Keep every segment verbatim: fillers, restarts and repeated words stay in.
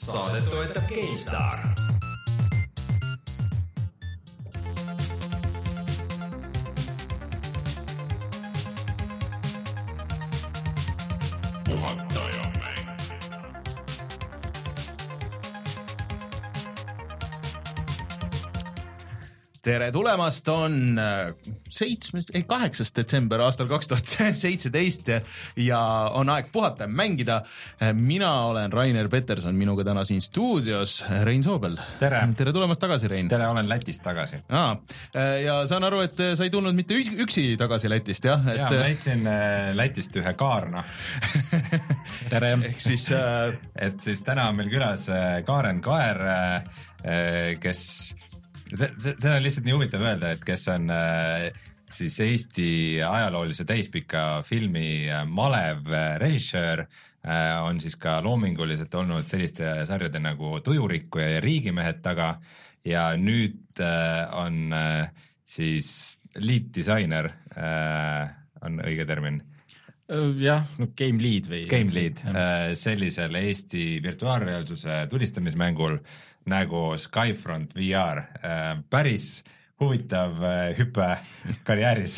Saadet toetab GameStar. Tere tulemast, on seitsmes, ei kaheksas detsember aastal kaks tuhat seitseteist ja on aeg puhata ja mängida. Mina olen Rainer Peterson, minuga täna siin stuudios Rein Soobel. Tere. Tere tulemast tagasi, Rein. Tere, olen Lätist tagasi. Aa, ja saan aru, et sa ei tulnud mitte üksi tagasi Lätist, jah? Et... Jaa, ma leidsin Lätist ühe kaarna. Tere. Ehk siis... et siis täna on meil külas Kaaren Kaer, kes... See, see, see on lihtsalt nii huvitav öelda, et kes on äh, siis Eesti ajaloolise täispika filmi äh, Malev äh, režissöör, äh, on siis ka loominguliselt olnud selliste sarjade nagu Tujurikkuja ja Riigimehed taga ja nüüd äh, on äh, siis lead designer, äh, on õige termin? Jah, no game lead või? Game lead, äh, sellisel Eesti virtuaalreaalsuse tulistamismängul nagu Skyfront V R, päris huvitav hüpe karjääris.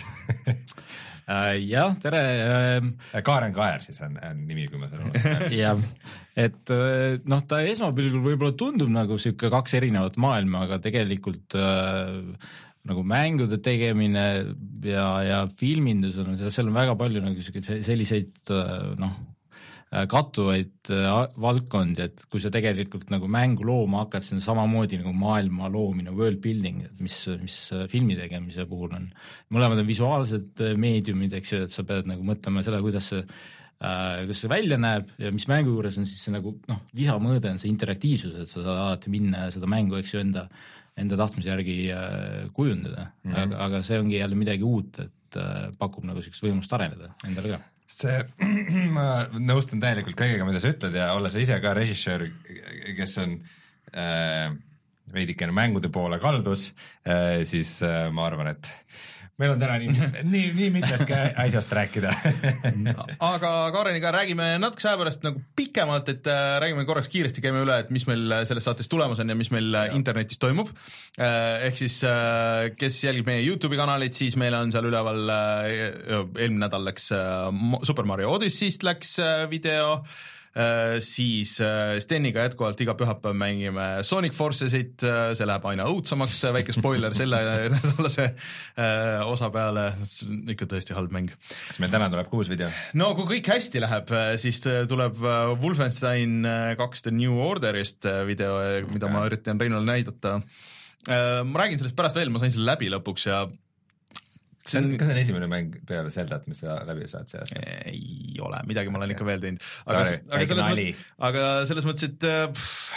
Jah, tere. Kaaren Kaer siis on, on nimi, kui ma selle mõtlen. Jah, et noh, ta esmapilgul võib-olla tundub nagu siuke kaks erinevat maailma, aga tegelikult nagu mängude tegemine ja, ja filmindus on, seal on väga palju nagu selliseid noh, kattuvaid valdkondi, et kui sa tegelikult nagu mängu looma hakkad, see on samamoodi nagu maailma loomine, world building, mis, mis filmi tegemise puhul on. Mõlemad on visuaalsed meediumid, eks ju, et sa pead nagu mõtlema selle, kuidas see, äh, kuidas see välja näeb ja mis mängu juures on siis see nagu noh, lisamõõde on see interaktiivsus, et sa saad alati minna seda mängu, eks ju, enda, enda tahtmise järgi äh, kujundada, mm-hmm. aga, aga see ongi jälle midagi uut, et äh, pakub nagu sellist võimalust areneda endale ka. See, ma nõustun täielikult kõigega, mida sa ütled ja olles ise ka režissöör, kes on äh, veidikene mängude poole kaldus, äh, siis äh, ma arvan, et meil on täna nii, nii, nii mitmestki asjast rääkida. Aga Kaareniga räägime natukese aja pärast nagu pikemalt, et äh, räägime korraks kiiresti, käime üle, et mis meil selles saates tulemas on ja mis meil ja. internetis toimub. Äh, ehk siis, äh, kes jälgib meie YouTube'i kanalit, siis meil on seal üleval, äh, eelmine nädal läks äh, Super Mario Odyssey'st läks äh, video, Uh, siis uh, Steniga jätkuvalt iga pühapäev mängime Sonic Forcesit, uh, see läheb aina õudsamaks, väike spoiler selle nädalase uh, osa peale, ikka tõesti halb mäng. Kas meil täna tuleb kuus video? No kui kõik hästi läheb, siis tuleb Wolfenstein kaks The New Orderist video, mida okay. ma üritan Reinule näidata. Uh, ma räägin sellest pärast veel, ma sain selle läbi lõpuks ja see on, kas on esimene mäng peale Zeldat, mis sa läbi saad see aasta? Ei ole, midagi ma olen okay. ikka veel teinud. Aga, aga, selles mõt, aga selles mõttes, et pff,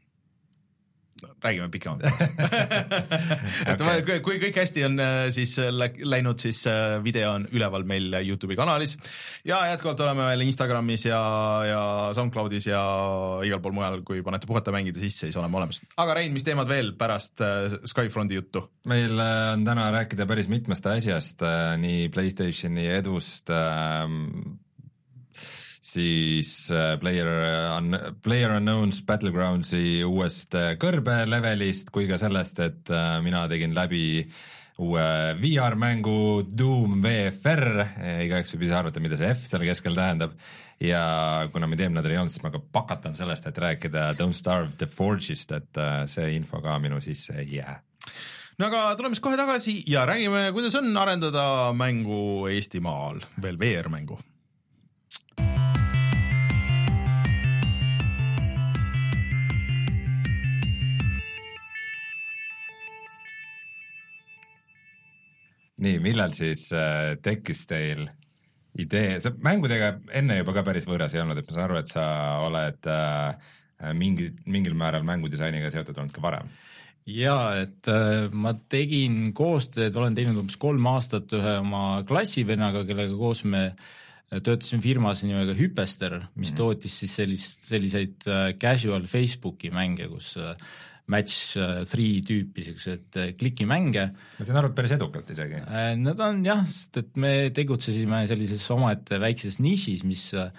räägime pikemalt. okay. Kui kõik hästi on siis läinud, siis video on üleval meil YouTube'i kanalis ja jätkuvalt oleme veel Instagramis ja, ja SoundCloudis ja igal pool mujal, kui panete puhata mängida sisse, siis oleme olemas. Aga Rein, mis teemad veel pärast Skyfronti juttu? Meil on täna rääkida päris mitmest asjast, nii PlayStationi edust, siis Player, un, Player Unknown's Battlegroundsi uuest kõrbelevelist kui ka sellest, et mina tegin läbi uue V R-mängu Doom V F R, igaüks võib ise arvata, mida see F selle keskel tähendab ja kuna meid eelmine nädal ei olnud, siis ma ka pakatan sellest, et rääkida Don't Starve the Forge'ist, et see info ka minu sisse ei jää. No aga tuleme siis kohe tagasi ja räägime, kuidas on arendada mängu Eestimaal, veel V R-mängu. Nii, millal siis äh, tekkis teil idee, sa mängudega enne juba ka päris võõras ei olnud, et ma saan aru, et sa oled äh, mingi, mingil määral mängudisainiga seotud olnud ka varem? Jaa, et äh, ma tegin koostööd, olen teinud umbes kolm aastat ühe oma klassivennaga, kellega koos me töötasin firmas nimega Hypester, mis mm. tootis siis sellist, selliseid äh, casual Facebooki mänge, kus äh, match three tüüpi sellised klikimänge. Ma sain aru, et päris edukalt isegi. Nad on jah, sest et me tegutsesime sellises omaette väikses nišis, mis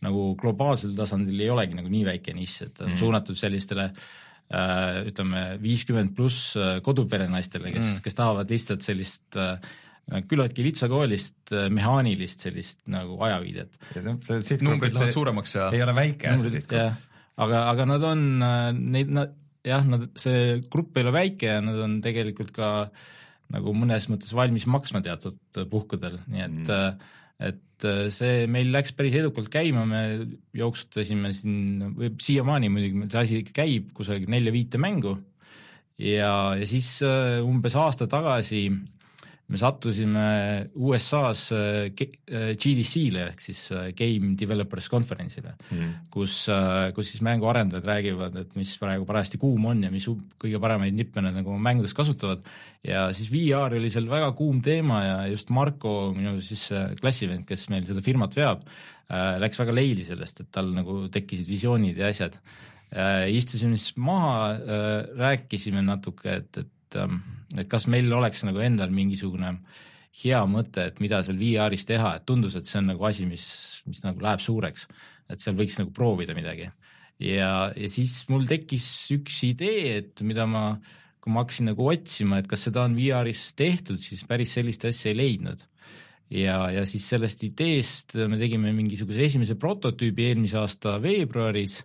nagu globaalsel tasandil ei olegi nagu nii väike nišš, et on mm. suunatud sellistele äh, ütleme viiskümmend pluss koduperenaistele, kes mm., kes tahavad lihtsalt sellist äh, küllaltki litsakoolist mehaanilist sellist nagu ajaviidet. Numbrid lähevad suuremaks ja ei ole väike. aga, aga nad on, neid, nad, jah, nad, see grupp ei ole väike ja nad on tegelikult ka nagu mõnes mõttes valmis maksma teatud puhkudel, nii et mm. et see meil läks päris edukalt käima, me jooksutasime siin, või siiamaani muidugi see asi käib kusagil nelja-viite mängu ja, ja siis umbes aasta tagasi me sattusime U S A-s G D C-le ehk siis Game Developers Conference'ile mm., kus, kus siis mänguarendajad räägivad, et mis praegu parajasti kuum on ja mis kõige paremaid nippe nad nagu mängudes kasutavad ja siis V R oli seal väga kuum teema ja just Marko, minu siis klassivend, kes meil seda firmat veab, läks väga leili sellest, et tal nagu tekkisid visioonid ja asjad. Istusime siis maha, rääkisime natuke, et, et et kas meil oleks nagu endal mingisugune hea mõte, et mida seal V R-is teha, et tundus, et see on nagu asi, mis, mis nagu läheb suureks, et seal võiks nagu proovida midagi. Ja, ja siis mul tekkis üks idee, et mida ma, kui ma hakkasin nagu otsima, et kas seda on V R-is tehtud, siis päris sellist asja ei leidnud. Ja, ja siis sellest ideest me tegime mingisuguse esimese prototüübi eelmise aasta veebruaris,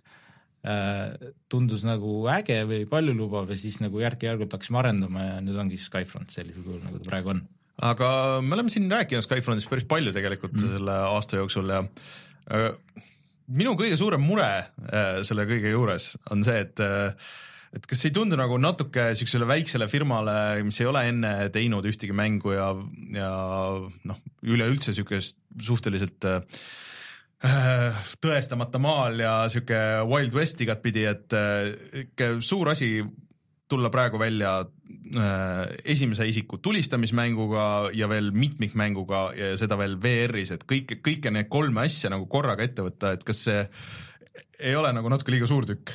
tundus nagu äge või palju lubav ja siis nagu järk-järgult hakkasime arendama ja nüüd ongi Skyfront sellisel kujul, nagu ta praegu on. Aga me oleme siin rääkinud Skyfrontist päris palju tegelikult mm. selle aasta jooksul ja äh, minu kõige suurem mure äh, selle kõige juures on see, et äh, et kas ei tundu nagu natuke siuksele väiksele firmale, mis ei ole enne teinud ühtegi mängu ja, ja noh, üleüldse siukest suhteliselt äh, tõestamata maal ja siuke Wild West igat pidi, et äh, suur asi tulla praegu välja äh, esimese isiku tulistamismänguga ja veel mitmikmänguga ja seda veel V R-is, et kõik, kõike need kolme asja nagu korraga ette võtta, et kas see ei ole nagu natuke liiga suur tükk?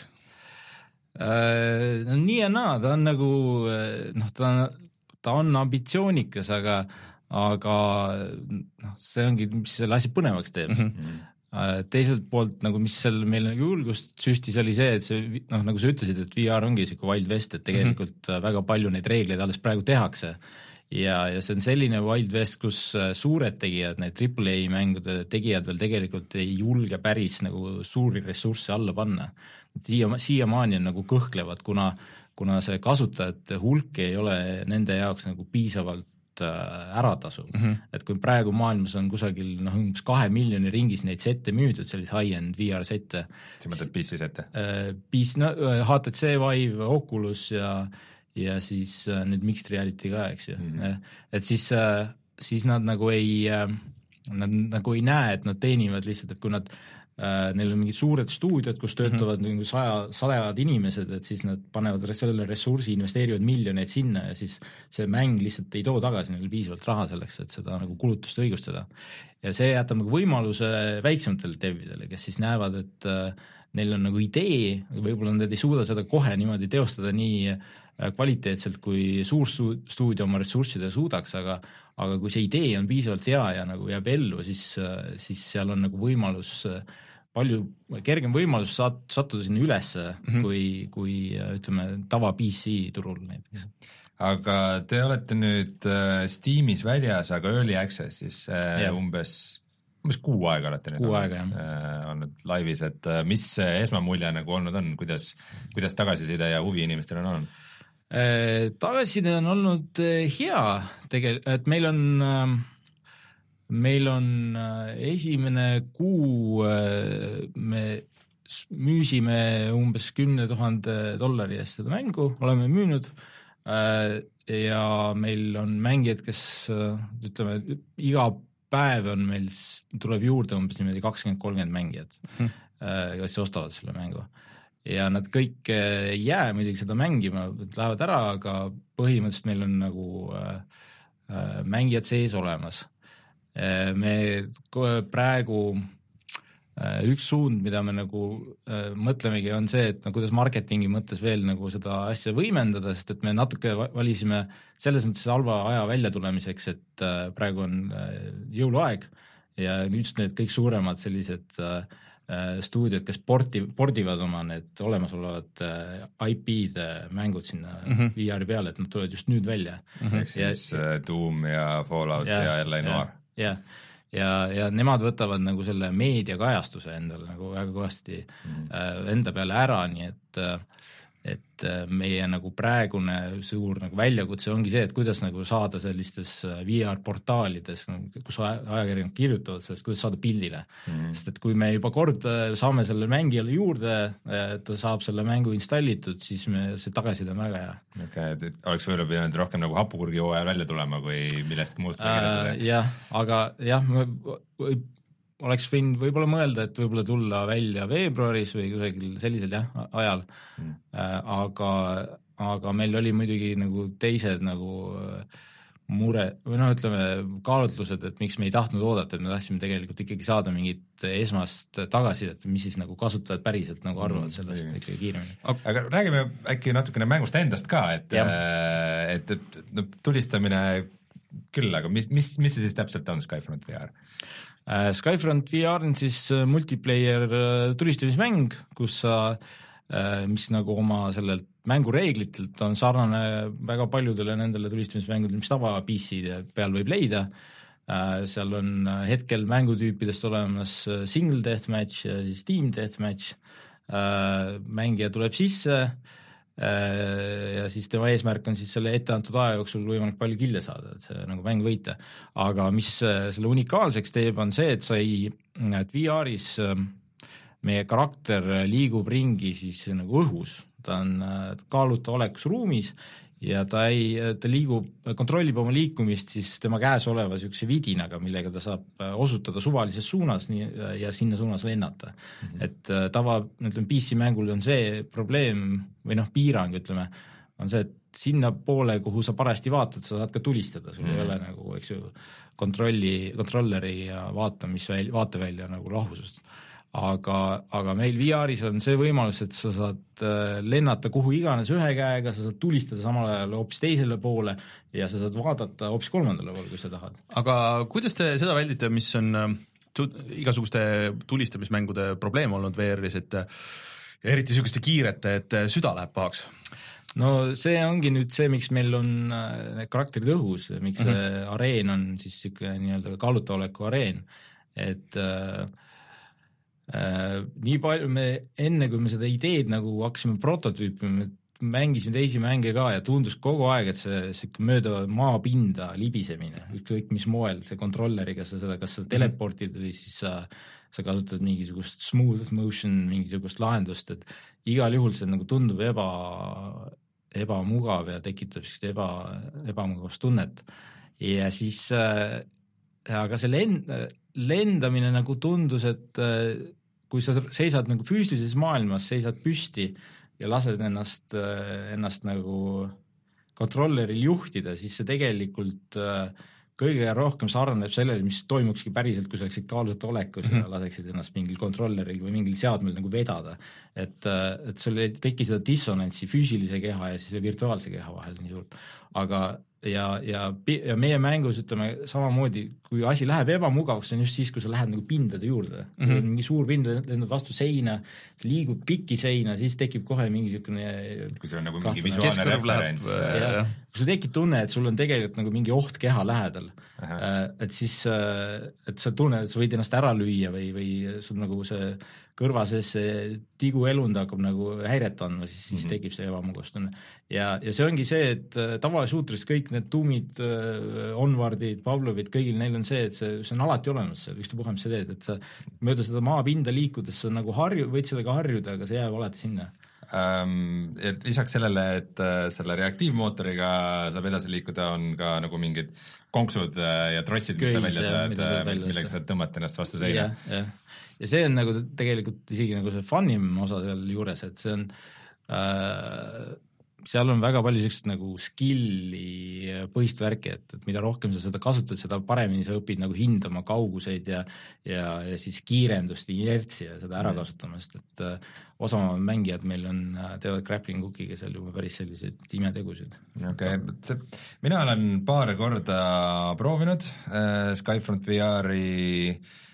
Äh, no nii ja naa, ta on nagu, noh, ta on, ta on ambitsioonikas, aga, aga noh, see ongi, mis selle asja põnevaks teeb. Mm-hmm. Teiselt poolt, nagu mis seal meil julgust süstis, oli see, et see, noh, nagu sa ütlesid, et V R ongi siuke Wild West, et tegelikult mm-hmm. väga palju neid reegleid alles praegu tehakse ja, ja see on selline Wild West, kus suured tegijad, need triple A mängude tegijad veel tegelikult ei julge päris nagu suuri ressursse alla panna. Siia, siiamaani on nagu kõhklevad, kuna, kuna see kasutajate hulk ei ole nende jaoks nagu piisavalt äratasu, mm-hmm. et kui praegu maailmas on kusagil noh, umbes kahe miljoni ringis neid sette müüdud, sellist high-end V R sette. Sa mõtled P C sette? P C, no H T C Vive, Oculus ja, ja siis nüüd Mixed Reality ka, eks ju. Mm-hmm. Et siis, siis nad nagu ei, nad nagu ei näe, et nad teenivad lihtsalt, et kui nad neil on mingid suured stuudiod, kus töötavad mm-hmm. mingi saja, sajad inimesed, et siis nad panevad sellele ressursi, investeerivad miljoneid sinna ja siis see mäng lihtsalt ei too tagasi neil piisavalt raha selleks, et seda nagu kulutust õigustada. Ja see jätab nagu võimaluse väiksematele devidele, kes siis näevad, et neil on nagu idee, võib-olla nad ei suuda seda kohe niimoodi teostada nii kvaliteetselt, kui suur stuudio oma ressursside suudaks, aga, aga kui see idee on piisavalt hea ja nagu jääb ellu, siis, siis seal on nagu võimalus, palju kergem võimalus saat, sattuda sinna ülesse mm-hmm. kui, kui ütleme tava P C turul näiteks. Aga te olete nüüd Steamis väljas, aga Early Accessis yeah. umbes umbes kuu aega olete nüüd kuu aega, olnud, olnud laivis, et mis esmamulje nagu olnud on, kuidas, kuidas tagasiside ja huvi inimestel on olnud? Tagasiside on olnud hea tegelikult, et meil on, meil on esimene kuu, me müüsime umbes kümne tuhande dollari eest seda mängu, oleme müünud ja meil on mängijad, kes ütleme, iga päev on meil, tuleb juurde umbes niimoodi kakskümmend kolmkümmend mängijad, hmm. kes ostavad selle mängu. Ja nad kõik ei jää muidugi seda mängima, lähevad ära, aga põhimõtteliselt meil on nagu äh, mängijad sees olemas. Me praegu äh, üks suund, mida me nagu äh, mõtlemegi, on see, et no, kuidas marketingi mõttes veel nagu seda asja võimendada, sest et me natuke valisime selles mõttes halva aja välja tulemiseks, et äh, praegu on äh, jõuluaeg ja nüüd need kõik suuremad sellised äh, stuudiod, kes porti, pordivad oma need olemasolevad I P-d mängud sinna mm -hmm. V R-i peale, et nad tulevad just nüüd välja mm. -hmm. Ehk siis ja, Doom ja Fallout ja, ja L A Noir. jah, ja, ja nemad võtavad nagu selle meediakajastuse endale nagu väga kõvasti mm. äh, enda peale ära, nii et äh, et meie nagu praegune suur nagu väljakutse ongi see, et kuidas nagu saada sellistes V R-portaalides, kus ajakirjanikud kirjutavad sellest, kuidas saada pildile mm.. sest et kui me juba kord saame selle mängijale juurde, ta saab selle mängu installitud, siis me, see tagasiside on väga hea. okei okay,, et oleks võib-olla pidanud rohkem nagu hapukurgi hooajal välja tulema, kui millestki muust äh, jah, aga jah, oleks võinud võib-olla mõelda, et võib-olla tulla välja veebruaris või kusagil sellisel jah, ajal mm., aga, aga meil oli muidugi nagu teised nagu mure või noh, ütleme kaalutlused, et miks me ei tahtnud oodata, et me tahtsime tegelikult ikkagi saada mingit esmast tagasisidet, mis siis nagu kasutajad päriselt nagu arvavad sellest mm, ikkagi kiiremini. aga räägime äkki natukene mängust endast ka, et, et, et no, tulistamine küll, aga mis, mis, mis see siis täpselt on, Skyfront V R? Skyfront V R on siis multiplayer tulistamismäng, kus sa, mis nagu oma sellelt mängureeglitelt on sarnane väga paljudele nendele tulistamismängudele, mis tava P C-de peal võib leida. Seal on hetkel mängutüüpidest olemas single deathmatch ja siis team deathmatch. Mängija tuleb sisse ja siis tema eesmärk on siis selle etteantud aja jooksul võimalik palju kille saada, et see nagu mäng võita. Aga mis selle unikaalseks teeb, on see, et sa ei, et V R-is meie karakter liigub ringi siis nagu õhus, ta on kaaluta olekus ruumis ja ta ei, ta liigub, kontrollib oma liikumist siis tema käes oleva niisuguse vidinaga, millega ta saab osutada suvalises suunas nii, ja sinna suunas lennata mm. -hmm. Et tava, ütleme, P C-mängul on see probleem või noh, piirang, ütleme, on see, et sinna poole, kuhu sa parajasti vaatad, sa saad ka tulistada, sul mm. ei ole nagu, eks ju, kontrolli, kontrolleri ja vaatamisväl, vaatevälja nagu lahusust. Aga, aga meil V R-is on see võimalus, et sa saad lennata kuhu iganes ühe käega, sa saad tulistada samal ajal hoopis teisele poole ja sa saad vaadata hoopis kolmandale poole, kui sa tahad. Aga kuidas te seda väldite, mis on igasuguste tulistamismängude probleem olnud V R-is, et eriti niisuguste kiirete, et süda läheb pahaks? No see ongi nüüd see, miks meil on need karakterid õhus, miks mm -hmm. see areen on siis niisugune nii-öelda kaalutaoleku areen, et äh, Äh, nii palju me enne, kui me seda ideed nagu hakkasime prototüüpima, me mängisime teisi mänge ka ja tundus kogu aeg, et see, see mööda maapinda libisemine, ükskõik mis moel, see kontrolleriga sa seda, kas sa teleportid või siis sa, sa kasutad mingisugust smooth motion, mingisugust lahendust, et igal juhul see nagu tundub eba, ebamugav ja tekitab eba, ebamugavast tunnet. Ja siis äh, aga see lend, lendamine nagu tundus, et kui sa seisad nagu füüsilises maailmas, seisad püsti ja lased ennast, ennast nagu kontrolleril juhtida, siis see tegelikult kõige rohkem sarneb sellele, mis toimukski päriselt, kui sa oleksid kaaluta olekus ja laseksid ennast mingil kontrolleril või mingil seadmel nagu vedada. Et, et sul ei teki seda dissonantsi füüsilise keha ja siis virtuaalse keha vahel nii suurt. Aga ja, ja, ja meie mängus ütleme samamoodi, kui asi läheb ebamugavaks, on just siis, kui sa lähed nagu pindade juurde. Mm -hmm. mingi suur pind lendab vastu seina, liigub pikki seina, siis tekib kohe mingisugune kui see on nagu mingi visuaalne referents. Kui sul tekib tunne, et sul on tegelikult nagu mingi oht keha lähedal, uh-huh. et siis et sa tunned, et sa võid ennast ära lüüa või, või sul nagu see kõrva sees see tiguelund hakkab nagu häiret andma, siis, siis mm -hmm. tekib see ebamugavustunne. Ja, ja see ongi see, et tavalisuutris kõik need Doomid, Onwardid, Pavlovid, kõigil neil on see, et see, see on alati olemas, ükstapuha mis sa teed, et sa mööda seda maapinda liikudes sa nagu harju, võid sellega harjuda, aga see jääb alati sinna. Um, et lisaks sellele, et uh, selle reaktiivmootoriga saab edasi liikuda, on ka nagu mingid konksud ja trossid, mis sa välja saad, millega saad tõmmata ennast vastu seina. Ja, ja. ja see on nagu tegelikult isegi nagu see funnim osa seal juures, et see on äh, seal on väga palju sellist nagu skilli põhist värki, et, et mida rohkem sa seda kasutad, seda paremini sa õpid nagu hindama kauguseid ja, ja, ja siis kiirendust, inertsi ja seda ära mm. kasutamast, et uh, osa mängijad meil on, teevad grappling hookiga seal juba päris selliseid imetegusid. Okei okay., mina olen paar korda proovinud uh, Skyfront V R-i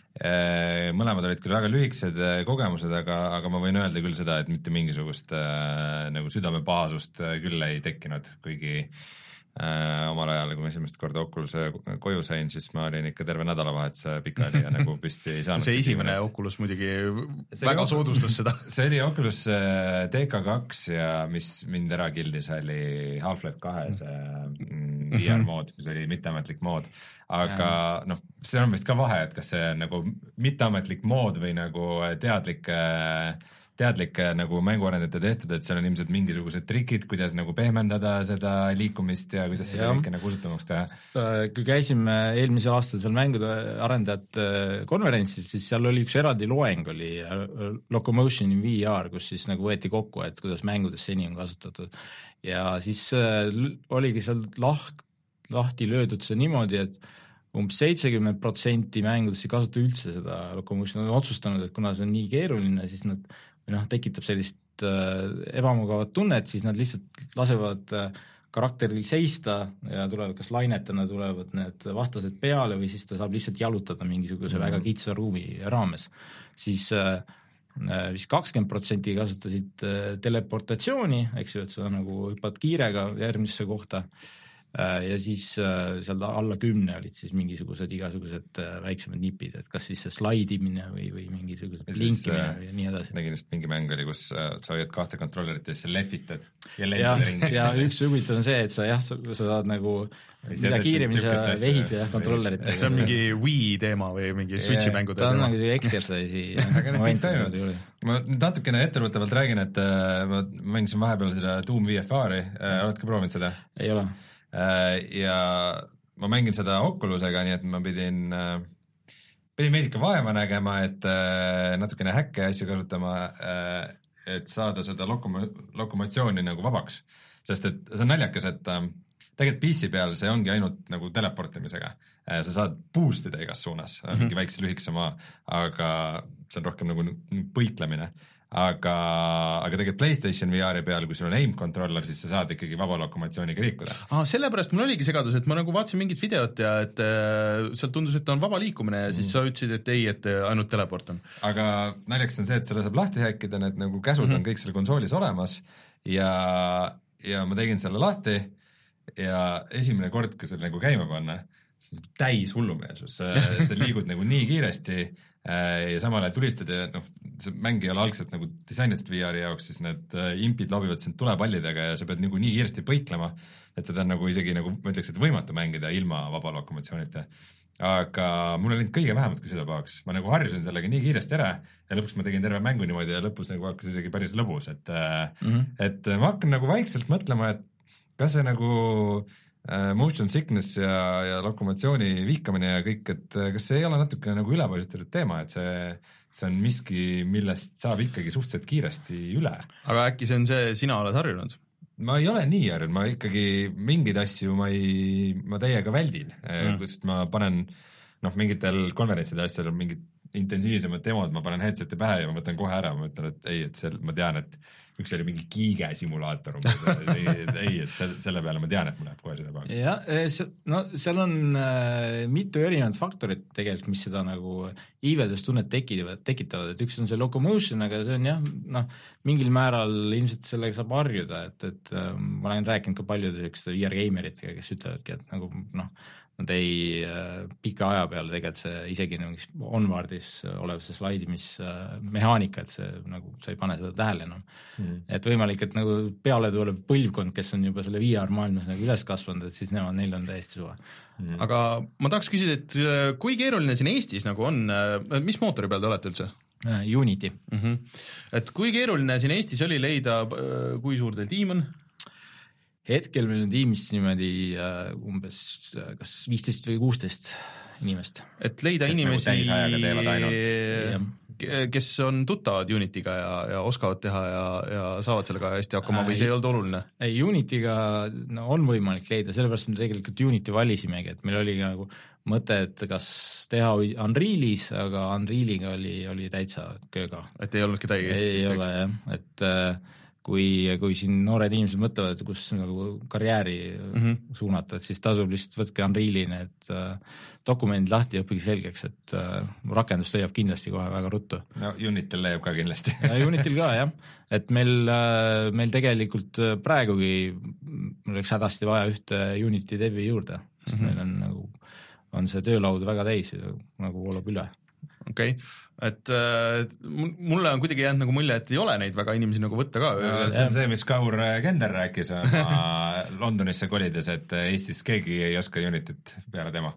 mõlemad olid küll väga lühikesed kogemused, aga, aga ma võin öelda küll seda, et mitte mingisugust äh, nagu südamepahasust küll ei tekkinud, kuigi äh, omal ajal, kui ma esimest korda Oculus'e koju sain, siis ma olin ikka terve nädalavahetuse pikali ja nagu püsti ei saanud. see esimene Oculus muidugi see väga oli, soodustas seda. See oli Oculus D K kaks ja mis mind ära kildis, oli Half-Life kahe see mm, V R mood, mis oli mitteametlik mood. Aga noh, see on vist ka vahe, et kas see on nagu mitteametlik mood või nagu teadlik, teadlik nagu mänguarendajate tehtud, et seal on ilmselt mingisugused trikid, kuidas nagu pehmendada seda liikumist ja kuidas seda kõike nagu usutamaks teha. Kui käisime eelmisel aastal seal mängude arendajate konverentsil, siis seal oli üks eraldi loeng, oli Locomotion in V R, kus siis nagu võeti kokku, et kuidas mängudes seni on kasutatud. Ja siis oligi seal laht, lahti löödud see niimoodi, et umbes seitsekümmend protsenti mängudest ei kasuta üldse seda Locomotion, nad on otsustanud, et kuna see on nii keeruline, siis nad või noh, tekitab sellist äh, ebamugavat tunnet, siis nad lihtsalt lasevad äh, karakteril seista ja tulevad kas lainetena, tulevad need vastased peale või siis ta saab lihtsalt jalutada mingisuguse mm-hmm. väga kitsa ruumi raames. Siis äh, vist kakskümmend protsenti kasutasid äh, teleportatsiooni, eks ju, et sa nagu hüppad kiirega järgmisse kohta, ja siis seal alla kümne olid siis mingisugused igasugused väiksemad nipid, et kas siis see slaidimine või, või mingisugused blinkimine või nii edasi. Nägin just mingi mäng oli, kus sa hoiad kahte kontrollerit ja siis sa lehvitad ja ja, ringi. Ja üks huvitav on see, et sa jah, sa, sa saad nagu mida kiiremini sa vehid ja kontrolleritega. See on mingi Wii teema või mingi Switchi mängude teema. Ta on nagu exercise'i ma natukene etteruttavalt räägin, et ma mängisin vahepeal seda Doom V F R-i, oled ka proovinud seda? Ei ole. Ja ma mängin seda Oculusega, nii et ma pidin, pidin meid ikka vaeva nägema, et natukene häkke asju kasutama, et saada seda lokuma, lokumatsiooni nagu vabaks. Sest et see on naljakas, et tegelikult P C peal see ongi ainult nagu teleportimisega. Sa saad boostida igas suunas, mm-hmm. mingi väikse lühikese maa, aga see on rohkem nagu põiklemine. Aga, aga tegelikult PlayStation V R-i peal, kui sul on aim-controller, siis sa saad ikkagi vaba lokumatsiooniga liikuda. Ah, sellepärast mul oligi segadus, et ma nagu vaatasin mingit videot ja et äh, seal tundus, et on vaba liikumine ja siis mm. sa ütlesid, et ei, et ainult teleport on. Aga naljakas on see, et selle saab lahti häkkida, need nagu käsud mm-hmm. on kõik seal konsoolis olemas ja, ja ma tegin selle lahti ja esimene kord, kui selle nagu käima panna, täis hullumeelsus, sa liigud nagu nii kiiresti ja samal ajal tulistad ja noh, see mäng ei ole algselt nagu disainitud V R-i jaoks, siis need impid lobivad sind tulepallidega ja sa pead nagu nii kiiresti põiklema, et seda on nagu isegi nagu, ma ütleks, et võimatu mängida ilma vaba lokumatsioonita. Aga mul oli kõige vähemalt, kui seda pahaks. Ma nagu harjusin sellega nii kiiresti ära ja lõpuks ma tegin terve mängu niimoodi ja lõpus nagu hakkas isegi päris lõbus, et, mm-hmm. et ma hakkan nagu vaikselt mõtlema, et kas see nagu motion sickness ja, ja lokumatsiooni vihkamine ja kõik, et kas see ei ole natukene nagu ülepositatud teema, et see, see on miski, millest saab ikkagi suhteliselt kiiresti üle. Aga äkki see on see, sina oled harjunud? Ma ei ole nii harjunud, ma ikkagi mingeid asju ma, ei, ma täiega väldin, mm. sest ma panen noh, mingitel konverentsidel asjal on mingid intensiivsemad demod, ma panen headseti pähe ja ma võtan kohe ära, ma ütlen, et ei, et see, ma tean, et üks oli mingi kiige simulaator, ei, ei, et selle peale ma tean, et mul läheb kohe seda päeva. Ja, no seal on äh, mitu erinevat faktorit tegelikult, mis seda nagu iiveldustunnet tekitavad, tekitavad, et üks on see locomotion, aga see on jah, noh, mingil määral ilmselt sellega saab harjuda, et, et äh, ma olen rääkinud ka paljude V R-geimeritega, kes ütlevadki, et nagu noh, nad ei äh, pika aja peale tegelikult see isegi nagu onwardis olev see slaidimismehaanika, et see nagu sa ei pane seda tähele enam mm.. et võimalik, et nagu peale tulev põlvkond, kes on juba selle V R-maailmas nagu üles kasvanud, et siis nemad, neil on täiesti suva mm.. Aga ma tahaks küsida, et kui keeruline siin Eestis nagu on, mis mootori peal te olete üldse? Unity mm-hmm. Et kui keeruline siin Eestis oli leida, kui suur teil tiim on? Hetkel meil on tiimis niimoodi uh, umbes uh, kas viisteist või kuusteist inimest. Et leida kes inimesi, nagu kes on tuttavad Unityga ja, ja oskavad teha ja, ja saavad sellega hästi hakkama või see ei olnud oluline? Ei, Unityga no, on võimalik leida, sellepärast me tegelikult Unity valisimegi, et meil oli nagu mõte, et kas teha Unrealis, aga Unrealiga oli, oli täitsa kööga. Et ei olnud kedagi Eestis? Ei ole jah, et uh, kui, kui siin noored inimesed mõtlevad, kus nagu karjääri mm -hmm. suunata, et siis tasub lihtsalt võtke Unreali need uh, dokumendid lahti ja õppige selgeks, et uh, rakendus leiab kindlasti kohe väga ruttu. No Unitil leiab ka kindlasti. ja Unitil ka jah, et meil, uh, meil tegelikult praegugi oleks hädasti vaja ühte Unity devi juurde, sest mm -hmm. meil on nagu, on see töölaud väga täis ja nagu voolab üle. okei okay., et äh, mulle on kuidagi jäänud nagu mulje, et ei ole neid väga inimesi nagu võtta ka no,. see on see, mis Kaur Kender rääkis oma Londonisse kolides, et Eestis keegi ei oska Unitit peale tema.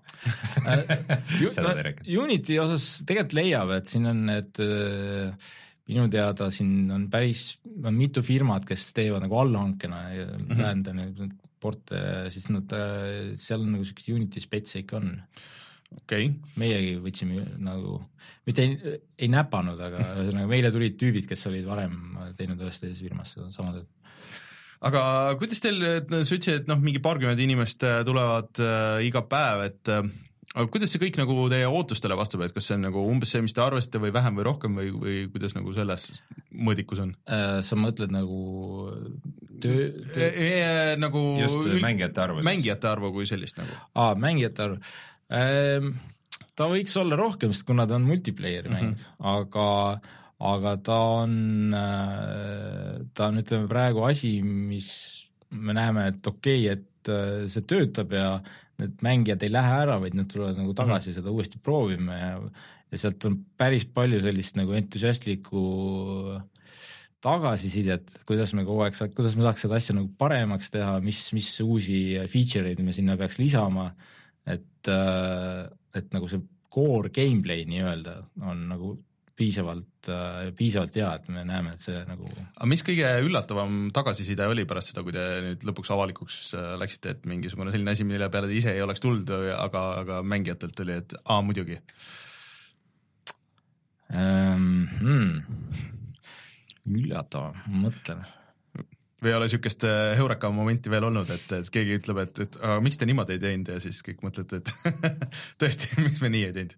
no, Unity osas tegelikult leiab, et siin on need minu teada siin on päris on mitu firmat, kes teevad nagu allhankena ja mm -hmm. läända neid porte, siis nad seal on nagu sellised Unity spetse ikka on. Okay. Meiegi võtsime nagu, mitte ei, ei näpanud, aga ühesõnaga meile tulid tüübid, kes olid varem teinud ühes teises firmas seda samad. Aga kuidas teil, sa ütlesid, et noh, mingi paarkümmend inimest tulevad äh, iga päev, et äh, aga kuidas see kõik nagu teie ootustele vastab, et kas see on nagu umbes see, mis te arvasite või vähem või rohkem või, või kuidas nagu selles mõõdikus on? Äh, sa mõtled nagu töö, töö... E, e, nagu just ül... mängijate arvu. mängijate arvu kui sellist nagu. Aa, mängijate arvu. Ta võiks olla rohkem, sest kuna ta on multiplayeri mäng, mm -hmm. aga, aga ta on, ta on ütleme praegu asi, mis me näeme, et okei okay,, et see töötab ja need mängijad ei lähe ära, vaid nad tulevad nagu tagasi mm -hmm. seda uuesti proovima ja, ja sealt on päris palju sellist nagu entusiastlikku tagasisidet, kuidas me kogu aeg saa-, kuidas me saaks seda asja nagu paremaks teha, mis, mis uusi feature'id me sinna peaks lisama, et, et nagu see core gameplay nii-öelda on nagu piisavalt, piisavalt hea, et me näeme, et see nagu aga mis kõige üllatavam tagasiside oli pärast seda, kui te nüüd lõpuks avalikuks läksite, et mingisugune selline asi, mille peale te ise ei oleks tulnud, aga, aga mängijatelt oli, et aa, muidugi um,? Hmm. üllatavam, ma mõtlen või ei ole niisugust heureka momenti veel olnud, et, et keegi ütleb, et, et aga miks te niimoodi ei teinud ja siis kõik mõtlete, et tõesti, miks me nii ei teinud?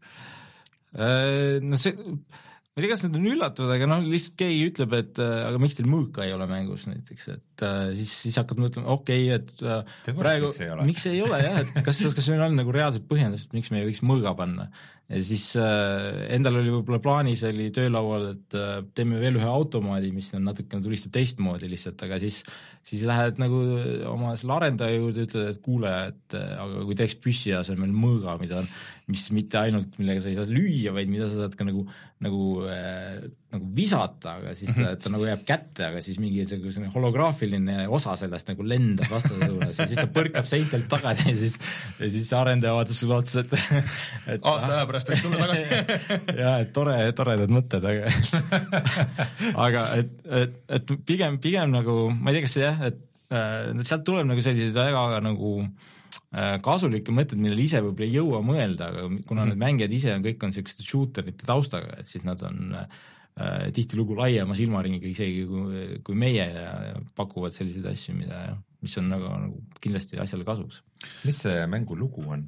No see, ma ei tea, kas need on üllatavad, aga noh, lihtsalt keegi ütleb, et aga miks teil mõõka ei ole mängus näiteks, et siis, siis hakkad mõtlema, okei okay,, et Te praegu, miks ei ole, miks ei ole jah, et kas, kas meil on nagu reaalselt põhjendust, miks me ei võiks mõõga panna. Ja siis äh, endal oli võib-olla plaanis, oli töölaual, et äh, teeme veel ühe automaadi, mis on natukene tulistab teistmoodi lihtsalt, aga siis, siis lähed nagu oma selle arendaja juurde, ütled, et kuule, et äh, aga kui teeks püssi asemel mõõga, mida on, mis mitte ainult, millega sa ei saa lüüa, vaid mida sa saad ka nagu, nagu, äh, nagu visata, aga siis ta, ta nagu jääb kätte, aga siis mingi selline holograafiline osa sellest nagu lendab vastase suunas ja siis ta põrkab seintelt tagasi ja siis, ja siis arendaja vaatab sulle otsa, et, et aasta aja pärast võiks tulla tagasi. jaa, et tore, toredad mõtted, aga aga et, et, et pigem, pigem nagu, ma ei tea, kas see jah, et äh, sealt tuleb nagu sellised väga nagu äh, kasulikke mõtted, millele ise võib-olla ei jõua mõelda, aga kuna mm. need mängijad ise on, kõik on sellised shooterite taustaga, et siis nad on äh, tihtilugu laiema silmaringiga isegi kui, kui meie ja, ja pakuvad selliseid asju, mida, mis on nagu, nagu kindlasti asjale kasuks. Mis see mängu lugu on?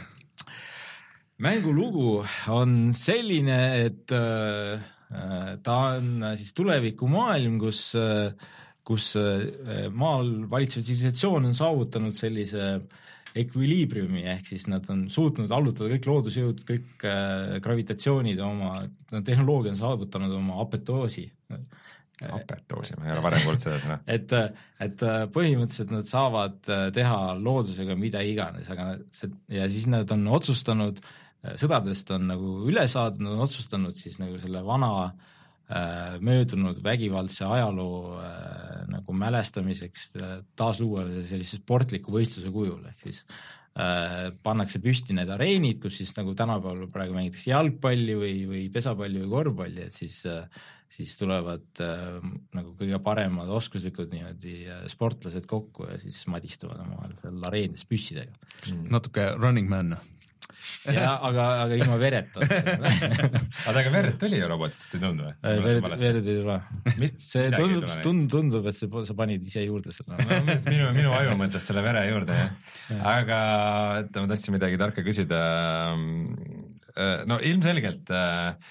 mängu lugu on selline, et äh, ta on siis tulevikumaailm, kus, kus maal valitsev tsivilisatsioon on saavutanud sellise ekviliibriumi, ehk siis nad on suutnud allutada kõik loodusjõud, kõik äh, gravitatsioonid oma, tehnoloogia on saavutanud oma apetoosi. Apetoosi, ma ei ole varem kuulnud seda sõna. et, et põhimõtteliselt nad saavad teha loodusega mida iganes, aga see, ja siis nad on otsustanud, sõdadest on nagu üle saadud, nad on otsustanud siis nagu selle vana äh, möödunud vägivaldse ajaloo äh, nagu mälestamiseks taas luua sellise sportliku võistluse kujul, ehk siis äh, pannakse püsti need areenid, kus siis nagu tänapäeval praegu mängitakse jalgpalli või, või pesapalli või korvpalli, et siis äh, siis tulevad äh, nagu kõige paremad oskuslikud niimoodi sportlased kokku ja siis madistavad omavahel seal areenis püssidega. Natuke Running Man. ja, aga, aga ilma vereta. aga ega veret oli ju robotist, ei tundub või? Veret, veret ei tule. see tundub, tundub, tundub, et see, sa panid ise juurde selle. no, minu, minu aju mõtles selle vere juurde, jah. aga et ma tahtsin midagi tarka küsida. no ilmselgelt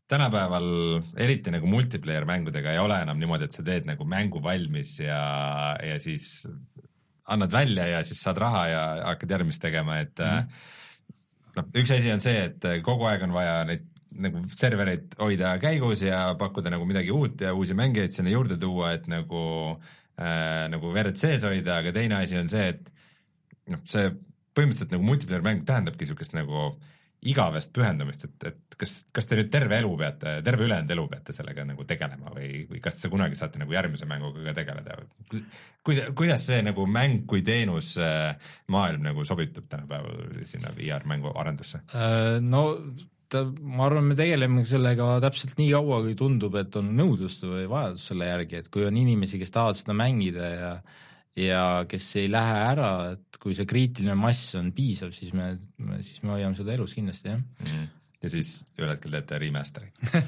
tänapäeval eriti nagu multiplayer mängudega ei ole enam niimoodi, et sa teed nagu mängu valmis ja, ja siis annad välja ja siis saad raha ja hakkad järgmist tegema, et mm. noh, üks asi on see, et kogu aeg on vaja neid nagu servereid hoida käigus ja pakkuda nagu midagi uut ja uusi mängijaid sinna juurde tuua, et nagu äh, nagu verd sees hoida, aga teine asi on see, et noh, see põhimõtteliselt nagu multiplayer mäng tähendabki niisugust nagu igavest pühendumist, et, et kas, kas te nüüd terve elu peate, terve ülejäänud elu peate sellega nagu tegelema või, või kas te kunagi saate nagu järgmise mänguga ka tegeleda? Kuida, kuidas see nagu mäng kui teenus maailm nagu sobitub tänapäeval sinna V R-mängu arendusse? No ta, ma arvan, me tegeleme sellega täpselt nii kaua, kui tundub, et on nõudlust või vajadus selle järgi, et kui on inimesi, kes tahavad seda mängida ja ja kes ei lähe ära, et kui see kriitiline mass on piisav, siis me, siis me hoiame seda elus kindlasti, jah. Mm. Ja siis ühel hetkel teete remaster'i.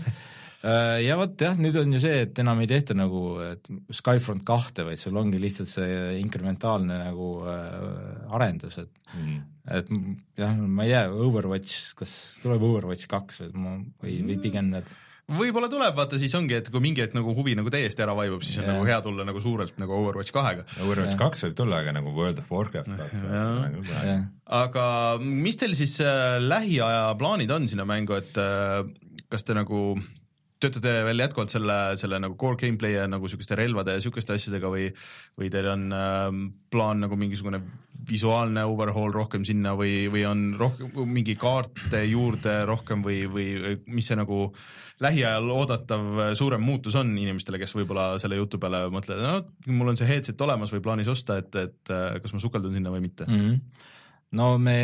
ja vot jah, nüüd on ju see, et enam ei tehta nagu et Skyfront kahte, vaid sul ongi lihtsalt see inkrementaalne nagu äh, arendus, et mm. et jah, ma ei tea, Overwatch, kas tuleb Overwatch kaks või, ma, või, või pigem need võib-olla tuleb, vaata siis ongi, et kui mingi hetk nagu huvi nagu täiesti ära vaibub, siis on yeah. nagu hea tulla nagu suurelt nagu Overwatch kahega. Overwatch kaks võib tulla, aga nagu World of Warcraft kaks. Yeah. Aga mis teil siis äh, lähiaja plaanid on sinna mängu, et äh, kas te nagu töötate veel jätkuvalt selle, selle nagu core gameplay ja nagu sükeste relvade ja sükeste asjadega või, või teil on äh, plaan nagu mingisugune visuaalne overhaul rohkem sinna või, või on rohkem mingi kaarte juurde rohkem või, või mis see nagu lähiajal oodatav suurem muutus on inimestele, kes võib-olla selle jutu peale mõtlevad, no mul on see headset olemas või plaanis osta, et, et kas ma sukeldun sinna või mitte? Mm-hmm. No me,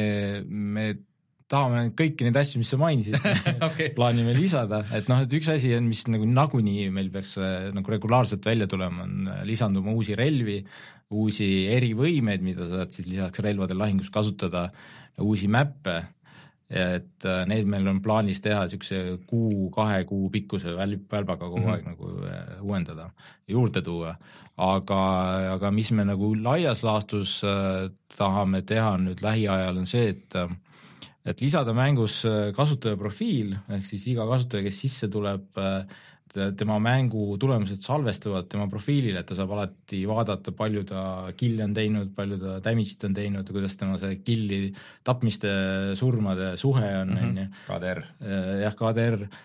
me tahame kõiki neid asju, mis sa mainisid okay. plaanime lisada, et noh, et üks asi on, mis nagu nagunii meil peaks nagu regulaarselt välja tulema, on lisanduma uusi relvi, uusi erivõimeid, mida saad siis lisaks relvade lahingus kasutada, uusi mäppe, et need meil on plaanis teha niisuguse kuu, kahe kuu pikkuse välbaga kogu aeg mm-hmm. nagu uuendada, juurde tuua, aga, aga mis me nagu laias laastus tahame teha nüüd lähiajal on see, et et lisada mängus kasutaja profiil, ehk siis iga kasutaja, kes sisse tuleb, tema mängu tulemused salvestuvad tema profiilile, et ta saab alati vaadata, palju ta killi on teinud, palju ta damage'it on teinud, kuidas tema see killi tapmiste surmade suhe on mm-hmm. K D R. jah, K D R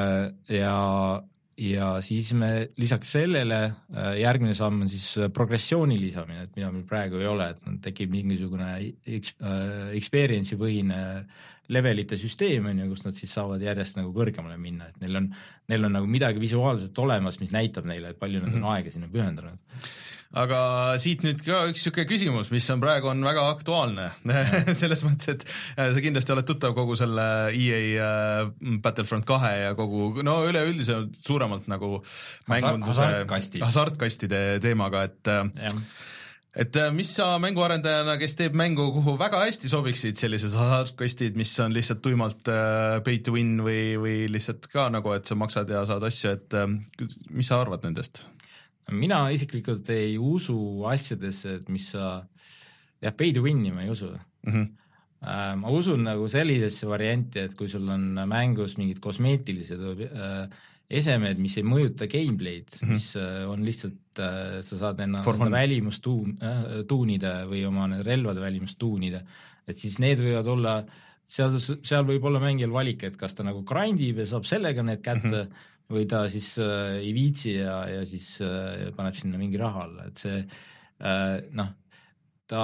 ja ja siis me lisaks sellele järgmine samm on siis progressiooni lisamine, et mida meil praegu ei ole, et tekib mingisugune experience'i põhine levelite süsteem, on ju, kus nad siis saavad järjest nagu kõrgemale minna, et neil on, neil on nagu midagi visuaalselt olemas, mis näitab neile, et palju nad on aega sinna pühendanud. Aga siit nüüd ka üks niisugune küsimus, mis on praegu on väga aktuaalne selles mõttes, et sa kindlasti oled tuttav kogu selle E A Battlefront kahe ja kogu, no üleüldiselt suuremalt nagu mängunduse hasartkasti. hasartkastide teemaga, et ja. et mis sa mänguarendajana, kes teeb mängu, kuhu väga hästi sobiksid sellised hasartkastid, mis on lihtsalt tuimalt pay to win või, või lihtsalt ka nagu, et sa maksad ja saad asju, et mis sa arvad nendest? Mina isiklikult ei usu asjadesse, et mis sa, jah, pay to win'i ma ei usu. Mm-hmm. Ma usun nagu sellisesse varianti, et kui sul on mängus mingid kosmeetilised esemed, mis ei mõjuta gameplay'd, mm-hmm. mis on lihtsalt, sa saad enda, enda välimust tuun, tuunida või oma relvade välimust tuunida, et siis need võivad olla, seal, seal võib olla mängijal valik, et kas ta nagu grindib ja saab sellega need kätte, mm-hmm. või ta siis äh, ei viitsi ja, ja siis äh, paneb sinna mingi raha alla, et see äh, noh, ta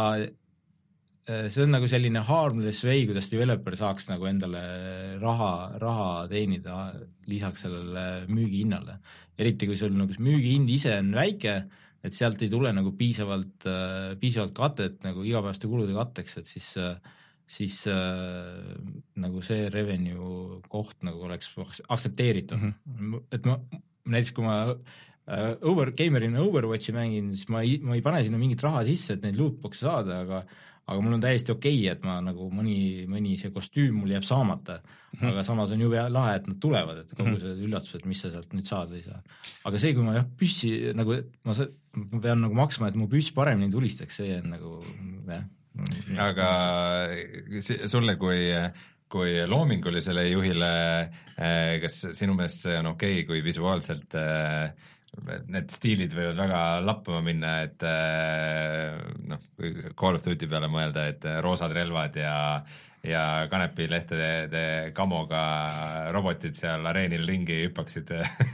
äh, see on nagu selline harmless way, kuidas developer saaks nagu endale raha, raha teenida lisaks sellele müügihinnale. Eriti kui sul nagu müügihind ise on väike, et sealt ei tule nagu piisavalt, äh, piisavalt katet nagu igapäevaste kulude katteks, et siis äh, siis äh, nagu see revenue koht nagu oleks aktsepteeritud. Mm-hmm. Et ma, näiteks kui ma äh, over, gamerina Overwatchi mängin, siis ma ei, ma ei pane sinna mingit raha sisse, et neid lootbox'e saada, aga aga mul on täiesti okei, et ma nagu mõni, mõni see kostüüm mul jääb saamata, mm-hmm. aga samas on ju lahe, et nad tulevad, et kogu see üllatus, et mis sa sealt nüüd saad või ei saa. Aga see, kui ma jah, püssi, nagu ma, ma pean nagu maksma, et mu püss paremini tulistaks, see on nagu jah. Aga sulle kui, kui loomingulisele juhile, kas sinu meelest see on okei okay,, kui visuaalselt need stiilid võivad väga lappama minna, et noh, Call of Duty peale mõelda, et roosad relvad ja ja kanepilehtede kamoga robotid seal areenil ringi hüppaksid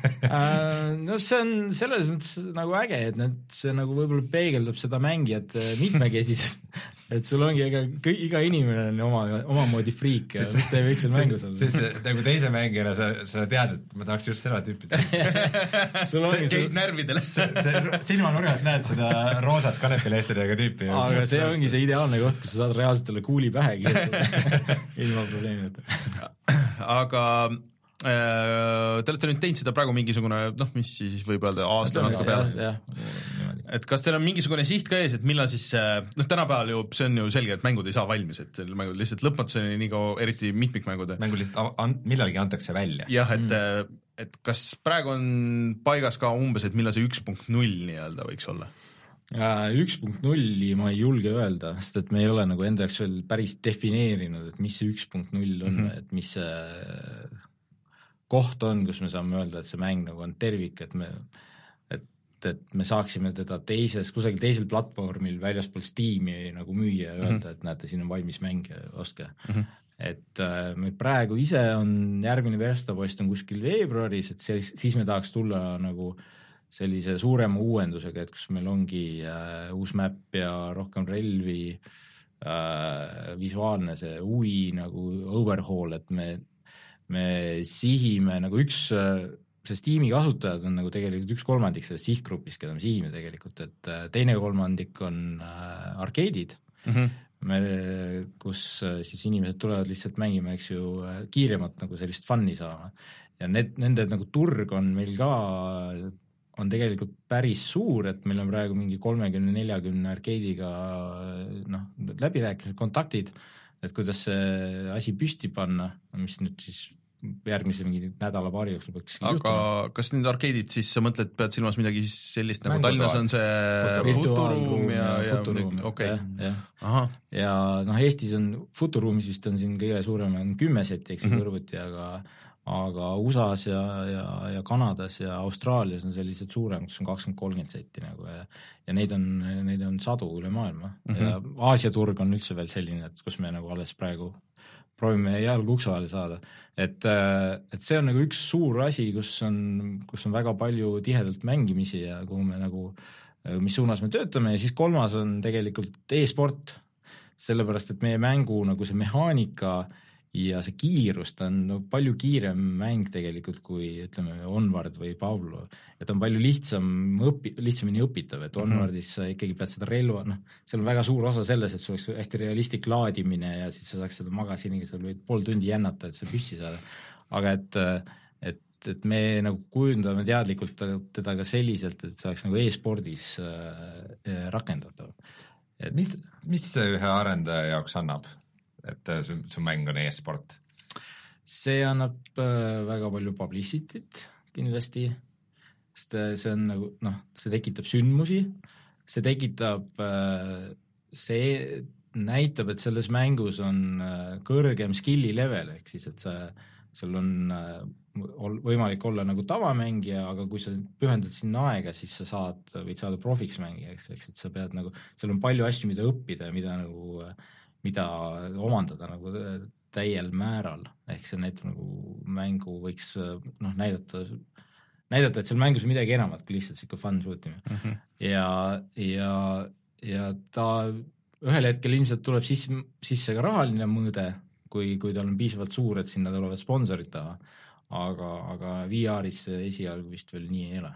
no see on selles mõttes nagu äge, et need, see nagu võib-olla peegeldab seda mängijat mitmekesisust, et sul ongi ega iga inimene on oma, omamoodi friik ja mis ta ei võiks seal mängus olla. Siis nagu teise mängijana sa, sa tead, et ma tahaks just seda tüüpi sul ongi see närvidele silmanurgalt näed seda roosat kanepilehtedega tüüpi. Aga see ongi see ideaalne koht, kus sa saad reaalselt talle kuuli pähe kirjutada ilma probleemideta. Aga äh, te olete nüüd teinud seda praegu mingisugune, noh, mis siis võib öelda aasta natuke peale. Et kas teil on mingisugune siht ka ees, et millal siis, noh, tänapäeval ju see on ju selge, et mängud ei saa valmis, et mängud lihtsalt lõpmatuseni nii kaua, eriti mitmikmängud. Mängu lihtsalt an, millalgi antakse välja. Jah, et, mm. et kas praegu on paigas ka umbes, et millal see üks punkt null nii-öelda võiks olla? üks punkt nulli ma ei julge öelda, sest et me ei ole nagu enda jaoks veel päris defineerinud, et mis see üks punkt null on, mm-hmm. et mis see koht on, kus me saame öelda, et see mäng nagu on tervik, et me, et, et me saaksime teda teises, kusagil teisel platvormil väljaspool Steam'i nagu müüa ja öelda, mm-hmm. et näete, siin on valmis mäng ja ostke. Mm-hmm. Et äh, me praegu ise on, järgmine verstapost on kuskil veebruaris, et see, siis me tahaks tulla nagu sellise suurema uuendusega, et kus meil ongi äh, uus map ja rohkem relvi, äh, visuaalne see U I nagu overhaul, et me, me sihime nagu üks, see Steam'i kasutajad on nagu tegelikult üks kolmandik sellest sihtgrupist, keda me sihime tegelikult, et äh, teine kolmandik on äh, arkeedid, mm-hmm. me, kus äh, siis inimesed tulevad lihtsalt mängima, eks ju, äh, kiiremat nagu sellist fun'i saama. Ja need, nende nagu turg on meil ka on tegelikult päris suur, et meil on praegu mingi kolmekümne neljakümne arkeediga noh, läbirääkimised, kontaktid, et kuidas see asi püsti panna, mis nüüd siis järgmise mingi nädala paari jooksul peaks aga jutuma. Kas need arkeedid siis sa mõtled, pead silmas midagi siis sellist nagu Tallinnas on see Futuruum ja, ja, Futuruum, okay. ja, ja. ja noh, Eestis on Futuruumis vist on siin kõige suurem on kümme seti, eks mm-hmm. kõrvuti, aga aga U S A-s ja, ja, ja Kanadas ja Austraalias on sellised suurem, kus on kakskümmend kolmkümmend setti nagu ja, ja neid on, neid on sadu üle maailma mm-hmm. ja Aasia turg on üldse veel selline, et kus me nagu alles praegu proovime jalgu ukse vahele saada, et, et see on nagu üks suur asi, kus on, kus on väga palju tihedalt mängimisi ja kuhu me nagu, mis suunas me töötame ja siis kolmas on tegelikult e-sport, sellepärast et meie mängu nagu see mehaanika ja see kiirus, ta on no, palju kiirem mäng tegelikult kui ütleme Onward või Pavlo, et on palju lihtsam õpi, lihtsamini õpitav, et Onwardis sa ikkagi pead seda relva, noh, seal on väga suur osa selles, et sul oleks hästi realistlik laadimine ja siis sa saaks seda magasiniga, sa võid pool tundi jännata, et see püssi saada, aga et, et, et me nagu kujundame teadlikult teda ka selliselt, et see oleks nagu e-spordis äh, rakendatav. Et mis, mis see ühe arendaja jaoks annab? Et su, su mäng on e-sport? See annab äh, väga palju publicity't kindlasti, sest see on nagu, noh, see tekitab sündmusi, see tekitab äh, see näitab, et selles mängus on äh, kõrgem skilli level, ehk siis, et sa, sul on äh, võimalik olla nagu tavamängija, aga kui sa pühendad sinna aega, siis sa saad, võid saada profiks mängija, eks, eks, et sa pead nagu, seal on palju asju, mida õppida ja mida nagu äh, mida omandada nagu täiel määral, ehk see näitab nagu mängu võiks noh, näidata, näidata, et seal mängus on midagi enamat kui lihtsalt siuke fun shootimine mm-hmm. ja, ja, ja ta ühel hetkel ilmselt tuleb sisse, sisse ka rahaline mõõde, kui, kui tal on piisavalt suur, et sinna tulevad sponsorid taha, aga, aga V R-is esialgu vist veel nii ei ole.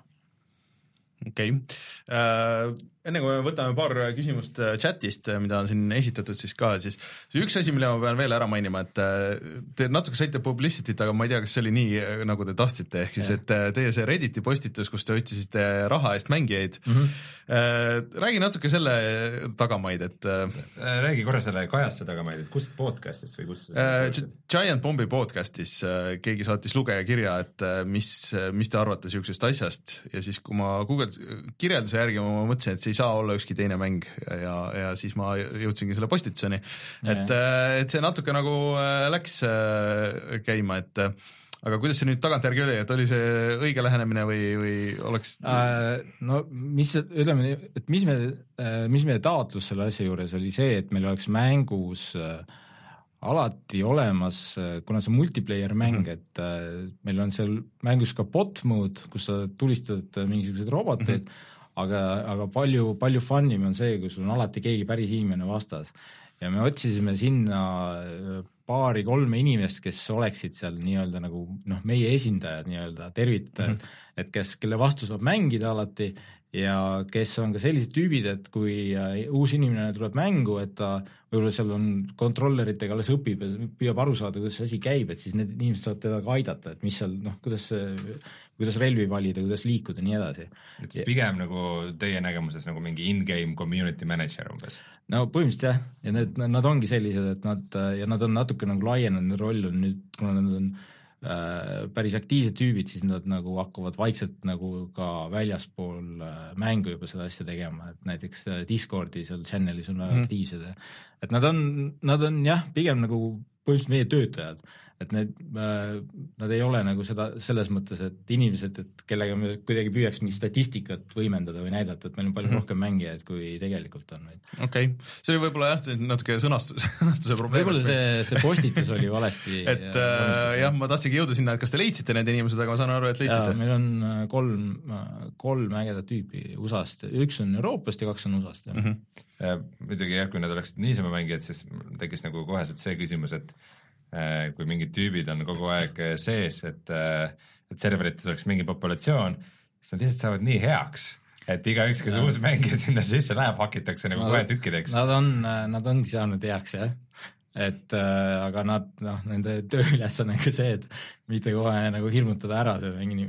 Okei okay. äh, enne kui me võtame paar küsimust chatist, mida on siin esitatud siis ka, siis üks asi, mille ma pean veel ära mainima, et te natuke saite publicity't, aga ma ei tea, kas see oli nii, nagu te tahtsite, ehk siis, et teie see Redditi postitus, kus te otsisite raha eest mängijaid mm-hmm. äh, räägi natuke selle tagamaid, et räägi korra selle Kajasse tagamaid, et kust podcastist või kust äh, Giant Bombi podcastis äh, keegi saatis lugeja kirja, et mis, mis te arvate siuksest asjast ja siis, kui ma Google kirjelduse järgi ma mõtlesin, et see ei saa olla ükski teine mäng ja, ja siis ma jõudsingi selle postituseni, et, et see natuke nagu läks käima, et aga kuidas see nüüd tagantjärgi oli, et oli see õige lähenemine või, või oleks äh, no mis, ütleme, et mis me, mis meie taotlus selle asja juures oli see, et meil oleks mängus äh, alati olemas, kuna see multiplayer mäng, mm -hmm. et äh, meil on seal mängus ka bot mode, kus sa tulistad mingisuguseid roboteid, mm -hmm. aga, aga palju, palju funnim on see, kus on alati keegi päris inimene vastas. Ja me otsisime sinna paari-kolme inimest, kes oleksid seal nii-öelda nagu noh, meie esindajad nii-öelda, tervitajad, mm -hmm. et kes, kelle vastu saab mängida alati ja kes on ka sellised tüübid, et kui uus inimene tuleb mängu, et ta võib-olla seal on kontrolleritega alles õpib ja püüab aru saada, kuidas see asi käib, et siis need inimesed saavad teda ka aidata, et mis seal, noh, kuidas, kuidas relvi valida, kuidas liikuda ja nii edasi. Et pigem nagu teie nägemuses nagu mingi in-game community manager umbes? No põhimõtteliselt jah, ja need, nad ongi sellised, et nad, ja nad on natuke nagu laienenud, roll on nüüd, kuna nad on äh, päris aktiivsed tüübid, siis nad nagu hakkavad vaikselt nagu ka väljaspool äh, mängu juba seda asja tegema, et näiteks Discordi seal channelis on väga mm. aktiivsed, et nad on, nad on jah, pigem nagu põhimõtteliselt meie töötajad, et need, äh, nad ei ole nagu seda selles mõttes, et inimesed, et kellega me kuidagi püüaks mingit statistikat võimendada või näidata, et meil on palju mm-hmm. rohkem mängijaid, kui tegelikult on. Okei, okay. See oli võib-olla jah, natuke sõnastus, sõnastuse probleem. Võib-olla see, see postitus oli valesti. et äh, jah, ma tahtsingi jõuda sinna, et kas te leidsite need inimesed, aga ma saan aru, et leidsite. Ja, meil on kolm, kolm ägedat tüüpi U S A-st, üks on Euroopast ja kaks on U S A-st. Mm-hmm. Ja muidugi jah, kui nad oleksid niisama mängijad, siis tekkis nagu koheselt see küsimus, et kui mingid tüübid on kogu aeg sees, et, et serverites oleks mingi populatsioon, siis nad lihtsalt saavad nii heaks, et igaüks, kes uus mängija sinna sisse läheb, hakitakse nagu kohe tükkideks. Nad on, nad ongi saanud heaks, jah. Et äh, aga nad, noh, nende tööüles on ka see, et mitte kohe nagu hirmutada ära see, mingi,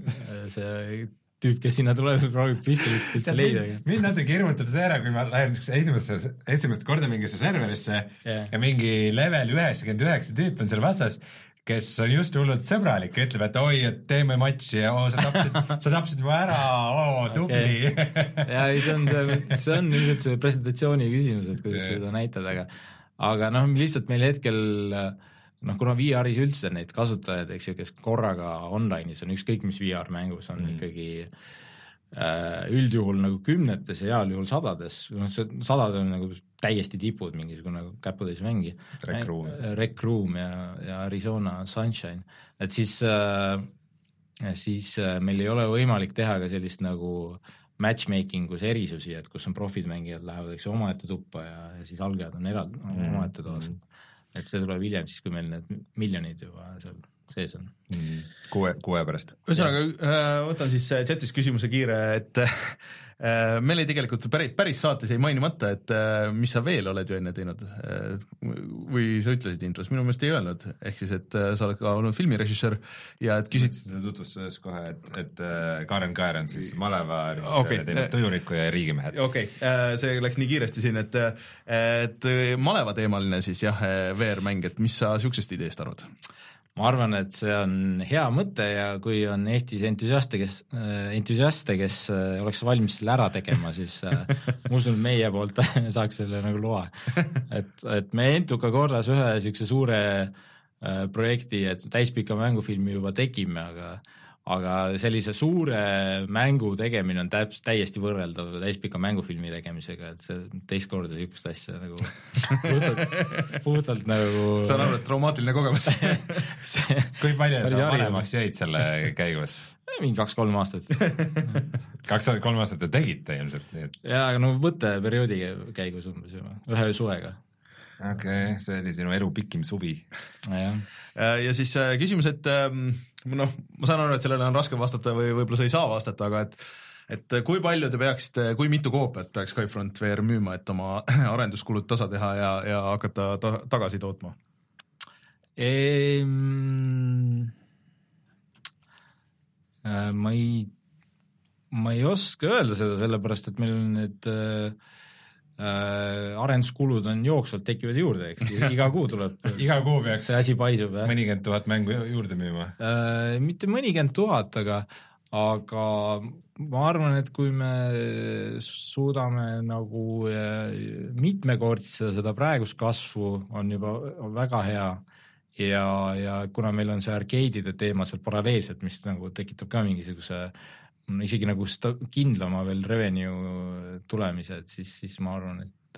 see tüüp, kes sinna tuleb, proovib püstolit üldse leida. Mind natuke hirmutab see ära, kui ma lähen esimest, esimest korda mingisse serverisse yeah. ja mingi level üheksakümmend üheksa tüüp on seal vastas, kes on just hullult sõbralik ja ütleb, et oi, et teeme matši ja oh, sa tapsid, sa tapsid mu ära, oo, tubli. Okay. ja see on, see, see on ilmselt see presentatsiooni küsimus, et kuidas yeah. seda näitad, aga, aga noh, lihtsalt meil hetkel noh, kuna V R-is üldse neid kasutajaid, eks ju, kes korraga online'is on, ükskõik mis V R-mängus on mm. ikkagi äh, üldjuhul nagu kümnetes ja heal juhul sadades, noh, see sadad on nagu täiesti tipud, mingisugune nagu käputäis mängi. Rec Room. Rec Room ja, ja Arizona Sunshine. Et siis, äh, siis äh, meil ei ole võimalik teha ka sellist nagu matchmakingus erisusi, et kus on profid mängijad lähevad, eks ju, omaette tuppa ja, ja siis algajad on eraldi mm. omaette toas. Et see tuleb hiljem siis, kui meil need miljonid juba seal sees on. Mm. Kuue, kuue pärast. Ühesõnaga, võtan siis chatis küsimuse kiire, et äh, meil ei tegelikult päris, päris saates ei mainimata, et äh, mis sa veel oled ju enne teinud äh, või sa ütlesid intros, minu meelest ei öelnud, ehk siis, et äh, sa oled ka olnud filmirežissöör ja et küsid... Seda tutvustades kohe, et, et äh, Kaaren Kaer on siis Maleva okay. teinud Tujuriku ja Riigimehed. Okei, okay. äh, see läks nii kiiresti siin, et, et Maleva teemaline siis jah, V R-mäng, et mis sa siuksest ideest arvad? Ma arvan, et see on hea mõte ja kui on Eestis entusiaste, kes, entusiaste, kes oleks valmis selle ära tegema, siis ma usun, meie poolt saaks selle nagu loa. Et, et me Entuka korras ühe siukse suure projekti, et täispika mängufilmi juba tegime, aga aga sellise suure mängu tegemine on täpselt täiesti võrreldav täispika mängufilmi tegemisega, et see teist korda niisugust asja nagu puhtalt, puhtalt nagu saan aru, et traumaatiline kogemus. Kui palju sa vanemaks jäid selle käigus? Mingi kaks-kolm aastat. Kaks-kolm aastat te tegite ilmselt? Jaa, aga no võtteperioodi käigus umbes juba, ühe suvega. Okei, okay, see oli sinu elu pikim suvi. Ja, ja siis küsimus, et noh, ma saan aru, et sellele on raske vastata või võib-olla sa ei saa vastata, aga et et kui palju te peaksite, kui mitu koopiat peaks Skyfront V R müüma, et oma arenduskulud tasa teha ja, ja hakata ta, tagasi tootma? Ehm, ma ei ma ei oska öelda seda, sellepärast, et meil on need äh, arenduskulud on jooksvalt tekivad juurde, eks, iga kuu tuleb iga kuu peaks see asi paisub, mõnikümmend tuhat mängu juurde müüma äh,? Mitte mõnikümmend tuhat, aga aga ma arvan, et kui me suudame nagu mitmekordistada seda praegust kasvu, on juba väga hea ja, ja kuna meil on see arkeedide teema seal paralleelselt, mis nagu tekitab ka mingisuguse isegi nagu kindlama veel revenue tulemise, et siis, siis ma arvan, et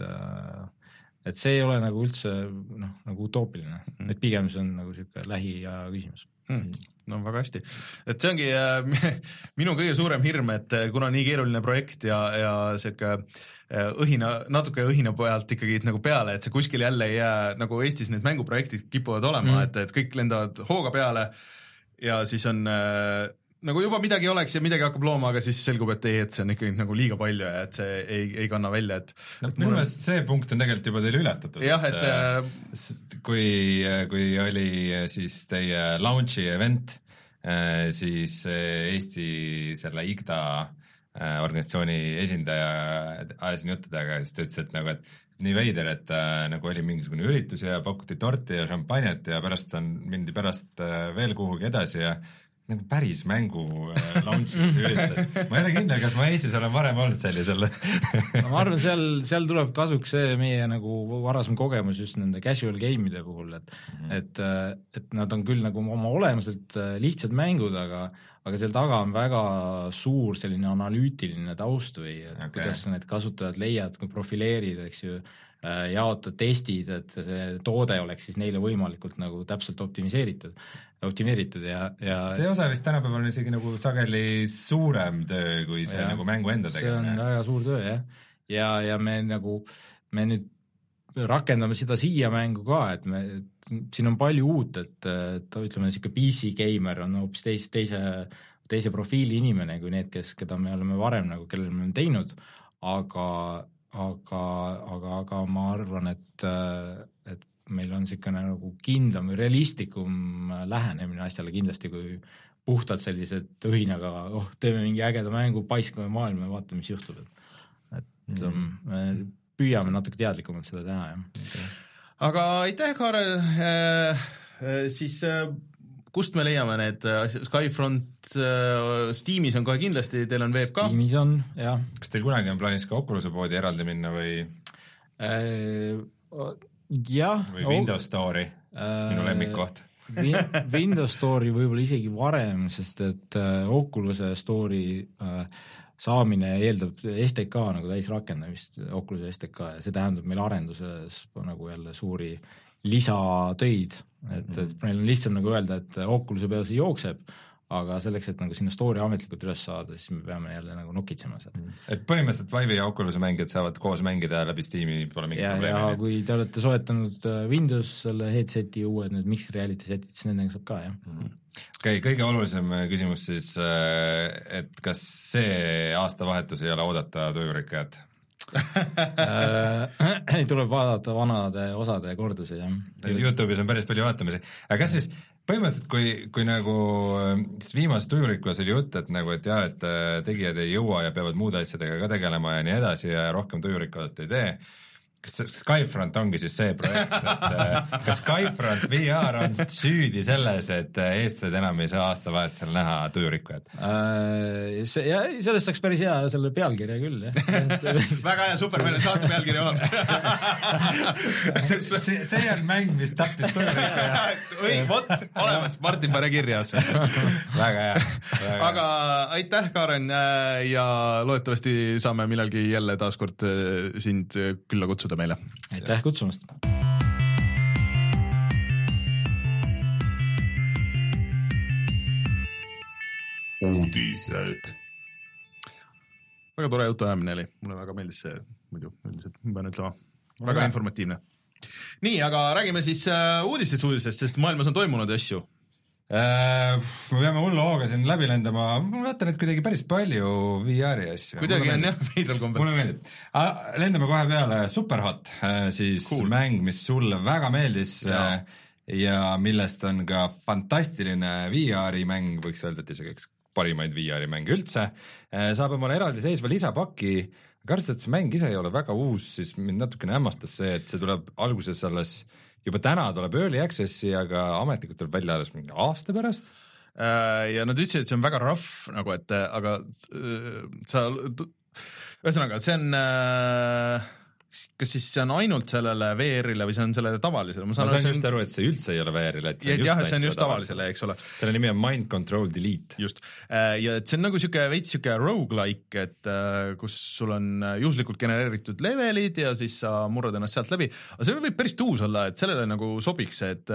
et see ei ole nagu üldse noh, nagu utoopiline, et pigem see on nagu selline lähiaja küsimus. Hmm. No väga hästi, et see ongi äh, minu kõige suurem hirm, et kuna nii keeruline projekt ja, ja selline äh, õhina, natuke õhina pojalt ikkagi nagu peale, et see kuskil jälle ei jää, nagu Eestis need mänguprojektid kipuvad olema, mm. et, et kõik lendavad hooga peale ja siis on äh, nagu juba midagi oleks ja midagi hakkab looma, aga siis selgub, et ei, et see on ikkagi nagu liiga palju ja et see ei, ei kanna välja, et no, minu meelest see punkt on tegelikult juba teil ületatud. Jah, et, et kui, kui oli siis teie launch'i event, siis Eesti selle I G D A organisatsiooni esindaja ajasin juttudega ja siis ta ütles, et nagu, et nii veider, et äh, nagu oli mingisugune üritus ja pakuti torti ja šampanjat ja pärast on mindi pärast äh, veel kuhugi edasi ja nagu päris mängu äh, launch'is üritused. Ma ei ole kindel, kas ma Eestis olen varem olnud sellisel. No, ma arvan, seal, seal tuleb kasuks see meie nagu varasem kogemus just nende casual game'ide puhul, et, mm. et, et nad on küll nagu oma olemuselt lihtsad mängud, aga, aga seal taga on väga suur selline analüütiline taust või et okay. Kuidas sa need kasutajad leiad, kui profileerid, eks ju, jaotad testid, et see toode oleks siis neile võimalikult nagu täpselt optimiseeritud, optimeeritud ja, ja see osa vist tänapäeval on isegi nagu sageli suurem töö, kui see ja, nagu mängu enda tegemine. See on väga suur töö, jah. Ja, ja me nagu, me nüüd rakendame seda siia mängu ka, et me, siin on palju uut, et, et ütleme, niisugune P C gamer on hoopis teise, teise, teise profiili inimene kui need, kes, keda me oleme varem nagu, kellel me oleme teinud, aga aga, aga, aga ma arvan, et, et meil on niisugune nagu kindlam või realistlikum lähenemine asjale kindlasti, kui puhtalt sellised õhinaga, oh, teeme mingi ägeda mängu, paiskame maailma ja vaatame, mis juhtub. Et mm. me püüame natuke teadlikumalt seda teha, jah. Aga aitäh, Kaarel, äh, siis äh, kust me leiame need Skyfront, äh, Steamis on kohe kindlasti, teil on veeb ka? Steamis on, jah. Kas teil kunagi on plaanis ka Oculus'e poodi eraldi minna või äh, jah. Või Windows Store'i, äh, minu lemmikkoht? Windows Store'i võib-olla isegi varem, sest et äh, Oculus'e Store'i äh, saamine eeldab S D K nagu täisrakendamist, Oculus'e S D K ja see tähendab meil arenduses nagu jälle suuri lisatöid, et, et meil on lihtsam nagu öelda, et Oculus'e peal see jookseb, aga selleks, et nagu sinna story ametlikult üles saada, siis me peame jälle nagu nokitsema seda. Et põhimõtteliselt Vive'i ja Oculus'e mängijad saavad koos mängida läbi Steam'i, pole mingi ja, probleemi. Ja kui te olete soetanud Windows selle headseti uued nüüd Mixed Reality setid, siis nendega saab ka, jah. Mm-hmm. Okei, okay, kõige olulisem küsimus siis, et kas see aastavahetus ei ole oodata tujurikkajat? Ei tuleb vaadata vanade osade kordusi, jah. YouTube'is on päris palju vaatamisi. Aga kas siis põhimõtteliselt, kui, kui nagu siis viimases tujurikkuas oli jutt, et nagu, et jah, et tegijad ei jõua ja peavad muude asjadega ka tegelema ja nii edasi ja rohkem tujurikkuat ei tee, kas Skyfront ongi siis see projekt, et kas Skyfront V R on süüdi selles, et eestlased enam ei saa aastavahetusel näha tujurikkujad? See, ja sellest saaks päris hea selle pealkirja küll, jah. Väga hea, super, meil on saate pealkirja olemas. see, see, see on mäng, mis tappis tujurikkuja. Õi, vot, olemas, Martin pane kirjas. Väga hea. Aga aitäh, Kaaren, ja loodetavasti saame millalgi jälle taaskord sind külla kutsuda meile. Aitäh kutsumast. Uudised. Väga tore jutuajamine oli, mulle väga meeldis see muidu, üldiselt, ma pean ütlema, väga ja. Informatiivne. Nii, aga räägime siis uudistest uudistest, sest maailmas on toimunud asju. Äh, me peame hullu hooga siin läbi lendama, ma vaatan, et kuidagi päris palju V R-i asju. Kuidagi on jah, veidral kombel. Mulle meeldib. Lendame kohe peale Superhot, siis cool. Mäng, mis sulle väga meeldis ja. ja millest on ka fantastiline V R-i mäng, võiks öelda, et isegi üks parimaid V R-i mänge üldse. Saab omale eraldi seisva lisapaki, aga arvestades, et see mäng ise ei ole väga uus, siis mind natukene hämmastas see, et see tuleb alguses alles juba täna tuleb early access'i, aga ametlikult tuleb välja alles mingi aasta pärast. ja nad ütlesid, et see on väga rough nagu, et aga sa, ühesõnaga, see on kas siis see on ainult sellele V R-ile või see on sellele tavalisele? Ma saan, ma saan just aru, et see üldse ei ole V R-ile. Et et jah, et see on just tavalisele, eks ole. Selle nimi on Mind Control Delete. Just. Ja et see on nagu siuke veits siuke roguelike, et kus sul on juhuslikult genereeritud levelid ja siis sa murrad ennast sealt läbi. Aga see võib päris tuus olla, et sellele nagu sobiks, et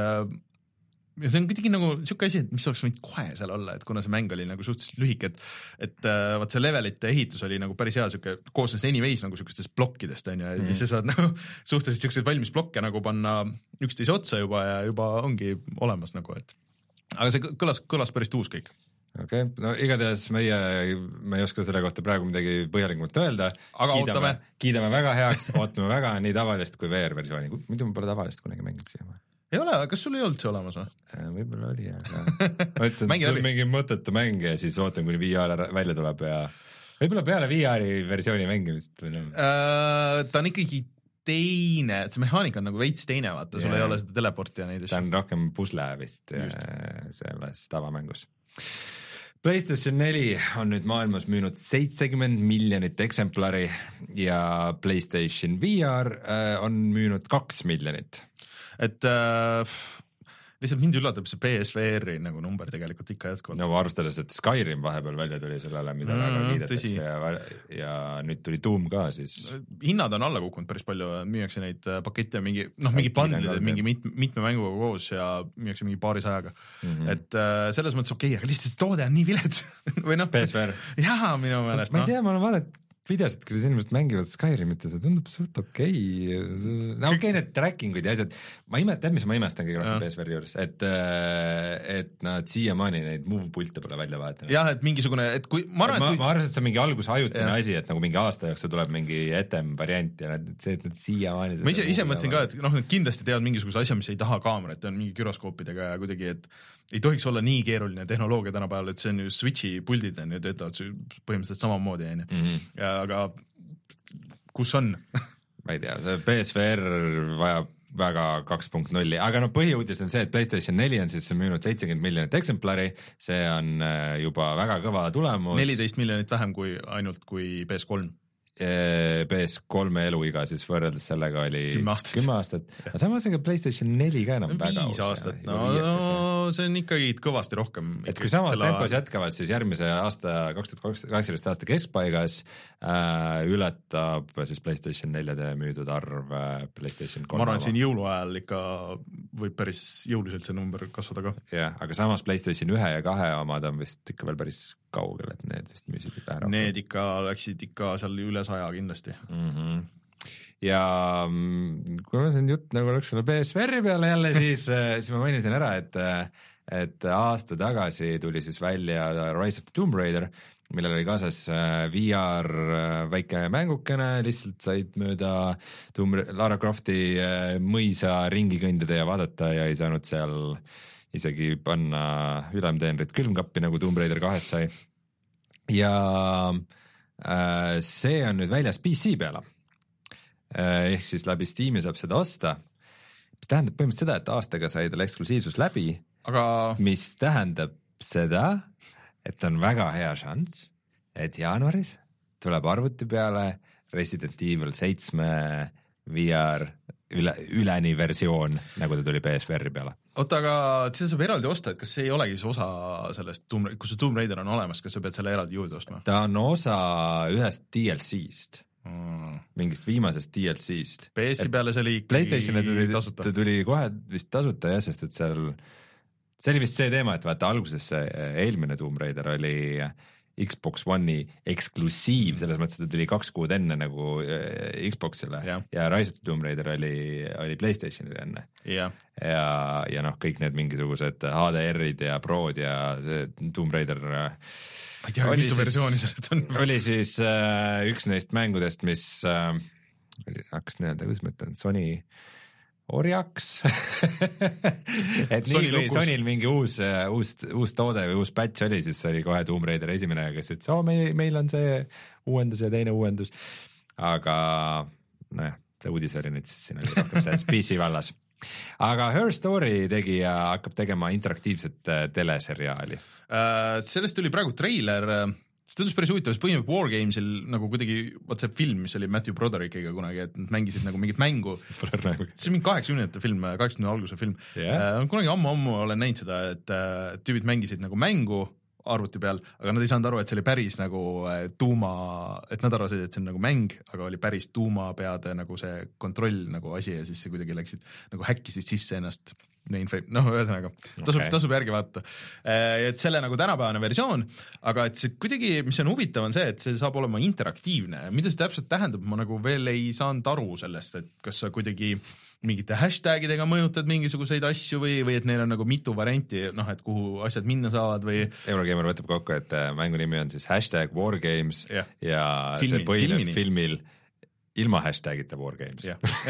ja see on kuidagi nagu siuke asi, et mis oleks võinud kohe seal olla, et kuna see mäng oli nagu suhteliselt lühike, et et uh, vaat see levelite ehitus oli nagu päris hea siuke, koosnes anyways nagu siukestest blokkidest, on ju, ja mm. sa saad nagu suhteliselt siukseid valmis blokke nagu panna üksteise otsa juba ja juba ongi olemas nagu, et aga see kõlas, kõlas päris tuus kõik. Okei, okay. No igatahes meie, me ei oska selle kohta praegu midagi põhjalikumalt öelda. Aga kiidame, ootame. Kiidame väga heaks, ootame väga nii tavalist kui V R-versiooni. Muidu me pole tavalist kunagi mänginud siia. Ei ole, kas sul ei olnud see olemas või? Võib-olla oli, aga ma ütlesin, et see on mingi mõttetu mäng ja siis ootan, kuni V R välja tuleb ja võib-olla peale V R-i versiooni mängimist või uh, ta on ikkagi teine, see mehaanika on nagu veits teine, vaata, sul yeah. ei ole seda teleporti ja neid. Ta on rohkem pusle vist selles tavamängus. PlayStation neli on nüüd maailmas müünud seitsekümmend miljonit eksemplari ja PlayStation V R on müünud kaks miljonit. Et äh, lihtsalt mind üllatab see P S V R-i nagu number tegelikult ikka jätkuvalt. No arvestades, et Skyrim vahepeal välja tuli sellele, mida mm, väga kiidetakse ja, ja nüüd tuli Doom ka, siis hinnad on alla kukkunud päris palju, müüakse neid pakette mingi, noh, mingi bundlid, mingi mit, mitme mänguga koos ja müüakse mingi paari sajaga mm. -hmm. Et äh, selles mõttes okei okay,, aga lihtsalt toode on nii vilets või noh, P S V R. Jaa, minu meelest. Ma ei tea, ma olen vaadanud videosid, kuidas inimesed mängivad Skyrimit ja see tundub suht okei okay. No okei okay,, need trackingud ja asjad, ma imet, tead, mis ma imestan kõige rohkem P S V R-i juures, et et nad siiamaani neid move-pulte pole välja vahetanud. Jah, et mingisugune, et kui ma arvan, ma, kui... ma arvan, et see on mingi alguse ajutine asi, et nagu mingi aasta jooksul tuleb mingi etem variant ja need, see, et nad siiamaani ma ise, ise mõtlesin ka, et noh, nad kindlasti teevad mingisuguse asja, mis ei taha kaamerat, on mingi gyroskoopidega ja kuidagi, et ei tohiks olla nii keeruline tehnoloogia tänapäeval, et see on ju Switchi puldid on ju, töötavad põhimõtteliselt samamoodi, on ju. Aga kus on? Ma ei tea, see P S V R vajab väga kaks punkt null, aga no põhiuudis on see, et PlayStation neli on siis müünud seitsekümmend miljonit eksemplari, see on juba väga kõva tulemus. neliteist miljonit vähem kui ainult kui P S kolm. P S kolme eluiga siis võrreldes sellega oli kümme aastat, kümme aastat. Aga samas ega PlayStation neli ka enam väga viis aastat, no, no see on ikkagi kõvasti rohkem. Et kui samas tempos jätkavad, siis järgmise aasta kaks tuhat kaheksateist aasta keskpaigas äh, ületab siis PlayStation neljade müüdud arv äh, PlayStation kolme. Ma arvan, et siin jõuluajal ikka võib päris jõuliselt see number kasvada ka. Jah, aga samas PlayStation ühe ja kahe omad on vist ikka veel päris kaugel, et need vist müüsid vähe rohkem. Need ikka läksid ikka seal üle saja kindlasti. Mm-hmm. Ja kui ma siin jutt nagu läks selle P S V R-i peale jälle, siis, siis ma mainisin ära, et, et aasta tagasi tuli siis välja Rise of the Tomb Raider, millel oli kaasas V R väike mängukene, lihtsalt said mööda Tomb, Lara Crofti mõisa ringi kõndida ja vaadata ja ei saanud seal isegi panna ülemteenrit külmkappi, nagu Tomb Raider kahest sai. Ja äh, see on nüüd väljas P C peale. Eh, ehk siis läbi Steam'i saab seda osta, mis tähendab põhimõtteliselt seda, et aastaga sai tal eksklusiivsus läbi, aga... mis tähendab seda, et on väga hea šanss, et jaanuaris tuleb arvuti peale Resident Evil seitse V R üle, üleni versioon, nagu ta tuli P S V R-i peale. Oota, aga seda saab eraldi osta, et kas see ei olegi siis osa sellest, kus see Tomb Raider on olemas, kas sa pead selle eraldi juurde ostma? Ta on osa ühest D L C-st, mm. mingist viimasest D L C-st. P S-i peale see oli ikkagi tuli, tasuta. Ta tuli kohe vist tasuta, jah, sest et seal, see oli vist see teema, et vaata alguses see eelmine Tomb Raider oli Xbox One'i eksklusiiv, selles mõttes, et ta tuli kaks kuud enne nagu Xboxile ja, ja Rise of the Tomb Raider oli, oli PlayStationile enne. Ja, ja, ja noh, kõik need mingisugused H D R-id ja Prod ja see Tomb Raider ma ei tea, mitu versiooni sellest on. Oli siis äh, üks neist mängudest, mis äh, hakkas nii-öelda, kuidas ma ütlen, Sony orjaks et nii kui Sonyl mingi uus, uus, uus toode või uus patch oli, siis oli kohe Tomb Raider esimene, kes ütles, oo, meil, meil on see uuendus ja teine uuendus, aga nojah, see uudis oli nüüd siis siin oli rohkem selles P C vallas. aga Her Story tegija hakkab tegema interaktiivset teleseriaali. Sellest tuli praegu treiler, see tundus päris huvitav, see põhimõtteliselt Wargamesil nagu kuidagi, vaat see film, mis oli Matthew Broderickiga kunagi, et nad mängisid nagu mingit mängu, see on mingi kaheksakümnendate film, kaheksakümnendate alguse film, yeah. kunagi ammu-ammu olen näinud seda, et tüübid mängisid nagu mängu arvuti peal, aga nad ei saanud aru, et see oli päris nagu tuuma, et nad arvasid, et see on nagu mäng, aga oli päris tuumapeade nagu see kontroll nagu asi ja siis see kuidagi läksid nagu häkkisid sisse ennast mainframe, noh ühesõnaga, tasub okay., tasub järgi vaadata. Et selle nagu tänapäevane versioon, aga et see kuidagi, mis on huvitav, on see, et see saab olema interaktiivne. Mida see täpselt tähendab, ma nagu veel ei saanud aru sellest, et kas sa kuidagi mingite hashtagidega mõjutad mingisuguseid asju või, või et neil on nagu mitu varianti, noh, et kuhu asjad minna saavad või... Eurogamer võtab kokku, et mängu nimi on siis hashtag Wargames ja, ja filmi, see põhineb filmil ilma hashtagita Wargames.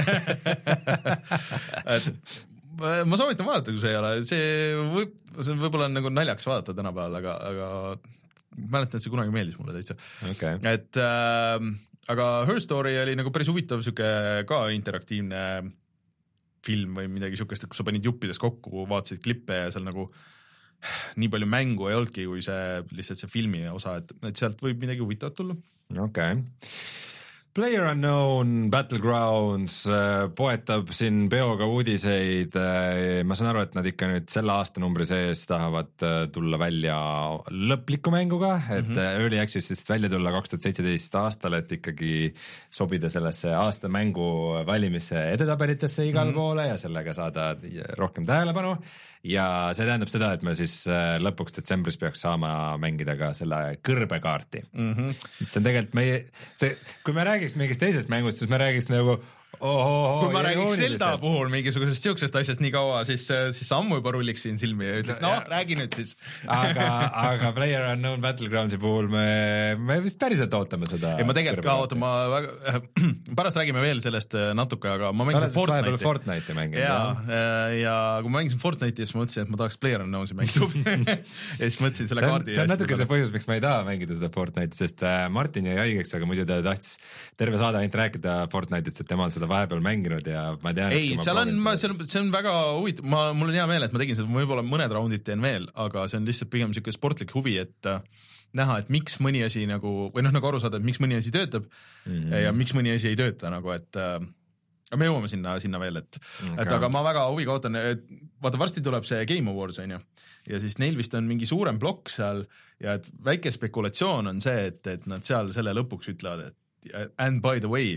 Ma soovitan vaadata, kui see ei ole, see võib, see võib-olla on nagu naljaks vaadata tänapäeval, aga, aga mäletan, et see kunagi meeldis mulle täitsa. Okay. Et äh, aga Her Story oli nagu päris huvitav siuke ka interaktiivne film või midagi siukest, kus sa panid juppides kokku, vaatasid klippe ja seal nagu nii palju mängu ei olnudki, kui see lihtsalt see filmi osa, et, et sealt võib midagi huvitavat tulla. Okei. Okay. PlayerUnknown Battlegrounds poetab siin peoga uudiseid, ma saan aru, et nad ikka nüüd selle aastanumbri sees tahavad tulla välja lõpliku mänguga, et mm-hmm. Early Accessist välja tulla kaks tuhat seitseteist aastal, et ikkagi sobida sellesse aasta mängu valimisse edetabelitesse igal mm-hmm. poole ja sellega saada rohkem tähelepanu ja see tähendab seda, et me siis lõpuks detsembris peaks saama mängida ka selle kõrbekaarti, mm-hmm. mis on tegelikult meie, see, kui me räägime mingist teisest mängust, siis me räägiks nagu ohoho, kui ma räägiks Zelda puhul mingisugusest siuksest asjast nii kaua, siis, siis ammu juba rulliks siin silmi ja ütleks, no räägi nüüd siis. aga, aga PlayerUnknown Battlegroundsi puhul me, me vist päriselt ootame seda. Ei, ma tegelikult ka ootan, ma väga, pärast räägime veel sellest natuke, aga ma mängisin Fortnite'i. Fortnite'i mängin. Ja, ja kui ma mängisin Fortnite'i, siis ma mõtlesin, et ma tahaks PlayerUnknown'i mängida. ja siis mõtlesin selle kaardi. See on natuke see põhjus, miks ma ei taha mängida seda Fortnite'i, sest Martin jäi haigeks, aga muidu ta tahtis terve saada ainult rääkida Fortnite'ist, et tema on seda vahepeal mänginud ja ma tean, ei, seal on, ma, see on, see on väga huvitav, ma, mul on hea meel, et ma tegin seda, võib-olla mõned raundid teen veel, aga see on lihtsalt pigem siuke sportlik huvi, et äh, näha, et miks mõni asi nagu, või noh, nagu aru saada, et miks mõni asi töötab mm-hmm. ja miks mõni asi ei tööta nagu, et äh, me jõuame sinna, sinna veel, et, okay. et aga ma väga huviga ootan, et vaata, varsti tuleb see Game Awards, on ju, ja siis neil vist on mingi suurem plokk seal ja et väike spekulatsioon on see, et, et nad seal selle lõpuks ütlevad, et and by the way,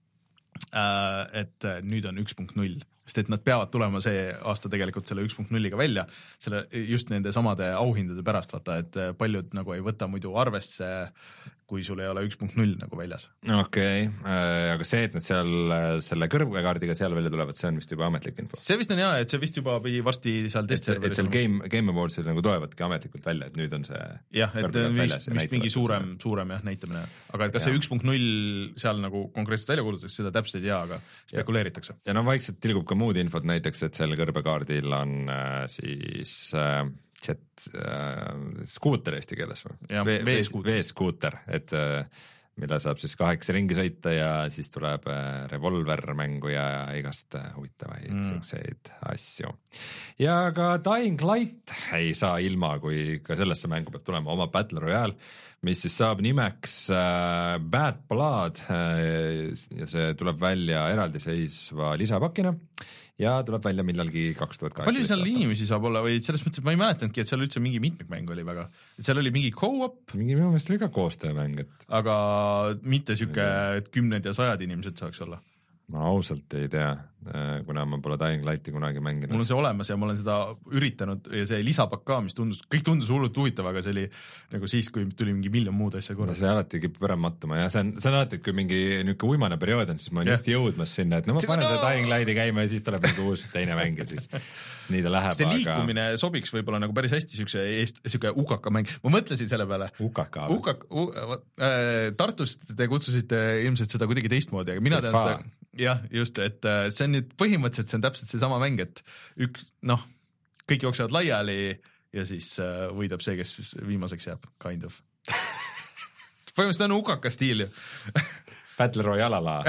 et nüüd on üks punkt null, sest et nad peavad tulema see aasta tegelikult selle üks punkt nulliga välja, selle just nende samade auhindade pärast, vaata, et paljud nagu ei võta muidu arvesse, kui sul ei ole üks punkt null nagu väljas. Okei, okay. aga see, et nad seal selle kõrvekaardiga seal välja tulevad, see on vist juba ametlik info. See vist on hea, et see vist juba pidi varsti seal testi. Et, et seal Game, Game Awardsil nagu tulevadki ametlikult välja, et nüüd on see jah, et vist, vist mingi suurem, suurem jah, näitamine. Aga et kas ja. see üks punkt null seal nagu konkreetselt välja kuulutatakse, seda täpselt ei tea, aga spekuleeritakse. Ja no vaikselt tilgub ka muud infot, näiteks, et seal kõrvekaardil on äh, siis äh, chat äh, skuuter eesti keeles või? V-skuuter, et äh, mille saab siis kaheksa ringi sõita ja siis tuleb äh, revolver mängu ja igast äh, huvitavaid mm. siukseid asju. Ja ka Dying Light ei saa ilma, kui ka sellesse mängu peab tulema oma Battle Royale, mis siis saab nimeks äh, Bad Blood äh, ja see tuleb välja eraldiseisva lisapakina ja tuleb välja millalgi kaks tuhat kaheksateist. Palju seal aastal. Inimesi saab olla või selles mõttes, et ma ei mäletanudki, et seal üldse mingi mitmikmäng oli väga. Et seal oli mingi co-op. Mingi minu meelest oli ka koostöömäng. Et... aga mitte siuke, et kümned ja sajad inimesed saaks olla. Ma ausalt ei tea, kuna ma pole Dying Lighti kunagi mänginud. Mul on see olemas ja ma olen seda üritanud ja see lisapakk ka, mis tundus, kõik tundus hullult huvitav, aga see oli nagu siis, kui tuli mingi miljon muud asja korras. No see alati kipub ära mattuma ja see on, see on alati, kui mingi niuke uimane periood on, siis ma olen just jõudmas sinna, et no ma panen no... seda Dying Lighti käima ja siis tuleb mingi uus teine mäng ja siis, siis nii ta läheb. See liikumine aga... sobiks võib-olla nagu päris hästi siukse eest, siuke ukaka mäng. Ma mõtlesin selle peale. Ukaka. Ukak, u, äh, Tartus te kutsusite ilmselt seda kuidagi teistmoodi, aga mina tean seda jah, just, et see on nüüd põhimõtteliselt, see on täpselt see sama mäng, et üks, noh, kõik jooksevad laiali ja siis võidab see, kes viimaseks jääb, kind of. Põhimõtteliselt on ukaka stiil ju. Battle Royale ala.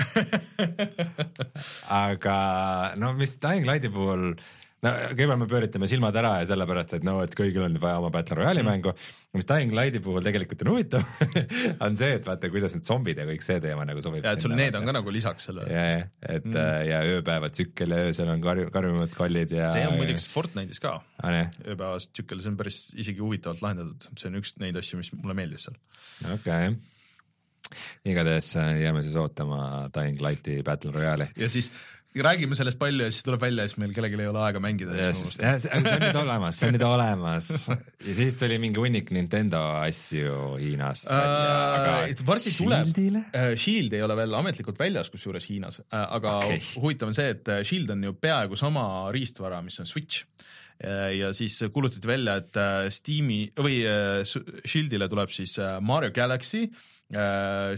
Aga no mis Dying Lighti puhul, no kõigepealt me pööritame silmad ära ja sellepärast, et no, et kõigil on vaja oma Battle Royale'i mm. mängu. Mis Dying Lighti puhul tegelikult on huvitav on see, et vaata, kuidas need zombid ja kõik see teema nagu sobib. Ja, et sul need on ka nagu lisaks selle. Ja, et mm. ja ööpäeva tsükkel ja öösel on karju, karjumad kollid ja... See on muidugi Fortnite'is ka. Ah, ööpäeva tsükkel, see on päris isegi huvitavalt lahendatud. See on üks neid asju, mis mulle meeldis seal. Okei. Okay. Igatahes jääme siis ootama Dying Lighti Battle Royale'i. Ja siis räägime sellest palju ja siis tuleb välja ja siis meil kellelgi ei ole aega mängida. Ja siis, ja, see on nüüd olemas, see on nüüd olemas. Ja siis tuli mingi hunnik Nintendo asju Hiinas. Uh, aga varsti tuleb. Uh, Shield ei ole veel ametlikult väljas, kus juures Hiinas. Uh, aga okay. Huvitav on see, et Shield on ju peaaegu sama riistvara, mis on Switch. Uh, ja siis kuulutati välja, et Steam'i või uh, Shieldile tuleb siis Mario Galaxy, uh,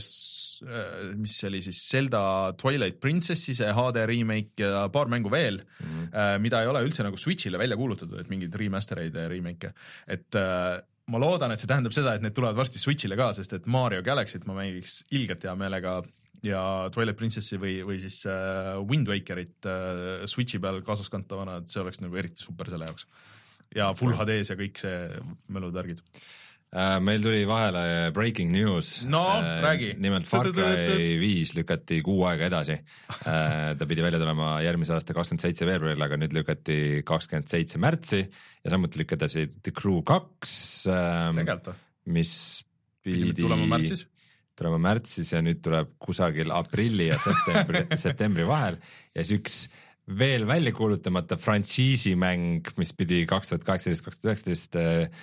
mis oli siis Zelda Twilight Princessi, see H D remake ja paar mängu veel mm., mida ei ole üldse nagu Switchile välja kuulutatud, et mingid remastereid ja remake. Et ma loodan, et see tähendab seda, et need tulevad varsti Switchile ka, sest et Mario Galaxy't ma mängiks ilgelt hea meelega ja Twilight Princessi või, või siis Wind Wakerit Switchi peal kaasaskantavana, et see oleks nagu eriti super selle jaoks. Ja Full H D-s ja kõik see mälutärgid. Meil tuli vahele breaking news. No, räägi. Nimelt Far Cry viis lükati kuu aega edasi. Ta pidi välja tulema järgmise aasta kakskümmend seitse veebruaril, aga nüüd lükati kakskümmend seitse märtsi ja samuti lükati The Crew kaks, Tegelt. mis pidi tulema märtsis. tulema märtsis ja nüüd tuleb kusagil aprilli ja septembri, septembri vahel ja siis üks veel välja kuulutamata frantsiisimäng, mis pidi kaks tuhat kaheksateist kaks tuhat üheksateist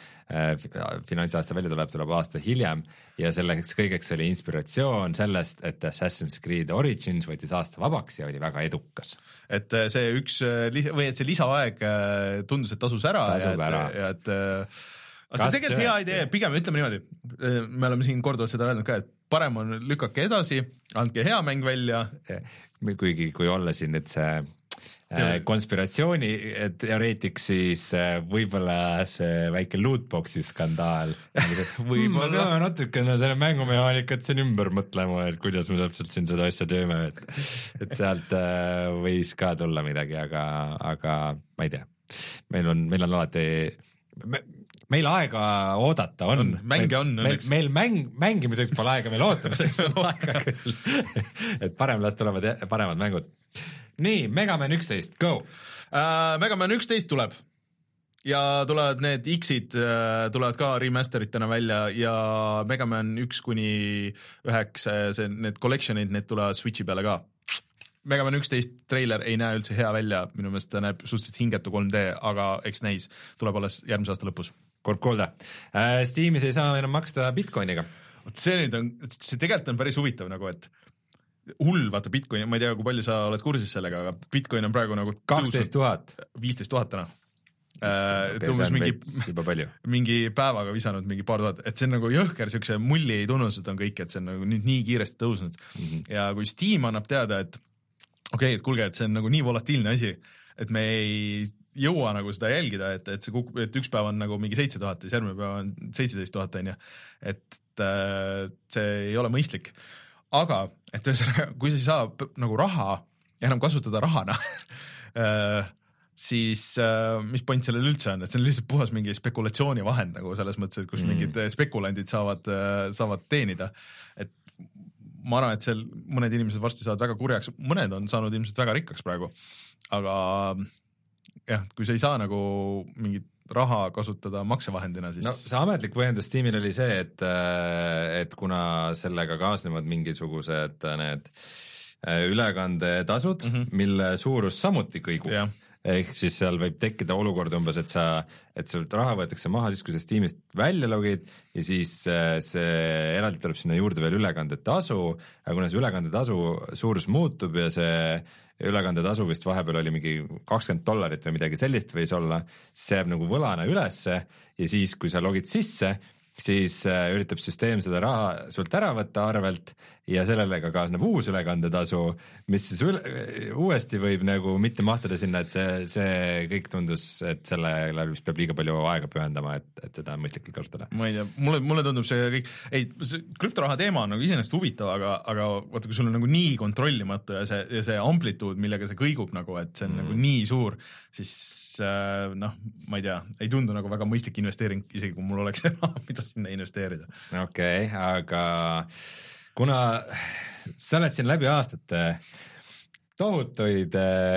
äh, finantsaasta välja tuleb, tuleb aasta hiljem ja selleks kõigeks oli inspiratsioon sellest, et Assassin's Creed Origins võttis aasta vabaks ja oli väga edukas. Et see üks, või et see lisaaeg tundus, et tasus ära. Tasub ja, ära. Ja et, aga see tegelikult hea idee, pigem ütleme niimoodi, me oleme siin korduvalt seda öelnud ka, et parem on lükake edasi, andke hea mäng välja. Kuigi kui olla siin, et see konspiratsiooni teoreetik, siis võib-olla see väike lootboxi skandaal võib-olla ma peame natukene selle mängumehaanikat siin ümber mõtlema, et kuidas me täpselt siin seda asja teeme, et, et sealt võis ka tulla midagi, aga, aga ma ei tea, meil on, meil on alati me, meil aega oodata on, on mänge on meil, meil mäng, mängimiseks pole aega, meil ootamiseks on aega küll et parem las tulevad paremad mängud. Nii, Mega Man üksteist, go! Uh, Mega Man üksteist tuleb ja tulevad need X-id uh, tulevad ka remasteritena välja ja Mega Man üks kuni üheksa, see, need collectionid, need tulevad Switchi peale ka. Mega Man üksteist treiler ei näe üldse hea välja, minu meelest ta näeb suhteliselt hingetu kolm D, aga eks näis, tuleb alles järgmise aasta lõpus. Kord kuulda. Uh, Steamis ei saa enam maksta Bitcoiniga. See nüüd on, see tegelikult on päris huvitav nagu, et hull, vaata Bitcoin, ma ei tea, kui palju sa oled kursis sellega, aga Bitcoin on praegu nagu kaksteist tuhat viisteist tuhat täna. Okay, uh, mingi, mingi päevaga visanud mingi paar tuhat, et see on nagu jõhker, siukse mulli tunnused on kõik, et see on nagu nüüd nii kiiresti tõusnud. Mm-hmm. Ja kui Steam annab teada, et okei, okay, et kuulge, et see on nagu nii volatiilne asi, et me ei jõua nagu seda jälgida, et, et, see kuk, et üks päev on nagu mingi seitse tuhat ja järgmine päev on seitseteist tuhat on ja, et äh, see ei ole mõistlik. Aga, et ühesõnaga, kui sa ei saa nagu raha, enam kasutada rahana, siis mis point sellel üldse on, et see on lihtsalt puhas mingi spekulatsiooni vahend nagu selles mõttes, et kus mm. mingid spekulandid saavad, saavad teenida. Et ma arvan, et seal mõned inimesed varsti saavad väga kurjaks, mõned on saanud ilmselt väga rikkaks praegu, aga jah, kui sa ei saa nagu mingit raha kasutada maksevahendina, siis... No see ametlik põhjendus Steamil oli see, et, et kuna sellega kaasnevad mingisugused need ülekandetasud, mm-hmm. mille suurus samuti kõigub, yeah. ehk siis seal võib tekkida olukord umbes, et sa, et sealt raha võetakse maha siis, kui sa Steamist välja logid ja siis see eraldi tuleb sinna juurde veel ülekandetasu, aga kuna see ülekandetasu suurus muutub ja see ülekandetasu vist vahepeal oli mingi kakskümmend dollarit või midagi sellist võis olla, see jääb nagu võlana ülesse ja siis, kui sa logid sisse, siis äh, üritab süsteem seda raha sult ära võtta arvelt ja sellele ka kaasneb uus ülekandetasu, mis siis üle, uuesti võib nagu mitte mahtuda sinna, et see, see kõik tundus, et sellele vist peab liiga palju aega pühendama, et, et seda mõistlikult kasutada. Ma ei tea, mulle, mulle tundub see kõik, ei, see krüptoraha teema on nagu iseenesest huvitav, aga, aga vaata, kui sul on nagu nii kontrollimatu ja see, ja see amplituud, millega see kõigub nagu, et see on mm. nagu nii suur, siis äh, noh, ma ei tea, ei tundu nagu väga mõistlik investeering, isegi kui mul oleks raha, mida sinna investeerida. Okei, okay, aga kuna sa oled siin läbi aastate tohutuid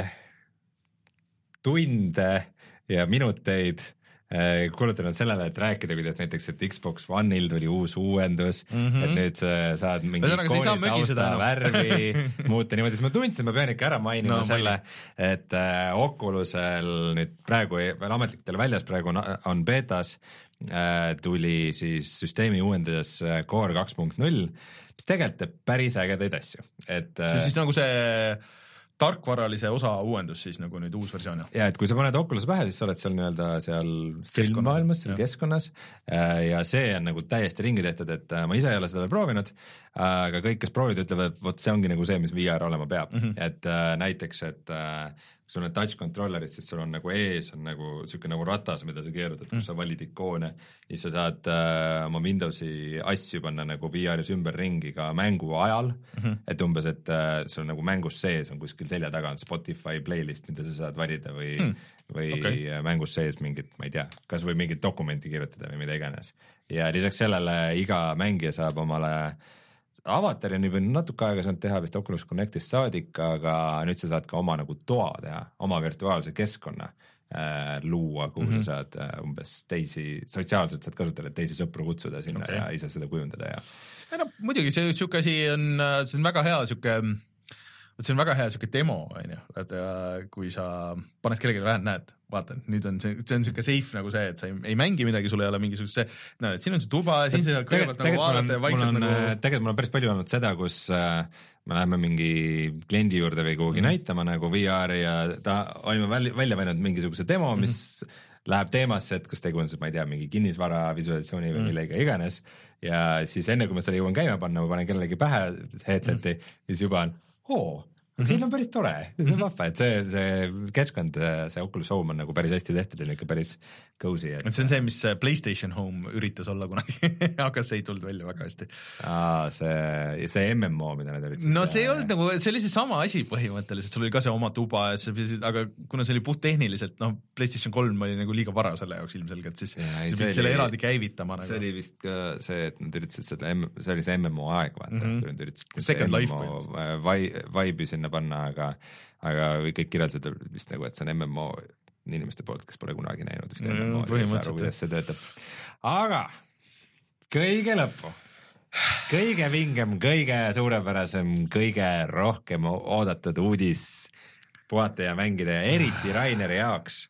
tunde ja minuteid kulutanud sellele, et rääkida, kuidas näiteks, et Xbox One'il tuli uus uuendus, mm -hmm. et nüüd saad mingi kooli tausta värvi muuta niimoodi, siis ma tundsin, ma pean ikka ära mainima no, selle, et äh, Oculusel nüüd praegu veel ametlikult väljas, praegu on, on betas, äh, tuli siis süsteemi uuendades Core kaks punkt null, mis tegelikult teeb päris ägedaid asju. Et, see on siis nagu see tarkvaralise osa uuendus siis nagu nüüd uus versioon. Ja et kui sa paned Oculus pähe, siis sa oled seal nii-öelda seal filmmaailmas, seal ja. keskkonnas ja see on nagu täiesti ringi tehtud, et ma ise ei ole seda veel proovinud, aga kõik, kes proovid, ütlevad, vot see ongi nagu see, mis V R olema peab, mm -hmm. et äh, näiteks, et äh, kui sul on touch controllerid, siis sul on nagu ees on nagu siuke nagu ratas, mida sa keerutad, kus mm. sa valid ikoone, siis sa saad äh, oma Windowsi asju panna nagu V R-is ümber ringi ka mängu ajal, mm -hmm. et umbes, et äh, sul nagu mängus sees on kuskil selja taga on Spotify playlist, mida sa saad valida või mm. või okay. mängus sees mingit, ma ei tea, kas või mingit dokumenti kirjutada või mida iganes. Ja lisaks sellele iga mängija saab omale avatari on juba natuke aega saanud teha vist Oculus Connectist saadik, aga nüüd sa saad ka oma nagu toa teha, oma virtuaalse keskkonna äh, luua, kuhu mm -hmm. sa saad äh, umbes teisi, sotsiaalselt saad kasutada, teisi sõpru kutsuda sinna okay. ja ise seda kujundada ja. ja no muidugi see siuke asi on, see on väga hea siuke, see on väga hea siuke demo, on ju, et kui sa paned kellelegi vähem, näed, vaata, nüüd on see, see on siuke safe nagu see, et sa ei, ei mängi midagi, sul ei ole mingisugust see, no et siin on see tuba ja siin sa saad kõigepealt nagu vaadata ja vaikselt nagu. Tegelikult mul on päris palju olnud seda, kus äh, me läheme mingi kliendi juurde või kuhugi mm -hmm. näitama nagu V R-i ja ta olime välja, välja vainud mingisuguse demo, mis mm -hmm. läheb teemasse, et kas tegu on siis, ma ei tea, mingi kinnisvara visualisatsiooni või mm -hmm. millega iganes ja siis enne, kui ma seda jõuan käima panna, ma panen kellelegi pähe headseti mm -hmm. ja siis juba on, oo, aga siin on päris tore, see on vahva, et see, see keskkond, see Oculus Home on nagu päris hästi tehtud ja ikka päris cozy. Et see on see, mis PlayStation Home üritas olla kunagi, aga see ei tulnud välja väga hästi. Aa, see, see M M O, mida nad üritasid. No see ei olnud nagu, see oli see sama asi põhimõtteliselt, sul oli ka see oma tuba ja see, aga kuna see oli puhttehniliselt, noh, PlayStation kolm oli nagu liiga vara selle jaoks ilmselgelt, siis ja, sa pidid selle eraldi käivitama. Nagu. See oli vist ka see, et nad üritasid seda, see oli see M M O aeg, vaata, mm -hmm. nad üritasid Second Life põhimõtteliselt. Vibe'i sinna panna, aga, aga kõik kirjeldasid vist nagu, et see on M M O inimeste poolt, kes pole kunagi näinud vist M M O, kuidas see töötab. Aga kõige lõppu, kõige vingem, kõige suurepärasem, kõige rohkem oodatud uudis puhata ja mängida ja eriti Raineri jaoks.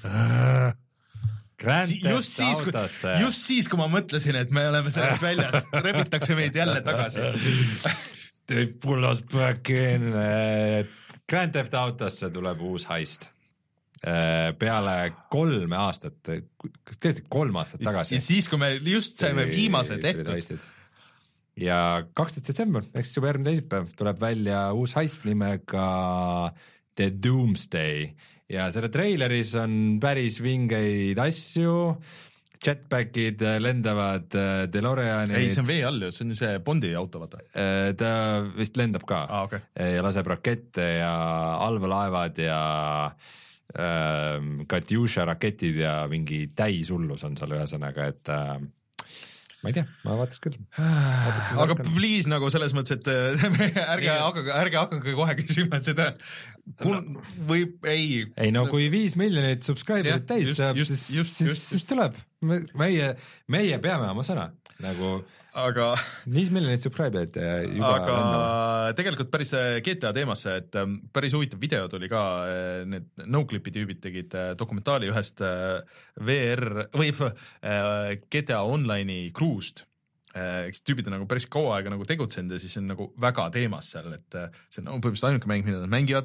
Si just, siis, kui, just siis, kui ma mõtlesin, et me oleme sellest väljas, rebitakse meid jälle tagasi. They pull us back in. Grand Theft Autosse tuleb uus heist. Peale kolme aastat, kas tegelikult kolm aastat tagasi. Ja siis, kui me just saime viimase tehtud. Ja kaksteist detsember, ehk siis juba järgmine teisipäev, tuleb välja uus heist nimega The Doomsday. Ja selle traileris on päris vingeid asju. Jetpackid lendavad, DeLoreanid. Ei, see on vee all ju, see on see Bondi auto, vaata. Ta vist lendab ka ah, okay. ja laseb rakette ja allveelaevad ja äh, Katjusha raketid ja mingi täisullus on seal ühesõnaga, et äh, ma ei tea, ma vaataks küll. Vaataks aga please nagu selles mõttes, et ärge hakake, ärge hakake kohe küsima seda Kun, või ei. Ei no kui viis miljonit subscriberit täis saab, siis, just, siis, just. siis tuleb. Meie, meie peame oma sõna. Nagu aga viis miljonit subscriberit juba aga lendama. Tegelikult päris G T A teemasse, et päris huvitav video tuli ka, need NoClipi tüübid tegid dokumentaali ühest V R või G T A Online'i cruise'd. Eks tüübid on nagu päris kaua aega nagu tegutsenud ja siis on nagu väga teemas seal, et see on põhimõtteliselt ainuke mäng, mida nad mängivad,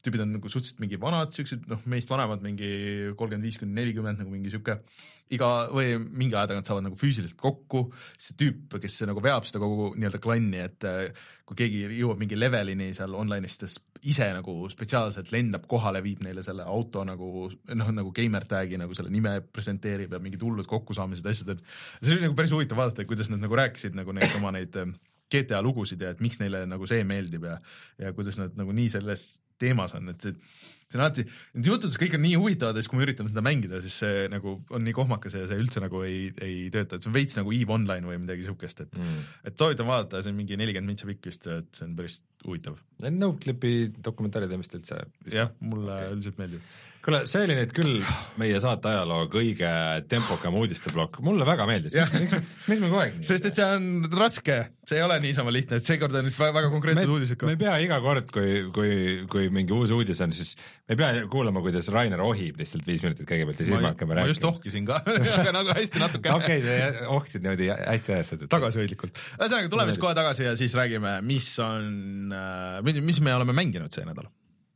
tüübid on nagu suhteliselt mingi vanad, siuksed noh, meist vanemad mingi kolmkümmend viis kuni nelikümmend nagu mingi siuke iga või mingi aja tagant saavad nagu füüsiliselt kokku, see tüüp, kes nagu veab seda kogu nii-öelda klanni, et kui keegi jõuab mingi levelini seal online'is, ta ise nagu spetsiaalselt lendab kohale, viib neile selle auto nagu noh, nagu gamer tag'i nagu selle nime presenteerib ja mingid hullud kokkusaamised, asjad, et see oli nagu päris huvitav vaadata, kuidas nad nagu rääkisid nagu neid oma neid G T A lugusid ja et miks neile nagu see meeldib ja, ja kuidas nad nagu nii selles teemas on, et see, see on alati, need jutud kõik on nii huvitavad ja siis kui me üritame seda mängida, siis see nagu on nii kohmakas ja see üldse nagu ei, ei tööta, et see on veits nagu EVE Online või midagi sihukest, et mm. et soovitan vaadata, see on mingi nelikümmend mintsa pikk vist, et see on päris huvitav. Noclipi dokumentaarid on vist üldse vist jah, mulle üldiselt meeldib. Kuule, see oli nüüd küll meie saate ajaloo kõige tempokam uudisteblokk, mulle väga meeldis, miks, miks me kogu aeg nii? Sest et see on raske, see ei ole niisama lihtne, et seekord on väga konkreetsed uudised ka. Me ei pea iga kord, kui, kui, kui mingi uus uudis on, siis me ei pea kuulama, kuidas Rainer ohib lihtsalt viis minutit kõigepealt ja siis ma hakkame rääkima. Ma just ohkisin ka, aga nagu hästi natuke. Okei, sa ohkisid niimoodi hästi hästi. Tagasihoidlikult. Ühesõnaga, tuleme siis kohe tagasi ja siis räägime, mis on, mis me oleme mänginud see nädal.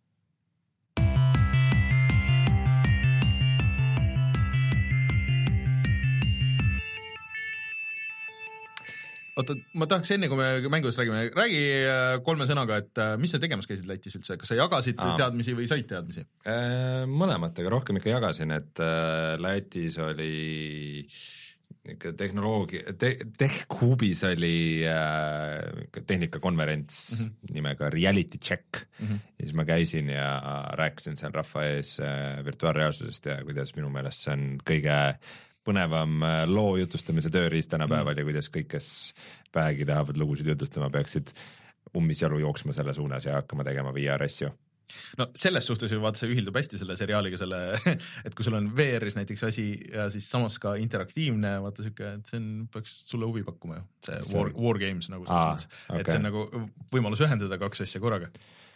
Oota, ma tahaks enne, kui me mängudest räägime, räägi kolme sõnaga, et mis sa tegemas käisid Lätis üldse, kas sa jagasid Aa. teadmisi või said teadmisi? Mõlemat, aga rohkem ikka jagasin, et Lätis oli ikka tehnoloogia te,, TechHubis oli tehnikakonverents mm-hmm. nimega Reality Check mm-hmm. ja siis ma käisin ja rääkisin seal rahva ees virtuaalreaalsusest ja kuidas minu meelest see on kõige põnevam loo jutustamise tööriist tänapäeval mm. ja kuidas kõik, kes vähegi tahavad lugusid jutustama, peaksid ummisjalu jooksma selle suunas ja hakkama tegema V R asju. No selles suhtes ju vaata, see ühildub hästi selle seriaaliga selle, et kui sul on V R-is näiteks asi ja siis samas ka interaktiivne, vaata siuke, et see on, peaks sulle huvi pakkuma ju, see, see War, War Games nagu Aa, okay. et see on nagu võimalus ühendada kaks asja korraga.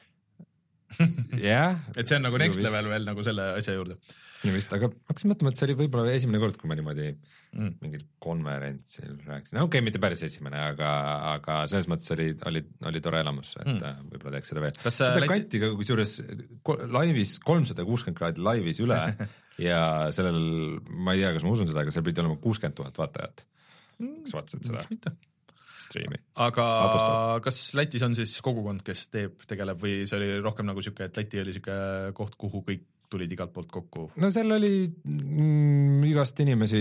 Yeah, et see on nagu next level veel nagu selle asja juurde. Ja vist, aga ma hakkasin mõtlema, et see oli võib-olla esimene kord, kui ma niimoodi mm. mingil konverentsil rääkisin. Okei, okay, mitte päris esimene, aga, aga selles mõttes oli, oli, oli tore elamus, et mm. võib-olla teeks seda veel. Kas sa läti... kanti ka kusjuures laivis, kolmsada kuuskümmend kraadi laivis üle ja sellel, ma ei tea, kas ma usun seda, aga seal pidi olema kuuskümmend tuhat vaatajat. Kas vaatasid seda? Mitte. Streami. Aga Apostol. Kas Lätis on siis kogukond, kes teeb, tegeleb või see oli rohkem nagu siuke, et Läti oli siuke koht, kuhu kõik tulid igalt poolt kokku? No seal oli mm, igast inimesi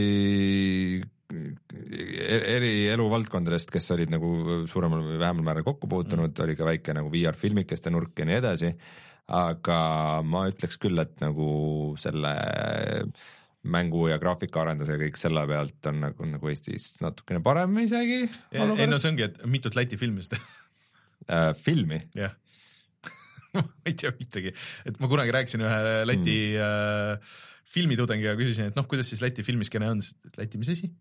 eri eluvaldkondadest, kes olid nagu suuremal või vähemal määral kokku puutunud mm., oli ka väike nagu V R-filmikeste nurk ja nii edasi, aga ma ütleks küll, et nagu selle mängu ja graafikaarendus ja kõik selle pealt on nagu, nagu Eestis natukene parem isegi. Ei no see ongi, et mitut Läti filmi seda äh, filmi? jah, ma ei tea ühtegi, et ma kunagi rääkisin ühe Läti mm. äh, filmitudengiga, küsisin, et noh, kuidas siis Läti filmiskene on, Läti, mis asi?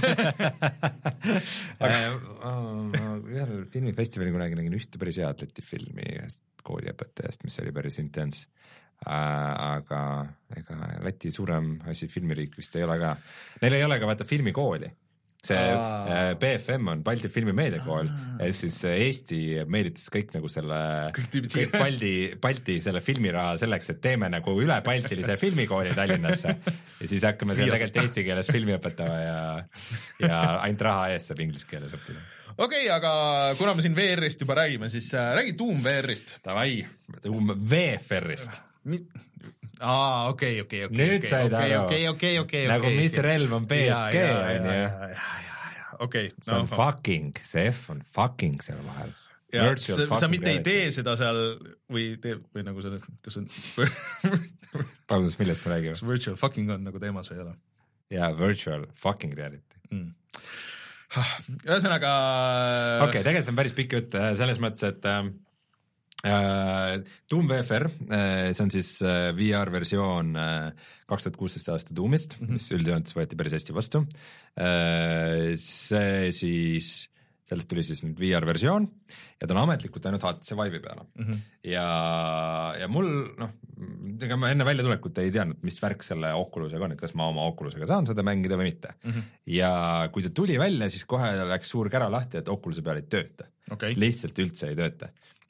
Ühel filmifestivali kunagi nägin ühte päris head Läti filmi kooliõpetajast, mis oli päris intens. Aga ega Läti suurem asi filmiriik vist ei ole ka. Neil ei ole ka vaata filmikooli. See Aa. B F M on Balti filmimeediakool ja siis Eesti meeditas kõik nagu selle kõik, kõik Balti, Balti selle filmiraha selleks, et teeme nagu üle Baltilise filmikooli Tallinnasse ja siis hakkame seal tegelikult eesti keeles filmi õpetama ja, ja ainult raha eest saab inglise keeles õppida. Okei, okay, aga kuna me siin V R-ist juba räägime, siis räägi Doom V R-ist. Davai, Doom V F R-ist. Aa, okei, okei, okei. Nüüd said aru. Okei, okei, okei. Nagu mis relv on B G. Okei. See on fucking, see F on fucking seal vahel. Ja, sa, sa mitte ei tee seda seal või tee, või nagu selle, kas on Pardus, millest me räägime? Kas virtual fucking on nagu teemas või ei ole? Jaa, virtual fucking reality. Mm. Ühesõnaga okei, okay, tegelikult see on päris pikk jutt selles mõttes, et äh, Doom V F R, äh, see on siis äh, V R-versioon äh, kaks tuhat kuusteist aasta Doomist, mm-hmm. mis üldjoontes võeti päris hästi vastu. Äh, see siis, sellest tuli siis nüüd V R-versioon ja ta on ametlikult ainult H T C Vive'i peale. Mm-hmm. Ja, ja mul, noh, ega ma enne väljatulekut ei teadnud, mis värk selle Oculusega on, et kas ma oma Oculusega saan seda mängida või mitte. Mm-hmm. Ja kui ta tuli välja, siis kohe läks suur kära lahti, et Oculuse peal ei tööta. Okay. Lihtsalt üldse ei tööta.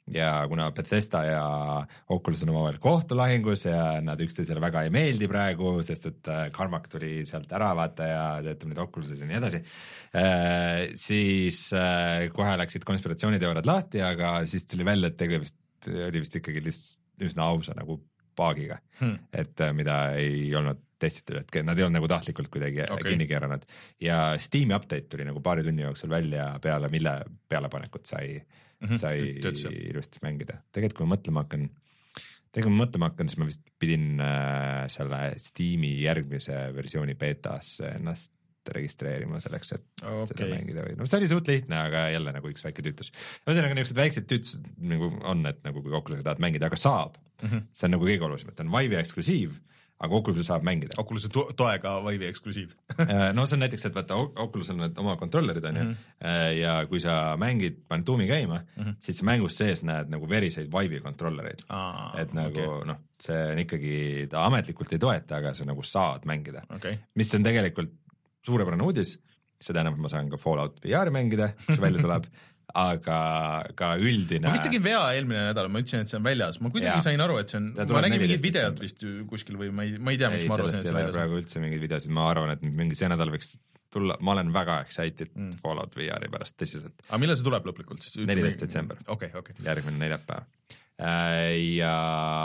ja kuna Bethesda ja Oculus on omavahel kohtulahingus ja nad üksteisele väga ei meeldi praegu, sest et Carmack tuli sealt ära vaata ja töötab nüüd Oculuses ja nii edasi, siis kohe läksid konspiratsiooniteooriad lahti, aga siis tuli välja, et tegelikult oli vist ikkagi lihtsalt üsna ausa nagu paagiga hmm., et mida ei olnud testitud, et nad ei olnud nagu tahtlikult kuidagi okay. kinni keeranud ja Steam'i update tuli nagu paari tunni jooksul välja peale, mille pealepanekut sai, mm-hmm. sai ilusti mängida. Tegelikult kui ma mõtlema hakkan, tegelikult kui ma mõtlema hakkan, siis ma vist pidin äh, selle Steam'i järgmise versiooni betas ennast registreerima selleks, et okay. seda mängida või, no see oli suht lihtne, aga jälle nagu üks väike tüütus. Ühesõnaga niisugused väiksed tüütused nagu on, et nagu kui Oculusega tahad mängida, aga saab. Mm-hmm. See on nagu kõige olulisem, et on Vive'i eksklusiiv, aga Oculus saab mängida. Oculus to toega Vive'i eksklusiiv. No see on näiteks, et vaata, Oculus on need oma kontrollerid on mm-hmm. ju, ja kui sa mängid, paned tuumi käima, mm-hmm. siis mängust sees näed nagu veriseid Vive'i kontrollereid. Ah, et nagu okay. noh, see on ikkagi, ta ametlikult ei toeta, aga sa nagu saad mängida. Okay. Mis on tegelikult suurepärane uudis, see tähendab, et ma saan ka Fallout V R mängida, mis välja tuleb, aga ka üldine... Ma vist tegin vea eelmine nädal, ma ütlesin, et see on väljas, ma kuidagi ja. sain aru, et see on, ma nägin mingid videod vist kuskil või ma ei, ma ei tea, miks ma arvasin, et see väljas. Praegu üldse mingid videosid, ma arvan, et mingi see nädal võiks tulla, ma olen väga excited mm. Fallout V R-i pärast, tõsiselt. Aga millal see tuleb lõplikult? neliteist detsember. Okay, okay. Järgmine neljapäev. Ja...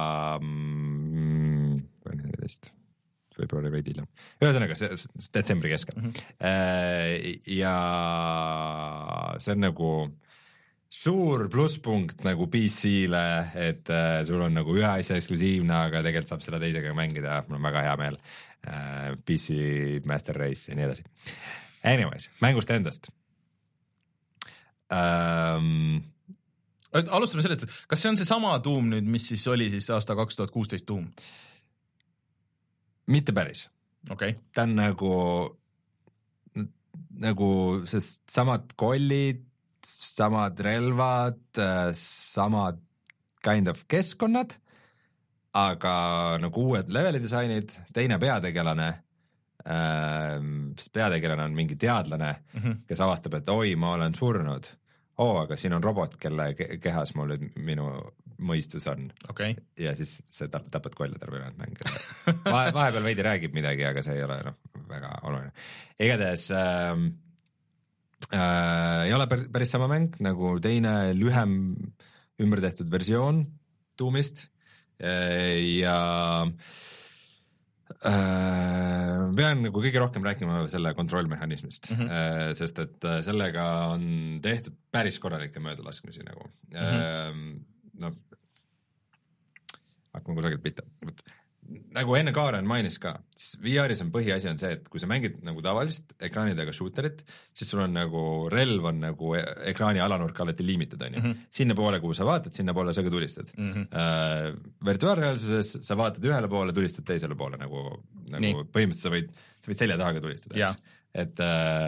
Mm, neliteist võib-olla veidi hiljem. Ühesõnaga, see detsembri keskel. Mm-hmm. Ja see on nagu suur plusspunkt nagu P C-le, et sul on nagu ühe asja eksklusiivne, aga tegelikult saab seda teisega mängida, mul on väga hea meel. P C Master Race ja nii edasi. Anyways, mängust endast. Um, Alustame sellest, kas see on see sama Doom nüüd, mis siis oli siis aasta kaks tuhat kuusteist Doom? Mitte päris. Okay. Ta on nagu, nagu sest samad kollid, samad relvad, samad kind of keskkonnad, aga nagu uued leveli disainid, teine peategelane, peategelane on mingi teadlane, mm-hmm. kes avastab, et oi, ma olen surnud. Oo, aga siin on robot, kelle kehas mul nüüd minu mõistus on. Okay. Ja siis see tapad kolla terve üle mängida. Vahe, vahepeal veidi räägib midagi, aga see ei ole no, väga oluline. Igatahes äh, äh, ei ole päris sama mäng, nagu teine lühem ümber tehtud versioon Doomist äh, ja äh, pean nagu kõige rohkem rääkima selle kontrollmehhanismist, mm-hmm. äh, sest et sellega on tehtud päris korralikke möödalaskmisi nagu. Mm-hmm. Äh, no, hakkame kusagilt pihta. Nagu enne Kaaren mainis ka, siis V R-is on põhiasi on see, et kui sa mängid nagu tavalist ekraanidega shooterit, siis sul on nagu relv on nagu ekraani alanurka alati liimitud, on ju. Mm-hmm. Sinna poole, kuhu sa vaatad, sinna poole sa ka tulistad. Mm-hmm. Uh, virtuaalreaalsuses sa vaatad ühele poole, tulistad teisele poole, nagu, nagu põhimõtteliselt sa võid, sa võid selja taha ka tulistada. Yeah. Et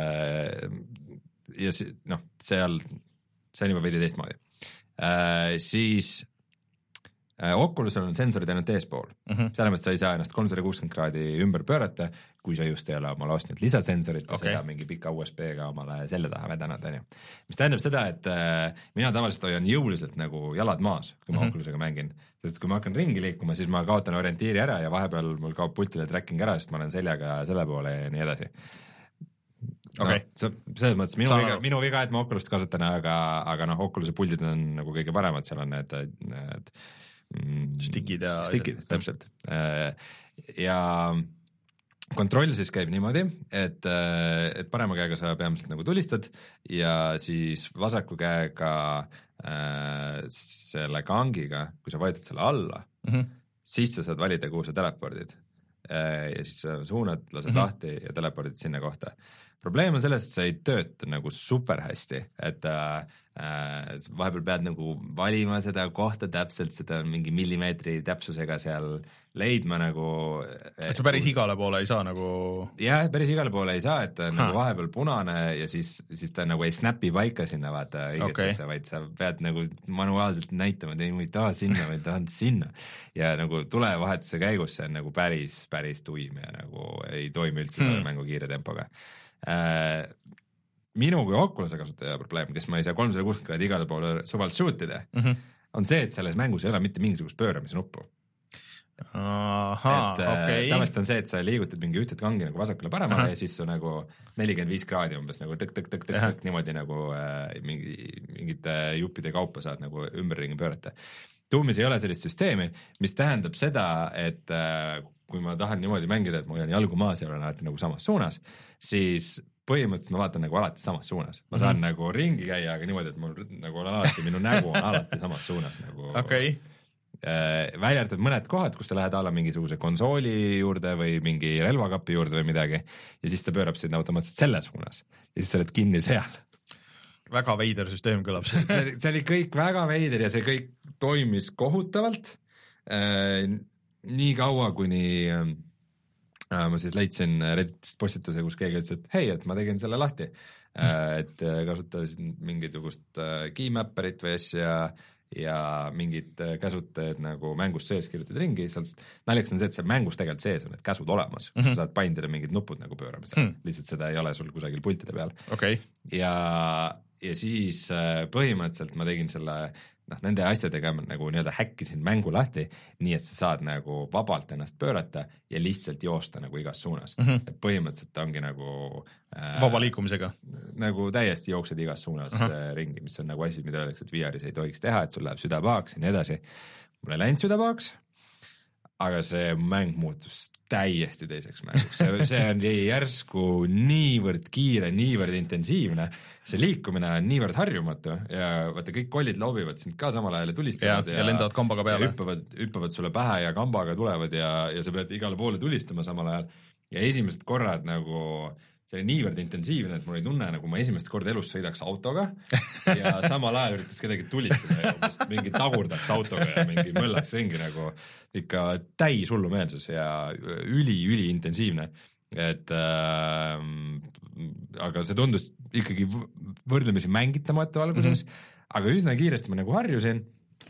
uh, ja si, noh, seal, see on juba veidi teistmoodi. Uh, siis Oculusel on sensorid ainult eespool. Mm-hmm. Selles mõttes sa ei saa ennast kolmsada kuuskümmend kraadi ümber pöörata, kui sa just ei ole omale ostnud lisasensorit ja okay. seda mingi pika U S B-ga omale selja taha vedanud. Mis tähendab seda, et äh, mina tavaliselt hoian jõuliselt nagu jalad maas, kui ma mm-hmm. Oculusega mängin. Sest kui ma hakkan ringi liikuma, siis ma kaotan orientiiri ära ja vahepeal mul kaob pultile tracking ära, sest ma olen seljaga selle poole ja nii edasi. Okay. No, selles mõttes minu viga, minu viga, et ma Oculust kasutan, aga, aga noh, Oculuse puldid on nagu kõige paremad, seal on need, need stikid ja stikid, täpselt. Ja kontroll siis käib niimoodi, et, et parema käega sa peamiselt nagu tulistad ja siis vasaku käega äh, selle kangiga, kui sa vajutad selle alla, mm-hmm. siis sa saad valida, kuhu sa telepordid. Ja siis sa suunad, lased mm-hmm. lahti ja telepordid sinna kohta. Probleem on selles, et sa ei tööta nagu super hästi, et äh, vahepeal pead nagu valima seda kohta täpselt, seda mingi millimeetri täpsusega seal leidma nagu et, et sa päris igale poole ei saa nagu jah, päris igale poole ei saa, et ta on ha. nagu vahepeal punane ja siis, siis ta nagu ei snapi paika sinna vaata õigetesse, okay. vaid sa pead nagu manuaalselt näitama, et ei, ma ei taha sinna, ma ei taha sinna ja nagu tulevahetuse käigus see on nagu päris, päris tuim ja nagu ei toimi üldse hmm. mängu kiire tempoga. Äh, minu kui Oculus'e kasutaja probleem, kes ma ei saa kolmsada kuuskümmend kraadi igale poole suvalt shootida, mm-hmm. on see, et selles mängus ei ole mitte mingisugust pööramise nuppu. Ahaa, et okay. Tavaliselt on see, et sa liigutad mingi ühte kangi nagu vasakule paremale Aha. ja siis su nagu nelikümmend viis kraadi umbes nagu tõk-tõk-tõk-tõk niimoodi nagu äh, mingi, mingite juppide kaupa saad nagu ümberringi pöörata. Doomis ei ole sellist süsteemi, mis tähendab seda, et äh, kui ma tahan niimoodi mängida, et ma hoian jalgu maas ja olen alati nagu samas suunas, siis põhimõtteliselt ma vaatan nagu alati samas suunas. Ma saan mm-hmm. nagu ringi käia, aga niimoodi, et mul nagu alati, minu nägu on alati samas suunas nagu okay. välja arvatud mõned kohad, kus sa lähed alla mingisuguse konsooli juurde või mingi relvakapi juurde või midagi ja siis ta pöörab sinna automaatselt selle suunas ja siis sa oled kinni seal. Väga veider süsteem kõlab. see, see oli kõik väga veider ja see kõik toimis kohutavalt äh, nii kaua, kuni äh, ma siis leidsin Redditist postituse, kus keegi ütles, et hei, et ma tegin selle lahti äh, et kasutasin mingisugust äh, keymapperit või asja ja mingid käsud nagu mängust sees kirjutad ringi, naljaks on see, et see mängus tegelikult sees on need käsud olemas, kus mm -hmm. sa saad bindida mingid nupud nagu pööramise mm, -hmm. lihtsalt seda ei ole sul kusagil pultide peal okay. ja, ja siis põhimõtteliselt ma tegin selle noh, nende asjadega nagu nii-öelda häkkisin mängu lahti, nii et sa saad nagu vabalt ennast pöörata ja lihtsalt joosta nagu igas suunas mm. -hmm. põhimõtteliselt ongi nagu äh, vaba liikumisega. Nagu täiesti jooksed igas suunas uh -huh. ringi, mis on nagu asi, mida öeldakse, et V R-is ei tohiks teha, et sul läheb süda pahaks ja nii edasi. Mul ei läinud süda pahaks, aga see mäng muutus täiesti teiseks mänguks, see, see on järsku niivõrd kiire, niivõrd intensiivne, see liikumine on niivõrd harjumatu ja vaata, kõik kollid loobivad sind ka samal ajal ja tulistavad ja, ja, ja lendavad kambaga peale. Hüppavad, hüppavad sulle pähe ja kambaga tulevad ja, ja sa pead igale poole tulistama samal ajal ja esimesed korrad nagu see oli niivõrd intensiivne, et mul ei tunne, nagu ma esimest korda elus sõidaks autoga ja samal ajal üritas kedagi tulistada ja umbest mingi tagurdaks autoga ja mingi möllaks ringi nagu ikka täis hullumeelsus ja üli-üli intensiivne, et äh, aga see tundus ikkagi võrdlemisi mängitamatu alguses mm, -hmm. aga üsna kiiresti ma nagu harjusin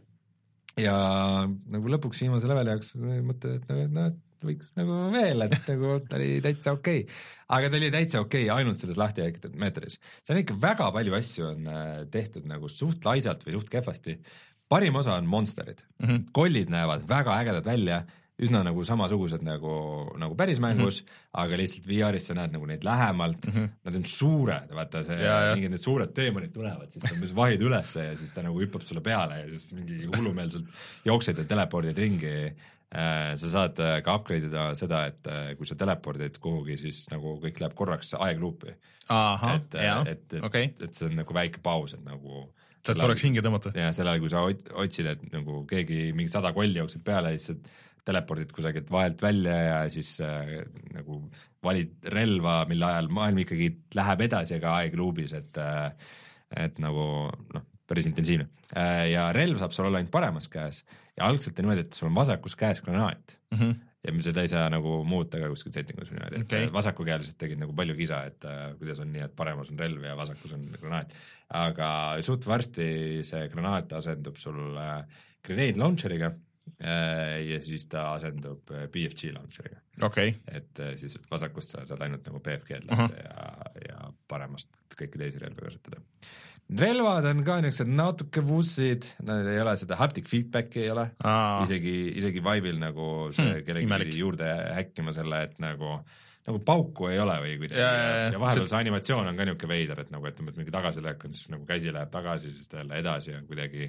ja nagu lõpuks viimase leveli jaoks mõte, et noh, no, võiks nagu veel, et nagu ta oli täitsa okei okay. aga ta oli täitsa okei okay ainult selles lahti jäetud meetodis. See on ikka väga palju asju on tehtud nagu suht laisalt või suht kehvasti. Parim osa on monsterid mm. -hmm. Kollid näevad väga ägedad välja, üsna nagu samasugused nagu, nagu päris mängus mm, -hmm. aga lihtsalt V R-is sa näed nagu neid lähemalt mm, -hmm. nad on suured, vaata see, mingid need suured teemonid tulevad, siis sa mis vahid ülesse ja siis ta nagu hüppab sulle peale ja siis mingi hullumeelselt jooksed ja telepordid ringi. Sa saad ka upgrade ida seda, et kui sa telepordid kuhugi, siis nagu kõik läheb korraks aegluupi. et, et, et, okay. et see on nagu väike paus, et nagu saad korraks hinge tõmmata. Ja selle ajal, kui sa otsid, et nagu keegi mingi sada kolli jookseb peale, siis sa telepordid kusagilt vahelt välja ja siis äh, nagu valid relva, mille ajal maailm ikkagi läheb edasi ega aegluubis, et äh, et nagu noh, päris intensiivne. Ja relv saab sul olla ainult paremas käes ja algselt on niimoodi, et sul on vasakus käes granaat mm -hmm. ja seda ei saa nagu muuta ka kuskil settingus või niimoodi, et okay. vasakukäelised tegid nagu palju kisa, et uh, kuidas on nii, et paremas on relv ja vasakus on granaat, aga suht varsti see granaat asendub sul uh, grenade launcheriga uh, ja siis ta asendub uh, B F G launcheriga okay. et uh, siis vasakust sa saad ainult nagu B F G-d lasta uh -huh. ja, ja paremast kõiki teisi relvi kasutada. Relvad on ka niisugused natuke vussid, nad ei ole seda haptic feedbacki ei ole, isegi, isegi Vive'il nagu see hmm, kellegi pidi juurde häkkima selle, et nagu, nagu pauku ei ole või kuidagi ja, ja, ja vahepeal see animatsioon on ka niisugune veider, et nagu ütleme, et mingi tagasilöök on siis nagu käsi läheb tagasi, siis ta jälle edasi ja kuidagi,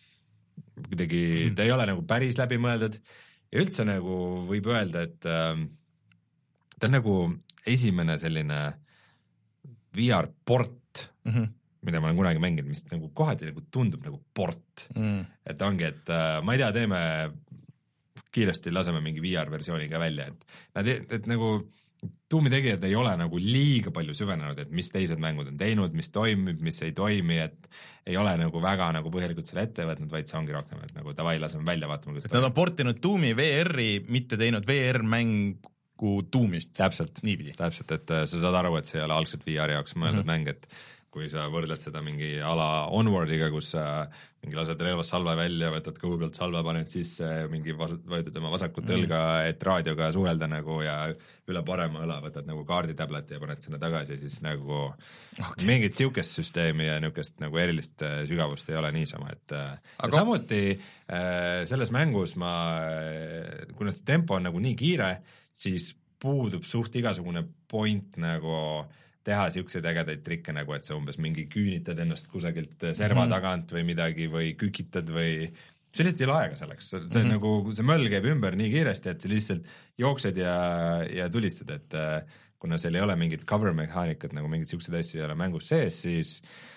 kuidagi hmm. ta ei ole nagu päris läbi mõeldud ja üldse nagu võib öelda, et äh, ta on nagu esimene selline V R-port mm, -hmm. mida ma olen kunagi mänginud, mis nagu kohati nagu tundub nagu port mm., et ongi, et äh, ma ei tea, teeme kiiresti, laseme mingi V R-versiooni ka välja, et nad, et nagu Doomi tegijad ei ole nagu liiga palju süvenenud, et mis teised mängud on teinud, mis toimib, mis ei toimi, et ei ole nagu väga nagu põhjalikult selle ette võtnud, vaid see ongi rohkem, et nagu davai, laseme välja, vaatame, et nad on portinud Doomi V R-i, mitte teinud V R-mängu Doomist. Täpselt, täpselt, et sa saad aru, et see ei ole algselt V R jaoks mõeldud mm -hmm. mäng, et kui sa võrdled seda mingi ala Onwardiga, kus sa mingi lased relvast salve välja, võtad kõhu pealt salve, paned sisse, mingi võtad oma vasakut õlga, et raadioga suhelda nagu ja üle parema õla võtad nagu kaarditäbleti ja paned sinna tagasi, siis nagu okay. mingit siukest süsteemi ja niukest nagu erilist sügavust ei ole niisama, et aga... samuti äh, selles mängus ma, kuna see tempo on nagu nii kiire, siis puudub suht igasugune point nagu teha siukseid ägedaid trikke nagu, et sa umbes mingi küünitad ennast kusagilt serva mm-hmm. tagant või midagi või kükitad või see lihtsalt ei ole aega selleks, see mm-hmm. nagu, see möll käib ümber nii kiiresti, et sa lihtsalt jooksed ja, ja tulistad, et kuna seal ei ole mingit cover mehaanikat, nagu mingid siuksed asju ei ole mängus sees, siis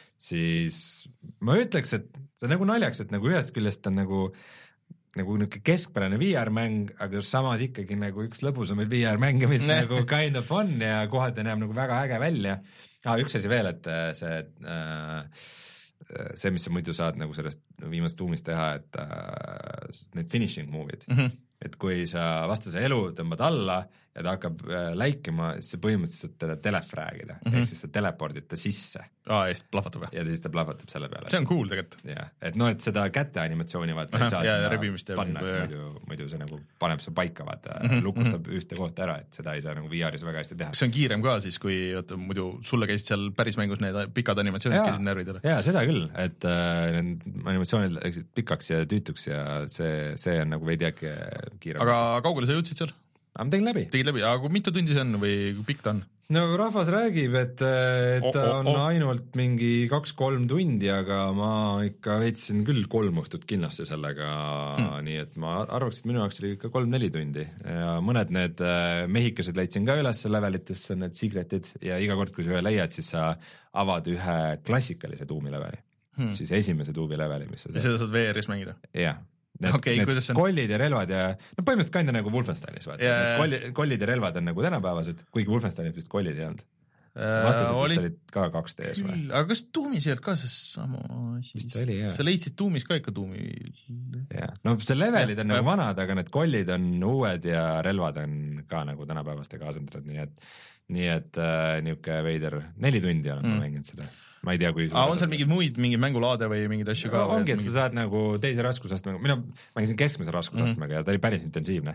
siis ma ütleks, et see on nagu naljaks, et nagu ühest küljest on nagu nagu niisugune keskpärane V R-mäng, aga samas ikkagi nagu üks lõbusamaid V R-mänge, mis nagu kind of on ja kohati näeb nagu väga äge välja. Ah, üks asi veel, et see, äh, see, mis sa muidu saad nagu sellest viimast tuumist teha, et äh, need finishing move'id, mm-hmm. et kui sa vastase elu tõmbad alla ja ta hakkab äh, läikima, siis sa põhimõtteliselt teda telefragida, mm-hmm. ehk siis sa telepordid ta sisse. Aa, ja siis ta plahvatab. Ja siis ta plahvatab selle peale. See on cool tegelikult. Ja, et no, et seda käte animatsiooni vaata, et saa seda panna, muidu, muidu see nagu paneb see paika, vaata, mm-hmm. lukustab mm-hmm. ühte kohta ära, et seda ei saa nagu V R-is väga hästi teha. See on kiirem ka siis, kui oota, muidu sulle käisid seal päris mängus need pikad animatsioonid, käisid närvidele. Jaa, seda küll, et äh, need animatsioonid läksid pikaks ja tüütuks ja see, see on nagu veidi äkki kiirem. Aga kaugele sa jõudsid seal? Ma tegin läbi. Tegid läbi, aga kui mitu tundi see on või kui pikk ta on? No rahvas räägib, et, et ta oh, oh, on oh. ainult mingi kaks-kolm tundi, aga ma ikka veitsin küll kolm õhtut kindlasti sellega, hmm. nii et ma arvaks, et minu jaoks oli ikka kolm-neli tundi ja mõned need mehikesed leidsin ka üles levelitesse, need secretid ja iga kord, kui sa ühe leiad, siis sa avad ühe klassikalise tuumi leveli, hmm. siis esimese tuumi leveli, mis sa saad. Ja seda saad V R-is mängida? Jah. Need, okay, need kollid ja relvad ja no põhimõtteliselt kanda nagu Wolfensteinis vaata yeah., kollid, kollid ja relvad on nagu tänapäevased, kuigi Wolfensteinis vist kollid ei olnud. Vastased uh, oli... vist olid ka kaks D-s või? Aga kas tuumis ei olnud ka see sama asi? Oli, sa leidsid tuumis ka ikka tuumi? Jah, no see levelid on ja, nagu ja. vanad, aga need kollid on uued ja relvad on ka nagu tänapäevastega asendatud, nii et nii et äh, niisugune veider neli tundi olen mm. mänginud seda. Ma ei tea, kui Aa, on seal mingid muid, mingid mängulaade või mingid asju ka? Ongi, et mingid... sa saad nagu teise raskusastmega, mina mängisin keskmise raskusastmega mm. ja ta oli päris intensiivne.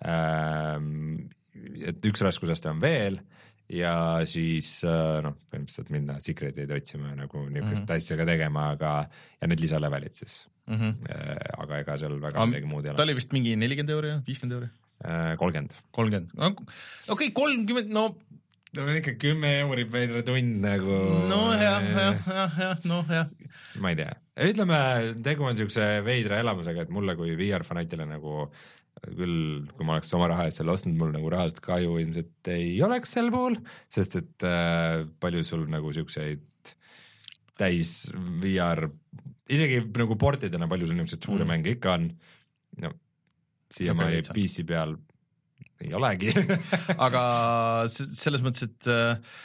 Ähm, et üks raskusaste on veel ja siis noh, põhimõtteliselt minna secret'id otsima nagu niisugust mm. asja ka tegema, aga ja need lisalevelid siis. Mm-hmm. Aga ega seal väga midagi muud ei ole. Ta oli vist mingi nelikümmend euri, viiskümmend euri? kolmkümmend. kolmkümmend. Okei, kolmkümmend, no no on ikka kümme euri veidra tund nagu no jah, jah, jah, jah, no jah ma ei tea, ütleme tegu on siukse veidra elamusega, et mulle kui V R-fanatile nagu küll, kui ma oleks oma raha eest selle ostnud, mul nagu rahast kahju ilmselt ei oleks sel pool, sest et äh, palju sul nagu siukseid täis V R isegi nagu portidena palju sul niisugused suure mm. mänge ikka on, no siiamaani P C peal ei olegi aga selles mõttes, et äh,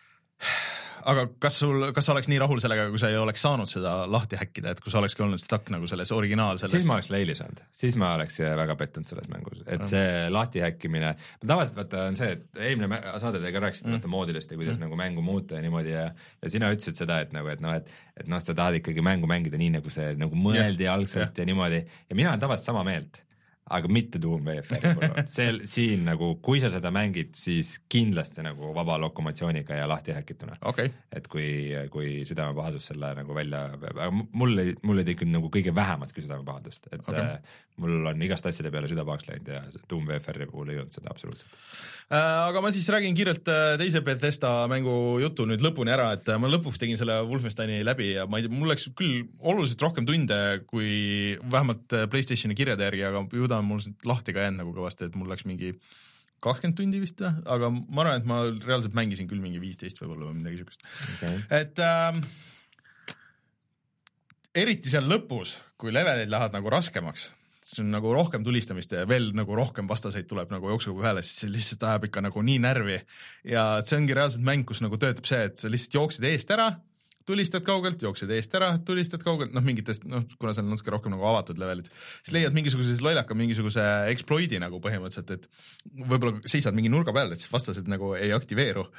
aga kas sul, kas sa oleks nii rahul sellega, kui sa ei oleks saanud seda lahti häkkida, et kui sa olekski olnud stuck nagu selles originaal selles... siis ma oleks leili saanud, siis ma oleks väga pettunud selles mängus, et see lahti häkkimine, tavaliselt vaata on see, et eelmine saade te ka rääkisite mm. vaata moodidest ja kuidas mm. nagu mängu muuta ja niimoodi ja, ja sina ütlesid seda, et nagu, et noh, et, et noh, sa tahad ikkagi mängu mängida nii, nagu see nagu mõeldi yeah. algselt yeah. ja niimoodi ja mina olen tavaliselt sama meelt, aga mitte Doom V F R-i see siin nagu, kui sa seda mängid, siis kindlasti nagu vaba lokomatsiooniga ja lahti häkituna okay. et kui, kui südamepahadus selle nagu välja, aga mul ei, mul ei tekkinud nagu kõige vähematki südamepahadust, et okay. äh, mul on igast asjade peale süda pahaks läinud ja Doom V F R-i puhul ei olnud seda absoluutselt äh, aga ma siis räägin kiirelt teise Bethesda mängu jutu nüüd lõpuni ära, et ma lõpuks tegin selle Wolfensteini läbi ja ma ei tea, mul läks küll oluliselt rohkem tunde kui vähemalt PlayStationi kirjade järgi, aga ju ta on mul lahti ka jäänud nagu kõvasti, et mul läks mingi kakskümmend tundi vist, aga ma arvan, et ma reaalselt mängisin küll mingi viisteist võib-olla või midagi siukest okay. et äh, eriti seal lõpus, kui levelid lähevad nagu raskemaks, see on nagu rohkem tulistamist ja veel nagu rohkem vastaseid tuleb nagu jooksuga peale, siis see lihtsalt ajab ikka nagu nii närvi ja see ongi reaalselt mäng, kus nagu töötab see, et sa lihtsalt jooksid eest ära, tulistad kaugelt, jooksed eest ära, tulistad kaugelt, noh mingitest, noh kuna see on natuke rohkem nagu avatud levelid, siis leiad mingisuguse lollaka, mingisuguse exploidi nagu põhimõtteliselt, et võib-olla seisad mingi nurga peal, et siis vastased nagu ei aktiveeru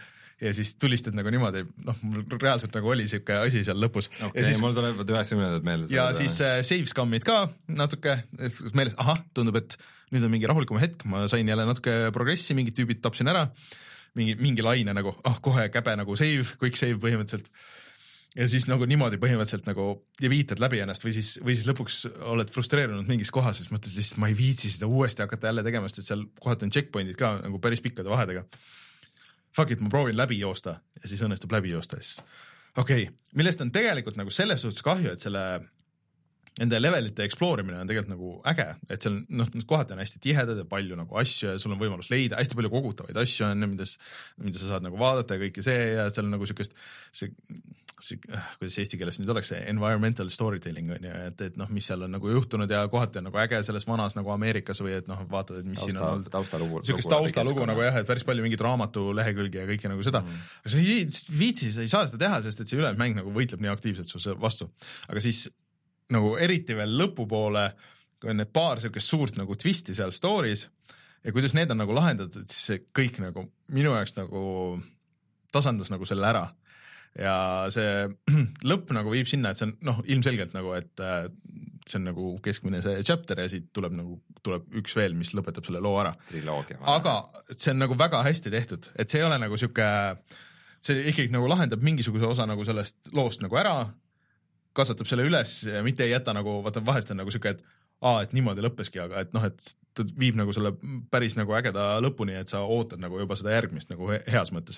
ja siis tulistad nagu niimoodi, noh, mul reaalselt nagu oli siuke asi seal lõpus. Okay, siis, mul tulevad üheksakümnendad meelde. Ja siis äh, save scammid ka natuke, meeles, ahah, tundub, et nüüd on mingi rahulikum hetk, ma sain jälle natuke progressi, mingid tüübid tapsin ära, mingi, mingi laine nagu, ah, kohe käbe nagu save, quick save põhimõtteliselt. Ja siis nagu niimoodi põhimõtteliselt nagu ja viitad läbi ennast või siis, või siis lõpuks oled frustreerunud mingis kohas, siis mõtled lihtsalt, ma ei viitsi seda uuesti hakata jälle tegema, sest seal kohati on checkpointid ka nagu päris pikkade vahedega. Fuck it, ma proovin läbi joosta ja siis õnnestub läbi joosta. Okei, okay. Millest on tegelikult nagu selles suhtes kahju, et selle nende levelite explorimine on tegelikult nagu äge, et seal noh, kohati on hästi tihedad ja palju nagu asju ja sul on võimalus leida, hästi palju kogutavaid asju on, mida, mida sa saad nagu vaadata ja kõike see ja seal on nagu siukest see, see, kuidas eesti keeles nüüd oleks, see environmental storytelling on ja et, et noh, mis seal on nagu juhtunud ja kohati on nagu äge selles vanas nagu Ameerikas või et noh, vaatad, et mis tausta, siin on olnud. Taustalugu. Siukest taustalugu nagu jah, et päris palju mingit raamatu lehekülgi ja kõike nagu seda. Mm. Aga sa ei viitsi, sa ei saa seda teha, sest et see ülejäänud mäng nagu võitleb nii aktiivselt su vastu. Aga siis nagu eriti veel lõpupoole, kui on need paar siukest suurt nagu twisti seal stories ja kuidas need on nagu lahendatud, siis see kõik nagu minu jaoks nagu tasandas nagu selle ära. Ja see lõpp nagu viib sinna, et see on noh, ilmselgelt nagu, et see on nagu keskmine see chapter ja siit tuleb nagu, tuleb üks veel, mis lõpetab selle loo ära. Triloogia. Aga see on nagu väga hästi tehtud, et see ei ole nagu siuke, see ikkagi nagu lahendab mingisuguse osa nagu sellest loost nagu ära, kasvatab selle üles ja mitte ei jäta nagu, vaata vahest on nagu siuke, et aa, et niimoodi lõppeski, aga et noh, et ta viib nagu selle päris nagu ägeda lõpuni, et sa ootad nagu juba seda järgmist nagu heas mõttes.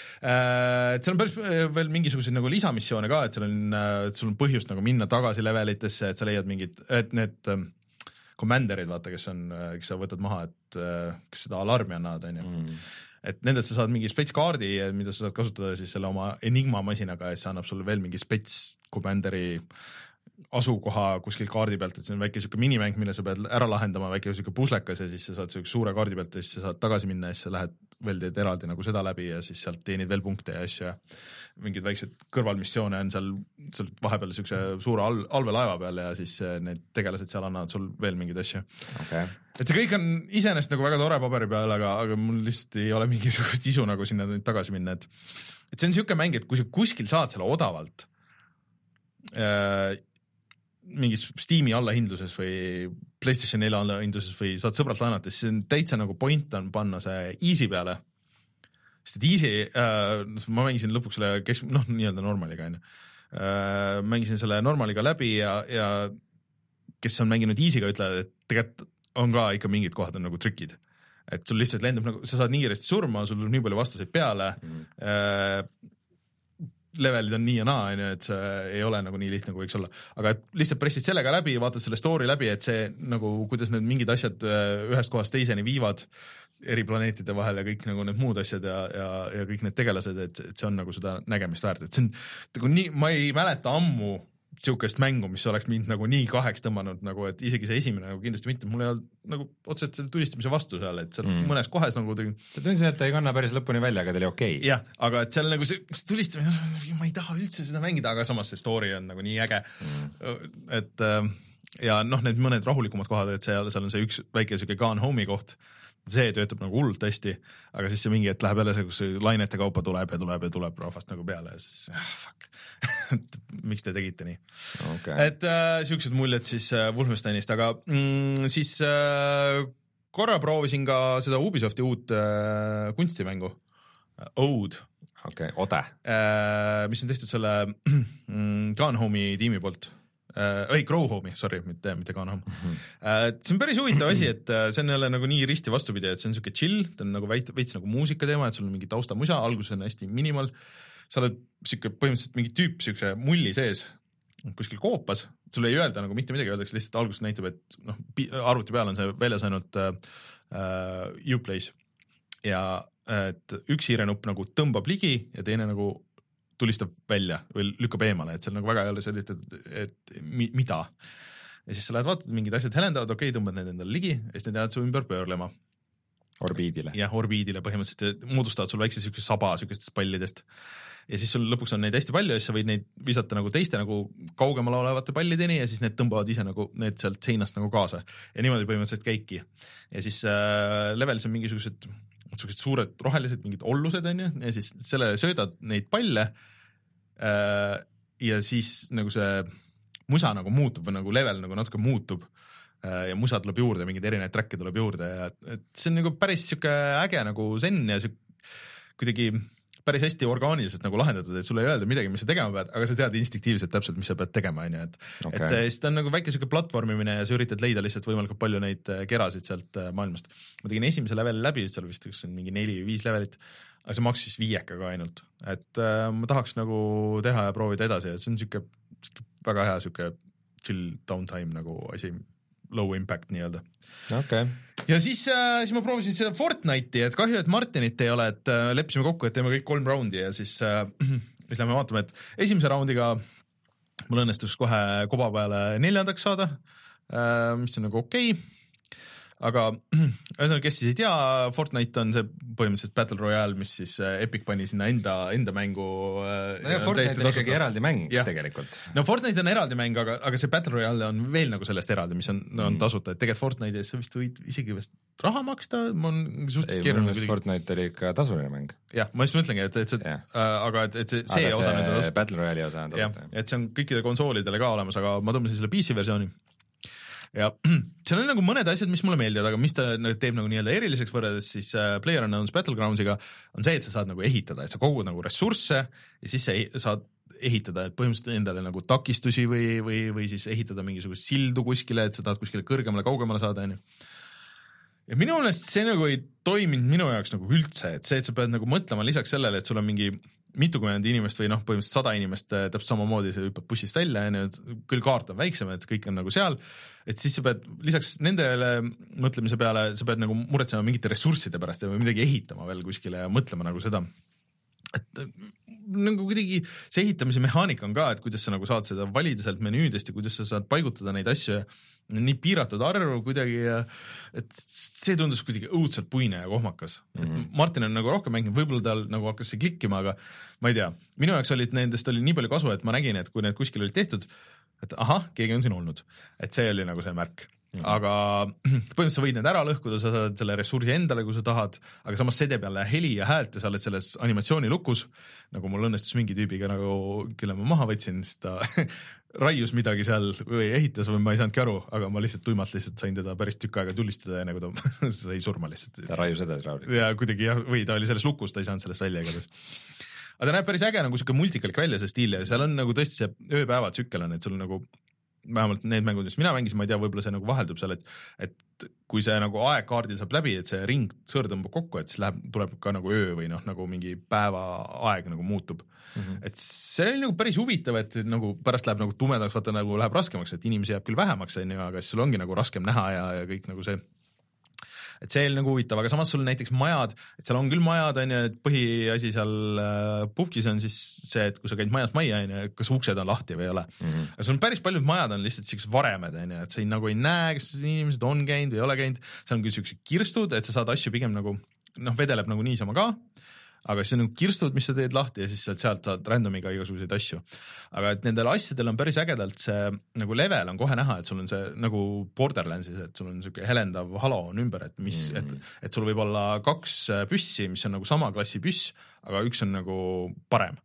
Et seal on päris veel mingisuguseid nagu lisamissioone ka, et seal on, et sul on põhjust nagu minna tagasi levelitesse, et sa leiad mingid, et need commanderid, vaata, kes on, kes sa võtad maha, et kes seda alarmi annavad, on ju. Mm. Et nendelt sa saad mingi spets kaardi, mida sa saad kasutada siis selle oma Enigma masinaga ja see annab sulle veel mingi spets commanderi asukoha kuskil kaardi pealt, et see on väike siuke minimäng, mille sa pead ära lahendama, väike siuke puslekas ja siis sa saad siuke suure kaardi pealt ja siis sa saad tagasi minna ja siis sa lähed veel teed eraldi nagu seda läbi ja siis sealt teenid veel punkte ja asju ja mingid väiksed kõrvalmissioone on seal, seal vahepeal siukse suure al, alvelaeva peal ja siis need tegelased seal annavad sul veel mingeid asju. Okay. Et see kõik on iseenesest nagu väga tore paberi peal, aga, aga mul lihtsalt ei ole mingisugust isu nagu sinna nüüd tagasi minna, et, et see on siuke mäng, et kui sa kuskil saad selle odavalt äh, mingis Steam'i allahindluses või PlayStation neli allahindluses või saad sõbralt laenata, siis see on täitsa nagu point on panna see easy peale. Sest et easy, äh, ma mängisin lõpuks selle kesk-, noh, nii-öelda normaliga, on ju. Äh, mängisin selle normaliga läbi ja, ja kes on mänginud easy'ga ütlevad, et tegelikult on ka ikka mingid kohad on nagu trikid. Et sul lihtsalt lendab nagu, sa saad nii kiiresti surma, sul on nii palju vastuseid peale, mm. äh, levelid on nii ja naa, et see ei ole nagu nii lihtne, kui võiks olla. Aga lihtsalt pressid sellega läbi, vaatad selle story läbi, et see nagu, kuidas need mingid asjad ühest kohast teiseni viivad eri planeetide vahel ja kõik nagu need muud asjad ja, ja, ja kõik need tegelased, et, et see on nagu seda nägemist väärt. Et see on, nagu nii, ma ei mäleta ammu siukest mängu, mis oleks mind nagu nii kaheks tõmmanud, nagu, et isegi see esimene nagu kindlasti mitte, mul ei olnud nagu otseselt selle tulistamise vastu seal, et seal mm. mõnes kohes nagu tegin. Ta tundsin, et ta ei kanna päris lõpuni välja, aga ta oli okei. Okay. Jah, aga et seal nagu see tulistamine, ma ei taha üldse seda mängida, aga samas see story on nagu nii äge. Mm. Et ja noh, need mõned rahulikumad kohad, et seal, seal on see üks väike siuke Gone Home'i koht, see töötab nagu hullult hästi, aga siis see mingi, et läheb jälle see, kus lainete kaupa tuleb ja tuleb ja tuleb rahvast nagu peale ja siis ah, fuck miks te tegite nii okay. Et äh, siuksed muljed siis äh, Wolfensteinist, aga mm, siis äh, korra proovisin ka seda Ubisofti uut äh, kunstimängu äh, Ode okay, Ode äh, mis on tehtud selle mm, Gone Home'i tiimi poolt äh, ei, Grow Home'i, sorry, mitte, mitte Gone Home mm-hmm. äh, see on päris huvitav asi, et äh, see on jälle nagu nii risti vastupidi, et see on siuke chill, ta on nagu veits, veits nagu muusika teema, et sul on mingi taustamusa, alguses on hästi minimal, sa oled siuke põhimõtteliselt mingi tüüp siukse mulli sees kuskil koopas, sulle ei öelda nagu mitte midagi, öeldakse lihtsalt alguses näitab, et noh, arvuti peal on see väljas ainult äh, Uplays ja et üks hiirenupp nagu tõmbab ligi ja teine nagu tulistab välja või lükkab eemale, et seal nagu väga ei ole sellist, et, et mi, mida. Ja siis sa lähed vaatad, mingid asjad helendavad, okei, okay, tõmbad need endale ligi ja siis need jäävad su ümber pöörlema. Orbiidile. Jah, orbiidile põhimõtteliselt moodustavad sul väikse siukse saba siukestest pallidest ja siis sul lõpuks on neid hästi palju ja siis sa võid neid visata nagu teiste nagu kaugemal olevate pallideni ja siis need tõmbavad ise nagu need sealt seinast nagu kaasa ja niimoodi põhimõtteliselt käiki ja siis äh, levelis on mingisugused sellised suured rohelised mingid ollused on ju, ja siis sellele söödad neid palle äh, ja siis nagu see musa nagu muutub või nagu level nagu natuke muutub äh, ja musa tuleb juurde, mingeid erinevaid track'e tuleb juurde ja et see on nagu päris siuke äge nagu zen ja siuke kuidagi päris hästi orgaaniliselt nagu lahendatud, et sulle ei öelda midagi, mis sa tegema pead, aga sa tead instinktiivselt täpselt, mis sa pead tegema, on ju, et okay. et siis ta on nagu väike siuke platvormimine ja sa üritad leida lihtsalt võimalikult palju neid kerasid sealt maailmast. Ma tegin esimese leveli läbi, seal vist üks on mingi neli või viis levelit, aga see maksis viiekaga ainult, et äh, ma tahaks nagu teha ja proovida edasi, et see on siuke, siuke väga hea siuke chill downtime nagu asi, low impact nii-öelda. Okay. Ja siis, äh, siis ma proovisin seda Fortnite'i, et kahju, et Martinit ei ole, et äh, leppisime kokku, et teeme kõik kolm raundi ja siis, äh, siis lähme vaatame, et esimese raundiga mul õnnestus kohe koba peale neljandaks saada, äh, mis on nagu okei okay. Aga ühesõnaga, kes siis ei tea, Fortnite on see põhimõtteliselt Battle Royale, mis siis Epic pani sinna enda, enda mängu. No ja Fortnite on ikkagi eraldi mäng ja. Tegelikult. No Fortnite on eraldi mäng, aga, aga see Battle Royale on veel nagu sellest eraldi, mis on, on tasuta, et tegelikult Fortnite'is sa vist võid isegi vist raha maksta, ma on suhteliselt keeruline. Ei, Fortnite oli ikka tasuline mäng. Jah, ma just mõtlengi, et, et see, äh, aga et, et see, see aga osa see nüüd on tasuta. Battle Royale'i osa on tasuta. Et see on kõikide konsoolidele ka olemas, aga ma tõmbasin selle P C versiooni. Ja seal on nagu mõned asjad, mis mulle meeldivad, aga mis ta teeb nagu nii-öelda eriliseks võrreldes siis äh, PlayerUnknown's Battlegroundsiga on see, et sa saad nagu ehitada, et sa kogud nagu ressursse ja siis sa saad ehitada, et põhimõtteliselt endale nagu takistusi või, või, või siis ehitada mingisugust sildu kuskile, et sa tahad kuskile kõrgemale, kaugemale saada, enne. Ja minu meelest see nagu ei toiminud minu jaoks nagu üldse, et see, et sa pead nagu mõtlema lisaks sellele, et sul on mingi mitukümmend inimest või noh, põhimõtteliselt sada inimest täpselt samamoodi, sa hüppad bussist välja, küll kaart on väiksem, et kõik on nagu seal, et siis sa pead lisaks nendele mõtlemise peale, sa pead nagu muretsema mingite ressursside pärast ja midagi ehitama veel kuskile ja mõtlema nagu seda, et nagu kuidagi see ehitamise mehaanika on ka, et kuidas sa nagu saad seda valida sealt menüüdest ja kuidas sa saad paigutada neid asju ja nii piiratud arvu kuidagi ja et see tundus kuidagi õudselt puine ja kohmakas. Mm-hmm. Martin on nagu rohkem mänginud, võib-olla tal nagu hakkas see klikkima, aga ma ei tea. Minu jaoks olid nendest oli nii palju kasu, et ma nägin, et kui need kuskil olid tehtud, et ahah, keegi on siin olnud. Et see oli nagu see märk. Mm-hmm. Aga põhimõtteliselt sa võid need ära lõhkuda, sa saad selle ressursi endale, kui sa tahad, aga samas sede peale heli ja häält ja sa oled selles animatsiooni lukus, nagu mul õnnestus mingi tüübiga, nagu, kelle ma maha võtsin, siis ta raius midagi seal või ehitas või ma ei saanudki aru, aga ma lihtsalt tuimalt lihtsalt sain teda päris tükk aega tulistada ja nagu ta sai surma lihtsalt. Ta raius edasi raudselt. Ja kuidagi jah, või ta oli selles lukus, ta ei saanud sellest välja igatahes. Aga ta näeb päris äge nagu siuke multikalik välja see stiil ja seal on nagu tõesti see ööpäeva tsükkel on, et sul nagu vähemalt need mängud, mis mina mängisin, ma ei tea, võib-olla see nagu vaheldub seal, et, et kui see nagu aeg kaardil saab läbi, et see ring sõõr tõmbab kokku, et siis läheb, tuleb ka nagu öö või noh, nagu mingi päeva aeg nagu muutub. Mm-hmm. Et see oli nagu päris huvitav, et nagu pärast läheb nagu tumedaks, vaata nagu läheb raskemaks, et inimesi jääb küll vähemaks, aga siis sul ongi nagu raskem näha ja, ja kõik nagu see. Et see oli nagu huvitav, aga samas sul näiteks majad, et seal on küll majad, on ju, et põhiasi seal äh, pubkis on siis see, et kui sa käid majast majja, on ju, kas uksed on lahti või ei ole. Mm-hmm. Aga sul on päris paljud majad on lihtsalt siuksed varemed, on ju, et sa ei, nagu ei näe, kas inimesed on käinud või ei ole käinud. See on küll siuksed kirstud, et sa saad asju pigem nagu, noh, vedeleb nagu niisama ka, aga siis on nagu kirstud, mis sa teed lahti ja siis sealt saad randomiga igasuguseid asju. Aga et nendel asjadel on päris ägedalt see nagu level on kohe näha, et sul on see nagu Borderlandsis, et sul on siuke helendav halo on ümber, et mis, mm. et, et sul võib olla kaks püssi, mis on nagu sama klassi püss, aga üks on nagu parem.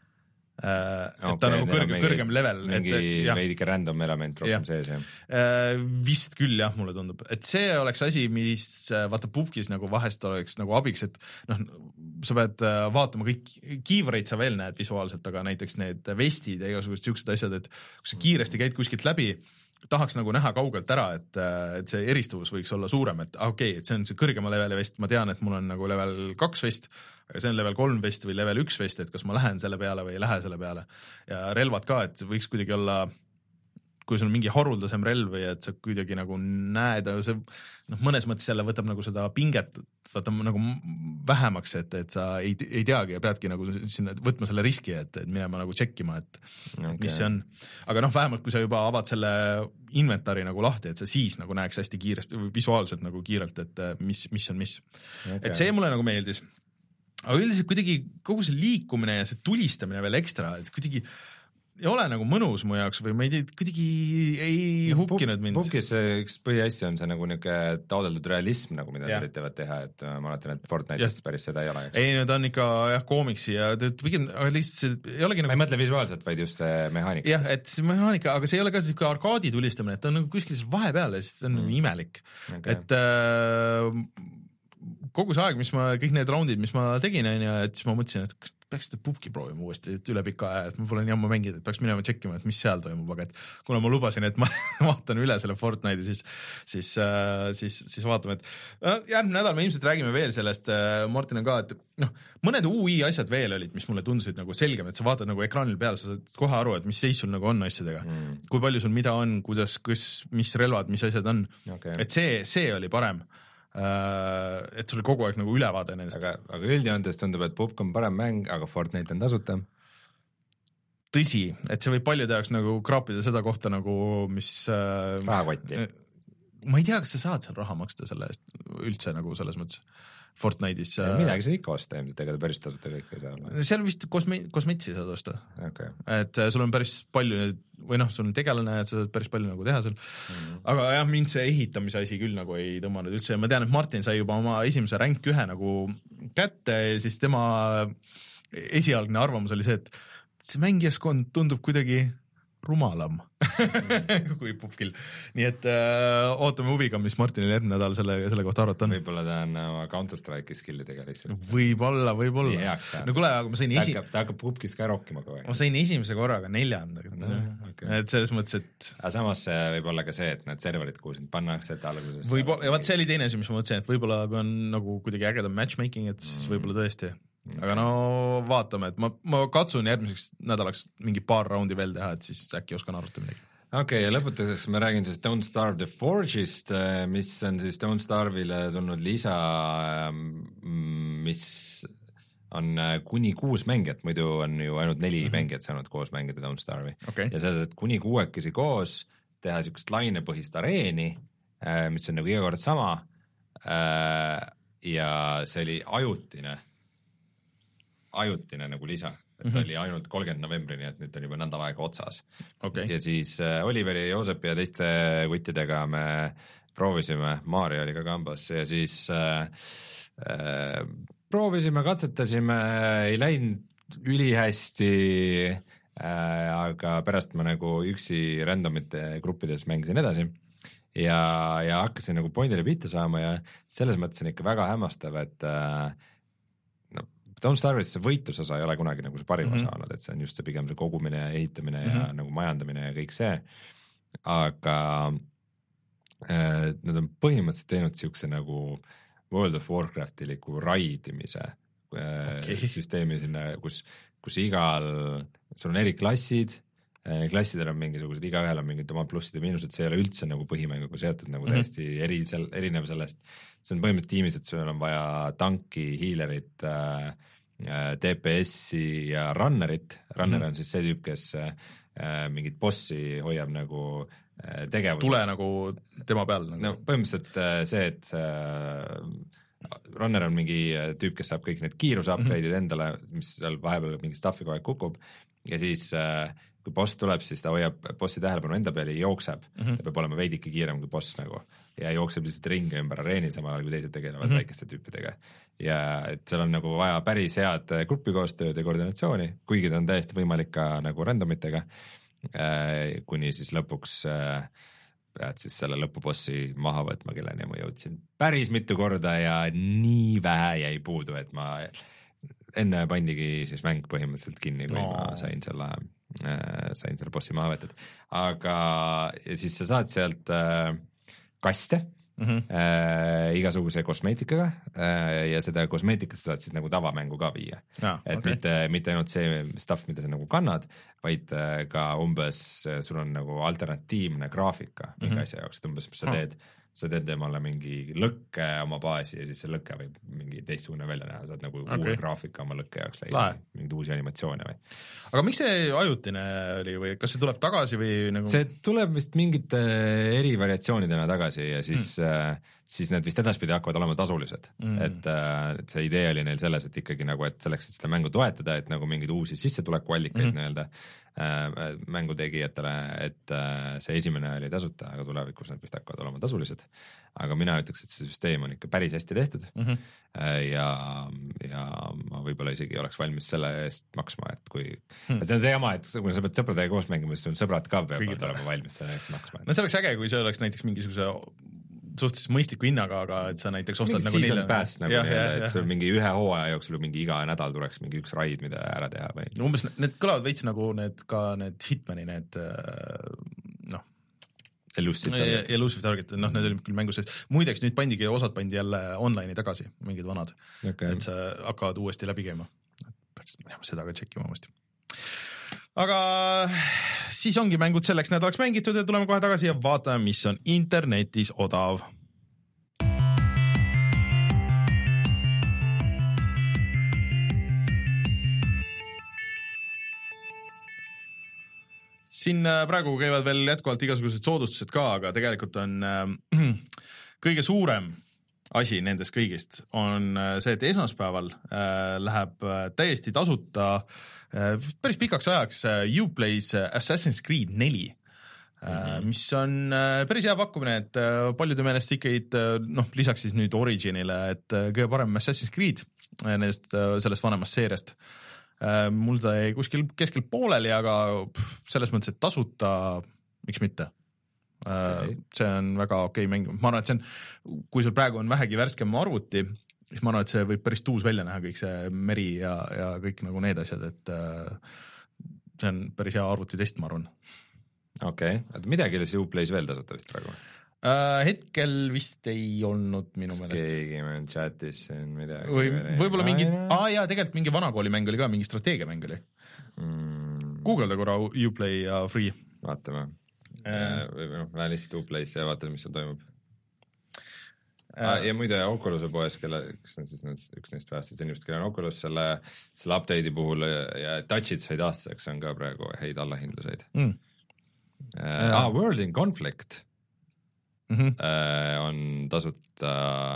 Uh, et okay, ta on nagu kõrgem, kõrgem level. Mingi veidike random element rohkem sees, jah? Uh, vist küll, jah, mulle tundub. Et see oleks asi, mis vaata pubkis nagu vahest oleks nagu abiks, et noh, sa pead vaatama kõik, kiivreid sa veel näed visuaalselt, aga näiteks need vestid ja igasugused siuksed asjad, et kui sa kiiresti käid kuskilt läbi, tahaks nagu näha kaugelt ära, et, et see eristuvus võiks olla suurem, et okei, okay, et see on see kõrgema leveli vest, ma tean, et mul on nagu level kaks vest, aga see on level kolm vest või level üks vest, et kas ma lähen selle peale või ei lähe selle peale. Ja relvad ka, et võiks kuidagi olla, kui sul on mingi haruldasem relv või et sa kuidagi nagu näed, see noh, mõnes mõttes jälle võtab nagu seda pinget, võtab nagu vähemaks, et, et sa ei, ei teagi ja peadki nagu sinna võtma selle riski, et, et minema nagu tšekkima, et okay. mis see on. Aga noh, vähemalt kui sa juba avad selle inventari nagu lahti, et sa siis nagu näeks hästi kiiresti, visuaalselt nagu kiirelt, et mis, mis on mis. Okay. Et see mulle nagu meeldis. Aga üldiselt kuidagi kogu see liikumine ja see tulistamine veel ekstra, et kuidagi ei ole nagu mõnus mu jaoks või ma ei tea, kuidagi ei hukkinud mind. Pukis üks põhiasja on see nagu niisugune taodeldud realism, nagu mida nad üritavad teha, et ma mäletan, et Fortnite'is päris seda ei ole. Ei, need on ikka jah, koomiksi ja pigem, aga lihtsalt ei olegi nagu... ma ei mõtle visuaalselt, vaid just see mehaanika. jah, et see mehaanika, aga see ei ole ka selline arkaadi tulistamine, et ta on nagu kuskil vahepeal ja siis ta on mm. imelik. Okay. Et äh, kogu see aeg, mis ma, kõik need roundid, mis ma tegin, et siis ma mõtlesin, et peaks seda pubki proovima uuesti üle pika aja, et ma pole nii ammu mängida, et peaks minema tšekkima, et mis seal toimub, aga et kuna ma lubasin, et ma vaatan üle selle Fortnite'i, siis, siis, siis, siis vaatame, et järgmine nädal me ilmselt räägime veel sellest, Martin on ka, et noh, mõned U I asjad veel olid, mis mulle tundusid nagu selgem, et sa vaatad nagu ekraanil peale, sa saad kohe aru, et mis seis sul nagu on asjadega, mm. kui palju sul mida on, kuidas, kus, mis relvad, mis asjad on, okay. et see, see oli parem. Et sul kogu aeg nagu ülevaade nendest. Aga, aga üldjoontes tundub, et Pupk on parem mäng, aga Fortnite on tasuta. Tõsi, et see võib paljude jaoks nagu kraapida seda kohta nagu, mis... Rahakotti. Ma ei tea, kas sa saad seal raha maksta selle eest üldse nagu selles mõttes. Fortnite'is. Midagi sa ikka osta, ilmselt ega ta päris tasuta kõik ei saa. Seal vist kosme- kosmetsi saad osta. Okay. Et sul on päris palju, või noh, sul on tegelane, et sa saad päris palju nagu teha seal. Mm-hmm. Aga jah, mind see ehitamise asi küll nagu ei tõmmanud üldse. Ma tean, et Martin sai juba oma esimese rank ühe nagu kätte ja siis tema esialgne arvamus oli see, et see mängijaskond tundub kuidagi rumalam kui Pupkil. Nii et äh, ootame huviga, mis Martinil järgmine nädal selle, selle kohta arvata on. Võib-olla ta on oma Counter-Strike'i skillidega lihtsalt. Võib-olla, võib-olla. No kuule, aga ma sain ta esi... hakkab, ta hakkab Pupkis ka rokkima kogu aeg. Ma sain esimese korraga neljanda. No, okay. Et selles mõttes, et... Aga samas võib olla ka see, et need serverid, kuhu sind pannakse, et alguses... Võib-olla, ja vaat see oli teine asi, mis ma mõtlesin, et võib-olla on nagu kuidagi ägedam matchmaking, et siis võib-olla tõesti... aga no vaatame, et ma, ma katsun järgmiseks nädalaks mingi paar raundi veel teha, et siis äkki oskan arvata midagi. Okei, okay, ja lõpetuseks ma räägin siis Don't Starve the Forge'ist, mis on siis Don't Starve'ile tulnud lisa, mis on kuni kuus mängijat, muidu on ju ainult neli mm-hmm. mängijat saanud koos mängida Don't Starve'i. Okay. Ja selles, et kuni kuuekesi koos teha niisugust lainepõhist areeni, mis on nagu iga kord sama, ja see oli ajutine ajutine nagu lisa, et mm-hmm. oli ainult kolmkümmend novembrini, et nüüd on juba nädal aega otsas. Okay. Ja siis äh, Oliveri, Joosepi ja teiste kuttidega me proovisime, Maarja oli ka kambas ja siis äh, äh, proovisime, katsetasime, ei läinud ülihästi, äh, aga pärast ma nagu üksi randomite gruppides mängisin edasi ja, ja hakkasin nagu pointile pihta saama ja selles mõttes on ikka väga hämmastav, et äh, Don't Starve'is see võitlusosa ei ole kunagi nagu see parim mm-hmm. osa olnud, et see on just see pigem see kogumine ja ehitamine mm-hmm. ja nagu majandamine ja kõik see, aga äh, nad on põhimõtteliselt teinud siukse nagu World of Warcraftiliku raidimise äh, okay. süsteemi sinna, kus, kus igal, sul on eri klassid, äh, klassidel on mingisugused, igaühel on mingid omad plussid ja miinused, see ei ole üldse nagu põhimänguga seotud nagu mm-hmm. täiesti eri, sel, erinev sellest. See on põhimõtteliselt tiimis, et sul on vaja tanki, hiilerit, äh, D P S-i ja runnerit. Runner mm-hmm. on siis see tüüp, kes äh, mingit bossi hoiab nagu äh, tegevuses. Tule nagu tema peal. Nagu. No põhimõtteliselt äh, see, et äh, runner on mingi tüüp, kes saab kõik need kiiruse-upgrade'id mm-hmm. endale, mis seal vahepeal mingi staffi kogu aeg kukub ja siis äh, kui boss tuleb, siis ta hoiab bossi tähelepanu enda peale ja jookseb. Mm-hmm. Ta peab olema veidike kiirem kui boss nagu ja jookseb lihtsalt ringi ümber areenil, samal ajal kui teised tegelevad mm-hmm. väikeste tüüpidega. Ja et seal on nagu vaja päris head grupikoostööd ja koordinatsiooni, kuigi ta on täiesti võimalik ka nagu randomitega, äh, kuni siis lõpuks äh, pead siis selle lõpubossi maha võtma, kelleni ma jõudsin päris mitu korda ja nii vähe jäi puudu, et ma enne pandigi siis mäng põhimõtteliselt kinni, kui no. ma sain selle äh, sain selle bossi maha võetud. Aga ja siis sa saad sealt äh, kaste mm-hmm. äh, igasuguse kosmeetikaga äh, ja seda kosmeetikat sa saad siis nagu tavamängu ka viia. Ah, et okay. mitte, mitte ainult see stuff, mida sa nagu kannad, vaid äh, ka umbes sul on nagu alternatiivne graafika mingi mm-hmm. asja jaoks, et umbes sa teed ah. sa teed temale mingi lõkke oma baasi ja siis see lõkke võib mingi teistsugune välja näha, saad nagu okay. uue graafika oma lõkke jaoks leida, mingid uusi animatsioone või. Aga miks see ajutine oli või kas see tuleb tagasi või nagu? See tuleb vist mingite eri variatsioonidena tagasi ja siis mm. äh, siis need vist edaspidi hakkavad olema tasulised mm. et, äh, et see idee oli neil selles, et ikkagi nagu, et selleks, et seda mängu toetada, et nagu mingeid uusi sissetulekuallikaid mm. nii-öelda äh, mängutegijatele, et äh, see esimene oli tasuta, aga tulevikus nad vist hakkavad olema tasulised. aga mina ütleks, et see süsteem on ikka päris hästi tehtud mm -hmm. ja, ja ma võib-olla isegi oleks valmis selle eest maksma, et kui hmm. et see on see jama, et kui sa pead sõpradega koos mängima, siis sõbrad ka peavad olema valmis selle eest maksma. no see oleks äge, kui see oleks näiteks mingisuguse suhteliselt mõistliku hinnaga, aga et sa näiteks ostad mingi nagu season pass nagu ja, neile, ja, et sul mingi ühe hooaja jooksul mingi iga nädal tuleks mingi üks raid, mida ära teha või no, umbes need kõlavad veits nagu need ka need Hitmani need noh Elusive Target, Elusive Target, noh need olid küll mängus sees, muideks nüüd pandigi, osad pandi jälle online'i tagasi, mingid vanad okay. et sa hakkavad uuesti läbi käima, peaks minema seda ka tšekkima uuesti. Aga siis ongi mängud selleks nädalaks mängitud ja tuleme kohe tagasi ja vaatame, mis on internetis odav. Siin praegu käivad veel jätkuvalt igasugused soodustused ka, aga tegelikult on äh, kõige suurem asi nendest kõigist on see, et esmaspäeval äh, läheb täiesti tasuta äh, päris pikaks ajaks äh, Uplay's Assassin's Creed neli, äh, mm-hmm. mis on äh, päris hea pakkumine, et äh, paljude meelest ikkagi äh, noh, lisaks siis nüüd Originile, et äh, kõige parem Assassin's Creed äh, nendest, äh, sellest vanemast seeriast. äh, mul ta jäi kuskil keskel pooleli, aga pff, selles mõttes, et tasuta, miks mitte? Okay. see on väga okei okay mäng, ma arvan, et see on, kui sul praegu on vähegi värskem arvuti, siis ma arvan, et see võib päris tuus välja näha, kõik see meri ja, ja kõik nagu need asjad, et see on päris hea arvutitest, ma arvan. Okei, okay. midagi oli see Uplay's veel tasuta vist praegu? Uh, hetkel vist ei olnud minu meelest. Keegi meil chatis siin midagi. Või võib-olla mingi, aa jaa, tegelikult mingi vanakoolimäng oli ka, mingi strateegiamäng oli mm.. Google'da korra Uplay ja Free. Vaatame. või noh, lähen lihtsalt Uplay'sse ja vaatan, mis seal toimub. ja muide Oculus'e poes, kelle, kes on siis need, üks neist vähestest inimest, kelle on Oculus selle, selle update'i puhul ja touch'id said aastaseks, on ka praegu häid allahindluseid mm. äh, ah, World in Conflict mm -hmm. äh, on tasuta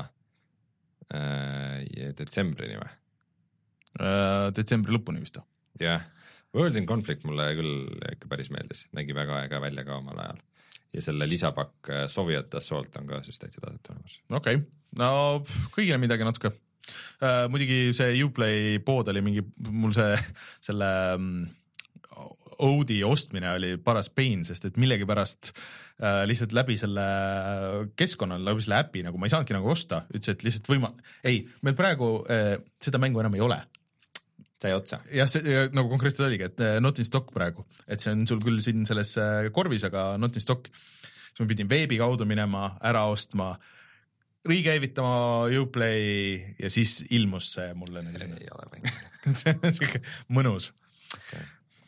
äh, detsembrini või? Äh, detsembri lõpuni vist. jah, World in Conflict mulle küll ikka päris meeldis, nägi väga äge välja ka omal ajal. Ja selle lisapakk Soviet Assault on ka siis täitsa tasuta olemas. Okei, okay. no kõigile midagi natuke. Uh, muidugi see Uplay pood oli mingi, mul see selle um, Audi ostmine oli paras pain, sest et millegipärast uh, lihtsalt läbi selle keskkonna, läbi selle äpi, nagu ma ei saanudki nagu osta, ütles, et lihtsalt võima-, ei, meil praegu uh, seda mängu enam ei ole. sai otsa. jah, see nagu konkreetselt oligi, et not in stock praegu, et see on sul küll siin selles korvis, aga not in stock. siis ma pidin veebi kaudu minema, ära ostma, riikäivitama Uplay ja siis ilmus see mulle. ei ole või. see on siuke mõnus. Okay.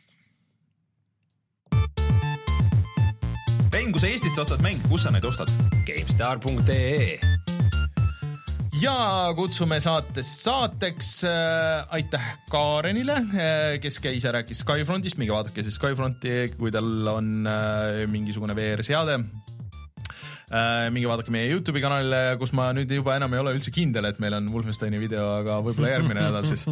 Rein, kui sa Eestist ostad mäng, kus sa neid ostad? GameStar punkt ee ja kutsume saates saateks äh, aitäh Kaarenile, äh, kes käis ja rääkis Skyfrontist, minge vaadake siis Skyfronti, kui tal on äh, mingisugune V R-seade. Äh, minge vaadake meie YouTube'i kanalile, kus ma nüüd juba enam ei ole üldse kindel, et meil on Wolfensteini video, aga võib-olla järgmine nädal siis.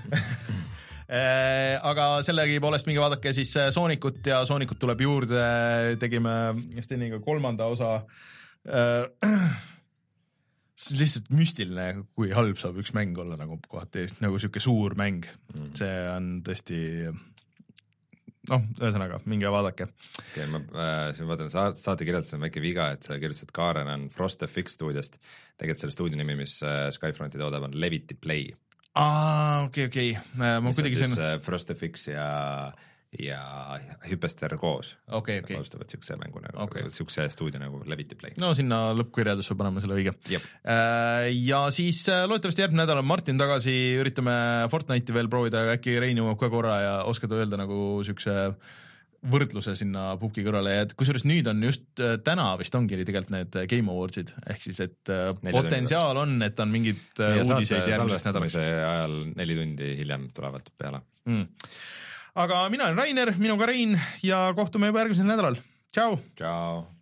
äh, aga sellegi poolest minge vaadake siis Soonikut ja Soonikut tuleb juurde, tegime Steniga kolmanda osa äh, see on lihtsalt müstiline, kui halb saab üks mäng olla nagu kohati, nagu siuke suur mäng. Mm. see on tõesti noh, ühesõnaga, minge vaadake. Okay, ma äh, siin vaatan saate, saate kirjelduses on väike viga, et sa kirjutasid, et Kaaren on Frost F X stuudiost. Tegelikult selle stuudio nimi, mis äh, Skyfronti toodab, on Levity Play. Aa, okei, okay, okei okay. äh, mis on siis äh, Frost F X ja ja Hypester koos. Okei, okei. Alustavad siukse mängu nagu, okay. siukse stuudio nagu Levity Play. No sinna lõppkirjadus võib panema selle õige. Äh, ja siis loodetavasti järgmine nädal on Martin tagasi, üritame Fortnite'i veel proovida, äkki Rein jõuab ka korra ja oskad öelda nagu siukse võrdluse sinna pubki kõrvale ja kusjuures nüüd on just täna vist ongi tegelikult need Game Awardsid, ehk siis et neli potentsiaal on, et on mingid ja uudiseid järgmiseks nädalaks. Ajal neli tundi hiljem tulevad peale. Mm. Aga mina olen Rainer, minuga Rein ja kohtume juba järgmisel nädalal. Tšau! Tšau!